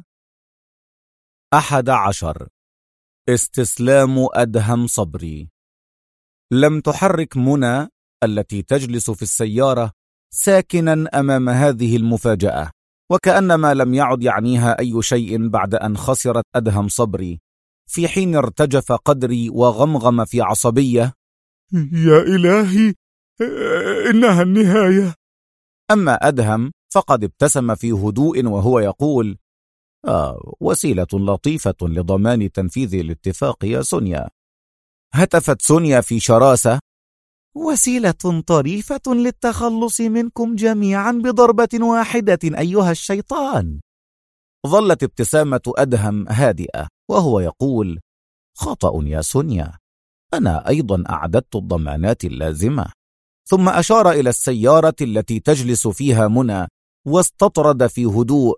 11. استسلام أدهم صبري. لم تحرك منى التي تجلس في السيارة ساكنا أمام هذه المفاجأة، وكأنما لم يعد يعنيها أي شيء بعد أن خسرت أدهم صبري، في حين ارتجف قدري وغمغم في عصبية: يا إلهي، إنها النهاية. أما أدهم فقد ابتسم في هدوء وهو يقول: وسيلة لطيفة لضمان تنفيذ الاتفاق يا سونيا. هتفت سونيا في شراسة: وسيلة طريفة للتخلص منكم جميعا بضربة واحدة أيها الشيطان. ظلت ابتسامة أدهم هادئة وهو يقول: خطأ يا سونيا، أنا أيضا أعددت الضمانات اللازمة. ثم أشار إلى السيارة التي تجلس فيها منى واستطرد في هدوء: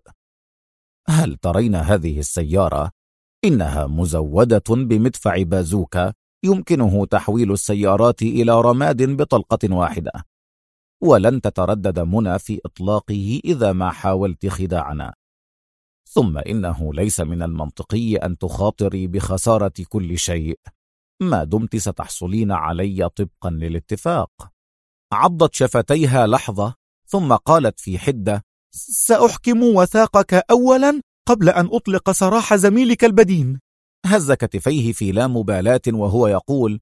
هل ترين هذه السيارة؟ إنها مزودة بمدفع بازوكا يمكنه تحويل السيارات إلى رماد بطلقة واحدة، ولن تتردد منى في إطلاقه إذا ما حاولت خداعنا. ثم إنه ليس من المنطقي أن تخاطري بخسارة كل شيء ما دمت ستحصلين علي طبقا للاتفاق. عضت شفتيها لحظة ثم قالت في حدة: سأحكم وثاقك أولا قبل أن أطلق سراح زميلك البدين. هز كتفيه في لا مبالاة وهو يقول: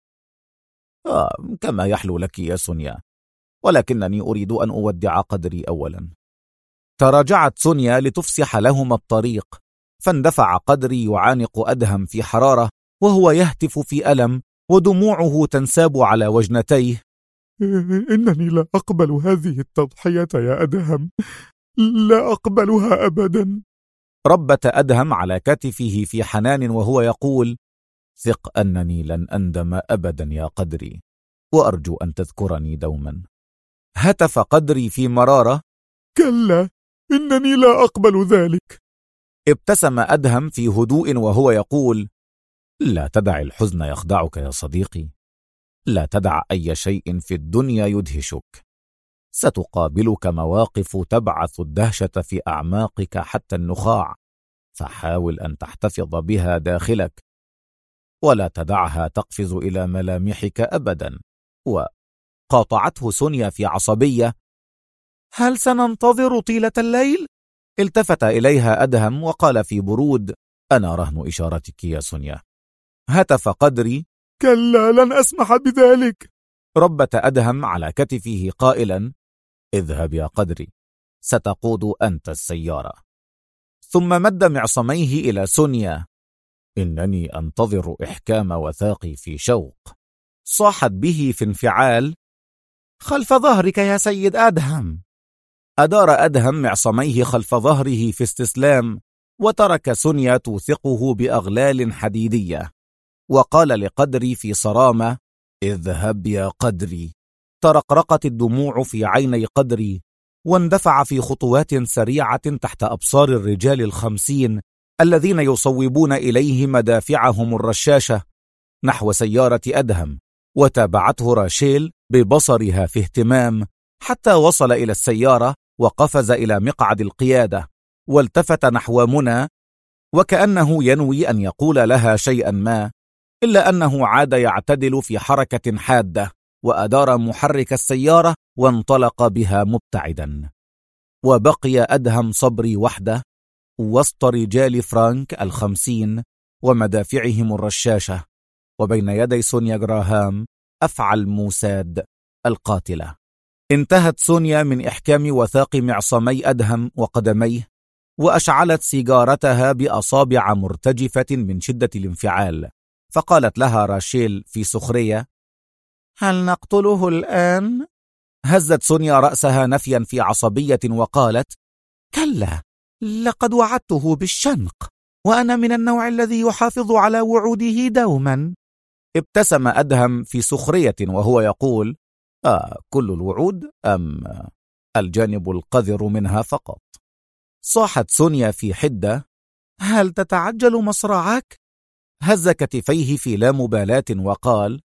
كما يحلو لك يا سونيا، ولكنني أريد أن أودع قدري أولا. تراجعت سونيا لتفسح لهما الطريق، فاندفع قدري يعانق أدهم في حرارة وهو يهتف في ألم ودموعه تنساب على وجنتيه: إنني لا أقبل هذه التضحية يا أدهم، لا أقبلها أبدا. ربت أدهم على كتفه في حنان وهو يقول: ثق أنني لن أندم أبدا يا قدري، وأرجو أن تذكرني دوما. هتف قدري في مرارة: كلا، إنني لا أقبل ذلك. ابتسم أدهم في هدوء وهو يقول: لا تدع الحزن يخدعك يا صديقي، لا تدع أي شيء في الدنيا يدهشك، ستقابلك مواقف تبعث الدهشة في أعماقك حتى النخاع، فحاول أن تحتفظ بها داخلك ولا تدعها تقفز إلى ملامحك أبدا. وقاطعته سونيا في عصبية: هل سننتظر طيلة الليل؟ التفت إليها أدهم وقال في برود: أنا رهن إشارتك يا سونيا. هتف قدري: كلا، لن أسمح بذلك. ربت أدهم على كتفه قائلا: اذهب يا قدري، ستقود أنت السيارة. ثم مد معصميه إلى سونيا: إنني أنتظر إحكام وثاقي في شوق. صاحت به في انفعال: خلف ظهرك يا سيد أدهم. أدار أدهم معصميه خلف ظهره في استسلام، وترك سونيا توثقه بأغلال حديدية، وقال لقدري في صرامة: اذهب يا قدري. ترقرقت الدموع في عيني قدري، واندفع في خطوات سريعة تحت أبصار الرجال 50 الذين يصوبون إليه مدافعهم الرشاشة نحو سيارة أدهم، وتابعته راشيل ببصرها في اهتمام حتى وصل إلى السيارة وقفز إلى مقعد القيادة، والتفت نحو منى وكأنه ينوي أن يقول لها شيئا ما، إلا أنه عاد يعتدل في حركة حادة وأدار محرك السيارة وانطلق بها مبتعدا. وبقي أدهم صبري وحده وسط رجال فرانك 50 ومدافعهم الرشاشة، وبين يدي سونيا جراهام أفعى الموساد القاتلة. انتهت سونيا من إحكام وثاق معصمي أدهم وقدميه، وأشعلت سيجارتها بأصابع مرتجفة من شدة الانفعال، فقالت لها راشيل في سخرية: هل نقتله الآن؟ هزت سونيا رأسها نفيا في عصبية وقالت: كلا، لقد وعدته بالشنق، وأنا من النوع الذي يحافظ على وعوده دوما. ابتسم أدهم في سخرية وهو يقول: كل الوعود أم الجانب القذر منها فقط؟ صاحت سونيا في حدة: هل تتعجل مصرعك؟ هز كتفيه في لا مبالاة وقال: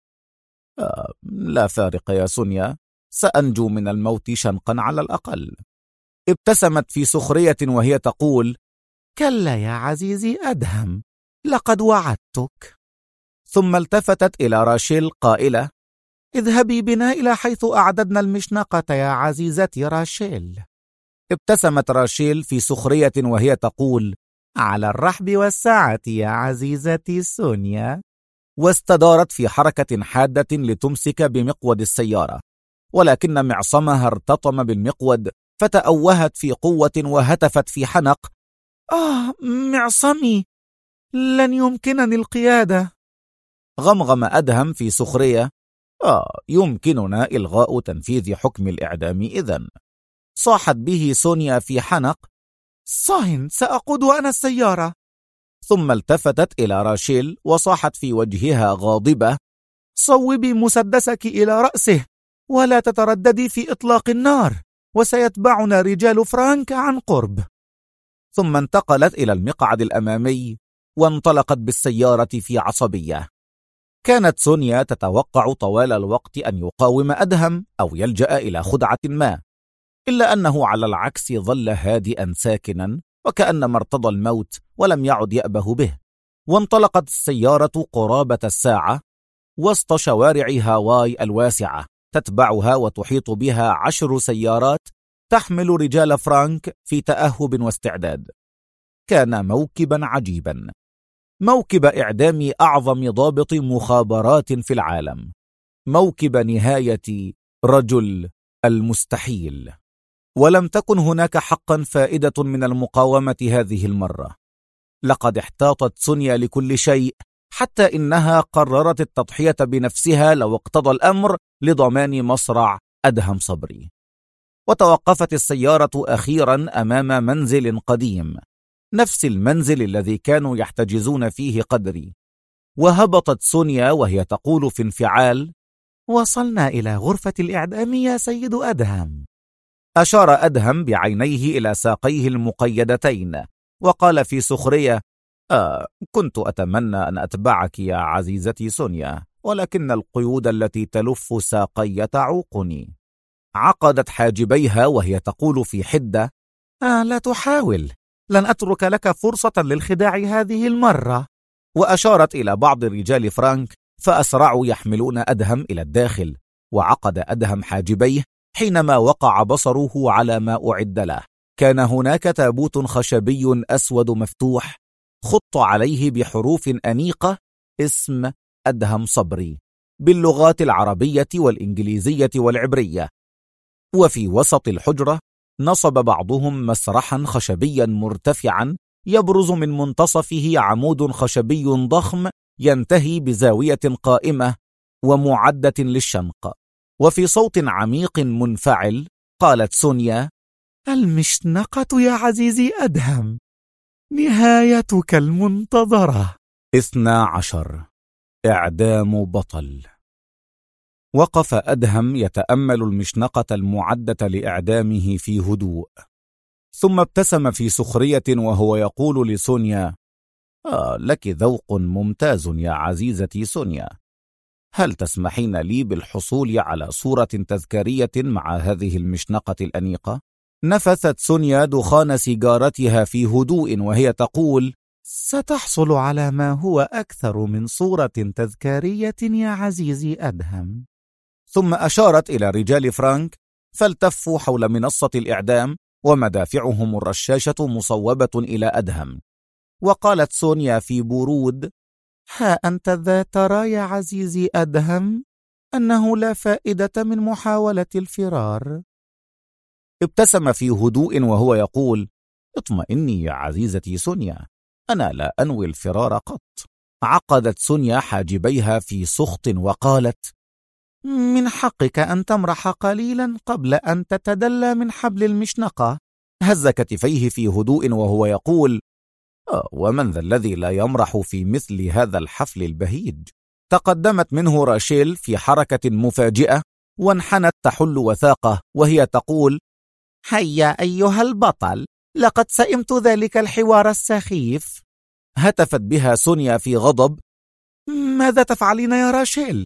لا فارق يا سونيا، سأنجو من الموت شنقا على الأقل. ابتسمت في سخرية وهي تقول: كلا يا عزيزي أدهم، لقد وعدتك. ثم التفتت إلى راشيل قائلة: اذهبي بنا إلى حيث أعددنا المشنقة يا عزيزتي راشيل. ابتسمت راشيل في سخرية وهي تقول: على الرحب والسعة يا عزيزتي سونيا. واستدارت في حركة حادة لتمسك بمقود السيارة، ولكن معصمها ارتطم بالمقود فتأوهت في قوة وهتفت في حنق: معصمي، لن يمكنني القيادة. غمغم أدهم في سخرية: يمكننا إلغاء تنفيذ حكم الإعدام إذن. صاحت به سونيا في حنق: صاهن، سأقود أنا السيارة. ثم التفتت إلى راشيل وصاحت في وجهها غاضبة: صوبي مسدسك إلى رأسه ولا تترددي في إطلاق النار، وسيتبعنا رجال فرانك عن قرب. ثم انتقلت إلى المقعد الأمامي وانطلقت بالسيارة في عصبية. كانت سونيا تتوقع طوال الوقت أن يقاوم أدهم أو يلجأ إلى خدعة ما، إلا أنه على العكس ظل هادئا ساكنا وكأنما ارتضى الموت ولم يعد يأبه به. وانطلقت السيارة قرابة الساعة وسط شوارع هاواي الواسعة، تتبعها وتحيط بها 10 سيارات تحمل رجال فرانك في تأهب واستعداد. كان موكبا عجيبا، موكب إعدام أعظم ضابط مخابرات في العالم، موكب نهاية رجل المستحيل. ولم تكن هناك حقا فائدة من المقاومة هذه المرة. لقد احتاطت سونيا لكل شيء، حتى إنها قررت التضحية بنفسها لو اقتضى الأمر لضمان مصرع أدهم صبري. وتوقفت السيارة أخيرا أمام منزل قديم، نفس المنزل الذي كانوا يحتجزون فيه قدري. وهبطت سونيا وهي تقول في انفعال: وصلنا إلى غرفة الإعدام يا سيد أدهم. أشار أدهم بعينيه إلى ساقيه المقيدتين وقال في سخرية: كنت أتمنى أن أتبعك يا عزيزتي سونيا، ولكن القيود التي تلف ساقي تعوقني. عقدت حاجبيها وهي تقول في حدة: لا تحاول، لن أترك لك فرصة للخداع هذه المرة. وأشارت إلى بعض رجال فرانك فأسرعوا يحملون أدهم إلى الداخل. وعقد أدهم حاجبيه حينما وقع بصره على ما أعد له. كان هناك تابوت خشبي أسود مفتوح خط عليه بحروف أنيقة اسم أدهم صبري باللغات العربية والإنجليزية والعبرية. وفي وسط الحجرة نصب بعضهم مسرحا خشبيا مرتفعا يبرز من منتصفه عمود خشبي ضخم ينتهي بزاوية قائمة ومعدة للشنق. وفي صوت عميق منفعل قالت سونيا: المشنقة يا عزيزي أدهم، نهايتك المنتظرة. 12. إعدام بطل. وقف أدهم يتأمل المشنقة المعدة لإعدامه في هدوء، ثم ابتسم في سخرية وهو يقول لسونيا: لك ذوق ممتاز يا عزيزتي سونيا. هل تسمحين لي بالحصول على صورة تذكارية مع هذه المشنقة الأنيقة؟ نفثت سونيا دخان سيجارتها في هدوء وهي تقول: ستحصل على ما هو أكثر من صورة تذكارية يا عزيزي أدهم. ثم أشارت إلى رجال فرانك فالتفوا حول منصة الإعدام ومدافعهم الرشاشة مصوبة إلى أدهم. وقالت سونيا في برود: ها أنت ذا ترى يا عزيزي أدهم أنه لا فائدة من محاولة الفرار. ابتسم في هدوء وهو يقول: اطمئني يا عزيزتي سونيا، أنا لا أنوي الفرار قط. عقدت سونيا حاجبيها في سخط وقالت: من حقك أن تمرح قليلا قبل أن تتدلى من حبل المشنقة. هز كتفيه في هدوء وهو يقول: ومن ذا الذي لا يمرح في مثل هذا الحفل البهيج؟ تقدمت منه راشيل في حركة مفاجئة وانحنت تحل وثاقه وهي تقول: هيا أيها البطل، لقد سئمت ذلك الحوار السخيف. هتفت بها سونيا في غضب: ماذا تفعلين يا راشيل؟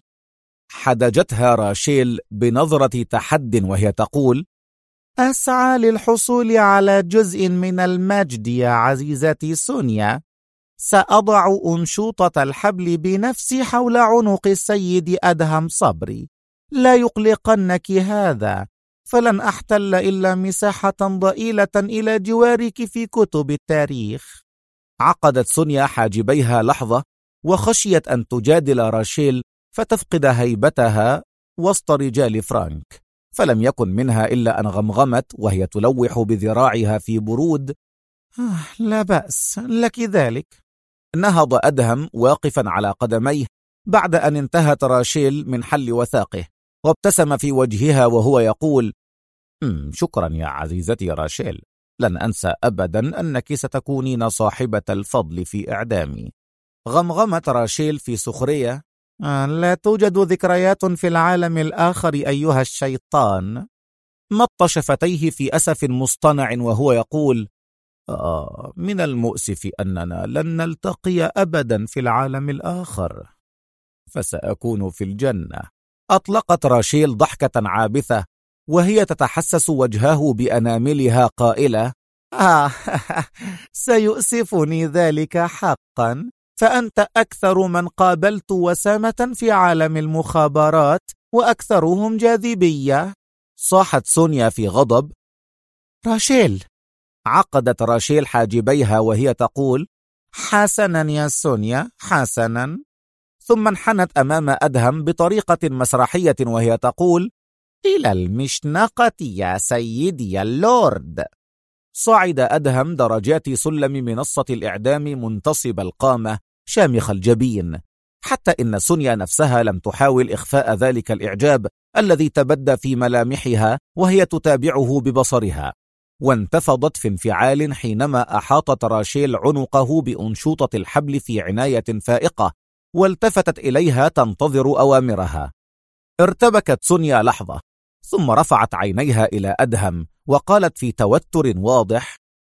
حدجتها راشيل بنظرة تحد وهي تقول: أسعى للحصول على جزء من المجد يا عزيزتي سونيا. سأضع أنشوطة الحبل بنفسي حول عنق السيد أدهم صبري. لا يقلقنك هذا، فلن أحتل إلا مساحة ضئيلة إلى جوارك في كتب التاريخ. عقدت سونيا حاجبيها لحظة وخشيت أن تجادل راشيل فتفقد هيبتها وسط رجال فرانك، فلم يكن منها إلا أن غمغمت وهي تلوح بذراعها في برود: لا بأس لك ذلك. نهض أدهم واقفا على قدميه بعد أن انتهت راشيل من حل وثاقه، وابتسم في وجهها وهو يقول: شكرا يا عزيزتي راشيل، لن أنسى أبدا أنك ستكونين صاحبة الفضل في إعدامي. غمغمت راشيل في سخرية: لا توجد ذكريات في العالم الآخر أيها الشيطان. مط شفتيه في أسف مصطنع وهو يقول: من المؤسف أننا لن نلتقي أبدا في العالم الآخر. فسأكون في الجنة. أطلقت راشيل ضحكة عابثة وهي تتحسس وجهه بأناملها قائلة: سيؤسفني ذلك حقا، فأنت أكثر من قابلت وسامة في عالم المخابرات وأكثرهم جاذبية. صاحت سونيا في غضب: راشيل. عقدت راشيل حاجبيها وهي تقول: حسنا يا سونيا، حسنا. ثم انحنت أمام أدهم بطريقة مسرحية وهي تقول: إلى المشنقة يا سيدي اللورد. صعد أدهم درجات سلم منصة الإعدام منتصب القامة شامخ الجبين، حتى إن سونيا نفسها لم تحاول إخفاء ذلك الإعجاب الذي تبدى في ملامحها وهي تتابعه ببصرها، وانتفضت في انفعال حينما أحاطت راشيل عنقه بأنشوطة الحبل في عناية فائقة، والتفتت إليها تنتظر أوامرها. ارتبكت سونيا لحظة، ثم رفعت عينيها إلى أدهم وقالت في توتر واضح: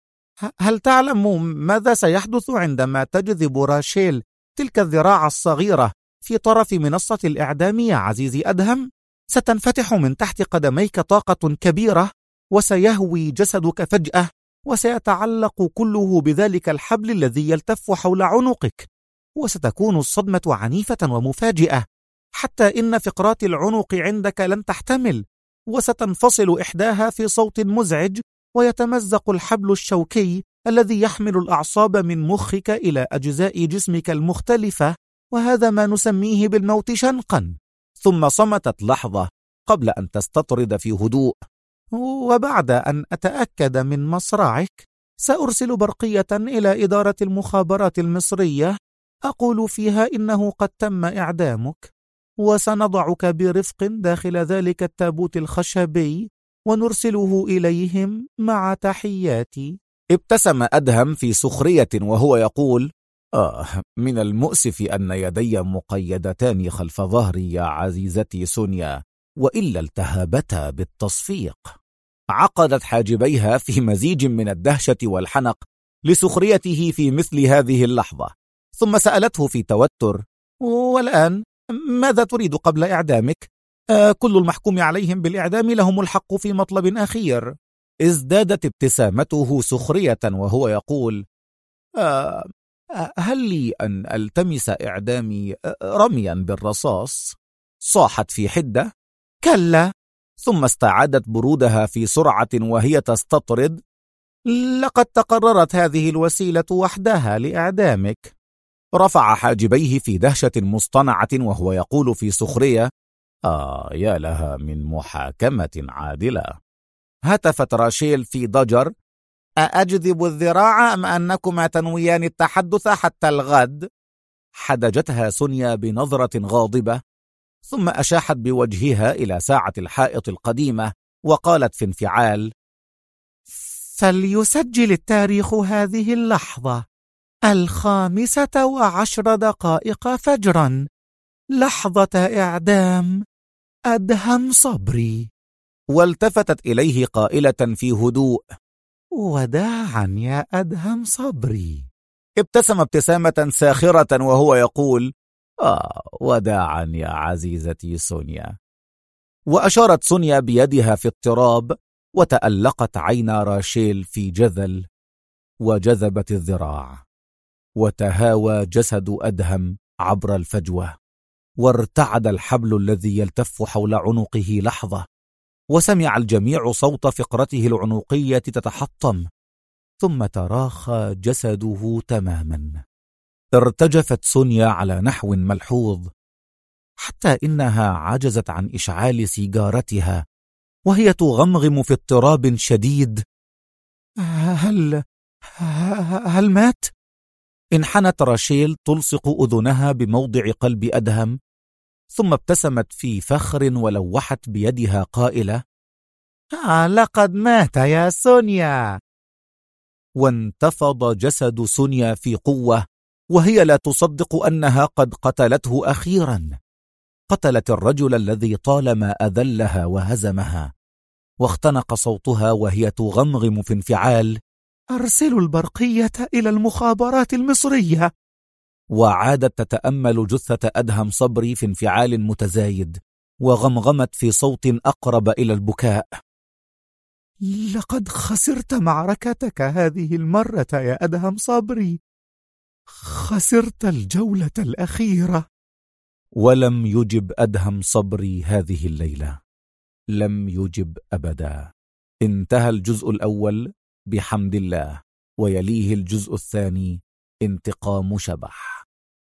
هل تعلم ماذا سيحدث عندما تجذب راشيل تلك الذراع الصغيرة في طرف منصة الإعدام يا عزيزي أدهم؟ ستنفتح من تحت قدميك طاقة كبيرة، وسيهوي جسدك فجأة، وسيتعلق كله بذلك الحبل الذي يلتف حول عنقك، وستكون الصدمة عنيفة ومفاجئة، حتى إن فقرات العنق عندك لن تحتمل، وستنفصل إحداها في صوت مزعج، ويتمزق الحبل الشوكي الذي يحمل الأعصاب من مخك إلى أجزاء جسمك المختلفة، وهذا ما نسميه بالموت شنقا. ثم صمتت لحظة قبل أن تستطرد في هدوء: وبعد أن أتأكد من مصرعك سأرسل برقية إلى إدارة المخابرات المصرية أقول فيها إنه قد تم إعدامك، وسنضعك برفق داخل ذلك التابوت الخشبي ونرسله إليهم مع تحياتي. ابتسم أدهم في سخرية وهو يقول: من المؤسف أن يدي مقيدتان خلف ظهري يا عزيزتي سونيا، وإلا التهابتا بالتصفيق. عقدت حاجبيها في مزيج من الدهشة والحنق لسخريته في مثل هذه اللحظة، ثم سألته في توتر: والآن ماذا تريد قبل إعدامك؟ كل المحكوم عليهم بالإعدام لهم الحق في مطلب أخير. ازدادت ابتسامته سخرية وهو يقول: هل لي أن ألتمس إعدامي رميا بالرصاص؟ صاحت في حدة: كلا. ثم استعادت برودها في سرعة وهي تستطرد: لقد تقررت هذه الوسيلة وحدها لإعدامك. رفع حاجبيه في دهشة مصطنعة وهو يقول في سخرية: يا لها من محاكمة عادلة. هتفت راشيل في ضجر: أجذب الذراع أم أنكما تنويان التحدث حتى الغد؟ حدجتها سونيا بنظرة غاضبة، ثم أشاحت بوجهها إلى ساعة الحائط القديمة وقالت في انفعال: فليسجل التاريخ هذه اللحظة 5:10 فجرا، لحظة إعدام أدهم صبري. والتفتت إليه قائلة في هدوء: وداعا يا أدهم صبري. ابتسم ابتسامة ساخرة وهو يقول: وداعا يا عزيزتي سونيا. وأشارت سونيا بيدها في اضطراب، وتألقت عينا راشيل في جذل، وجذبت الذراع، وتهاوى جسد أدهم عبر الفجوة، وارتعد الحبل الذي يلتف حول عنقه لحظة، وسمع الجميع صوت فقرته العنقية تتحطم، ثم تراخى جسده تماما. ارتجفت سونيا على نحو ملحوظ، حتى إنها عجزت عن إشعال سيجارتها وهي تغمغم في اضطراب شديد: هل مات؟ انحنت راشيل تلصق أذنها بموضع قلب أدهم، ثم ابتسمت في فخر ولوحت بيدها قائلة: لقد مات يا سونيا. وانتفض جسد سونيا في قوة وهي لا تصدق أنها قد قتلته أخيرا. قتلت الرجل الذي طالما أذلها وهزمها. واختنق صوتها وهي تغمغم في انفعال: أرسلوا البرقية إلى المخابرات المصرية. وعادت تتأمل جثة أدهم صبري في انفعال متزايد، وغمغمت في صوت أقرب إلى البكاء: لقد خسرت معركتك هذه المرة يا أدهم صبري، خسرت الجولة الأخيرة. ولم يجب أدهم صبري هذه الليلة، لم يجب أبدا. انتهى الجزء الأول بحمد الله، ويليه الجزء الثاني انتقام شبح.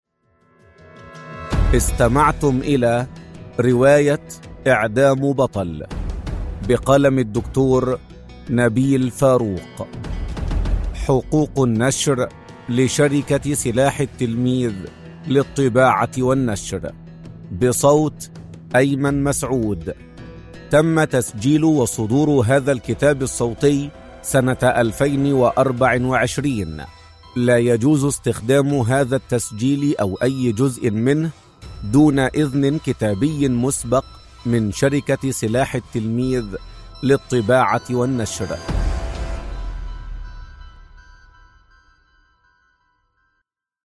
استمعتم إلى رواية إعدام بطل بقلم الدكتور نبيل فاروق. حقوق النشر لشركة سلاح التلميذ للطباعة والنشر، بصوت أيمن مسعود. تم تسجيل وصدور هذا الكتاب الصوتي سنة 2024. لا يجوز استخدام هذا التسجيل أو أي جزء منه دون إذن كتابي مسبق من شركة سلاح التلميذ للطباعة والنشر.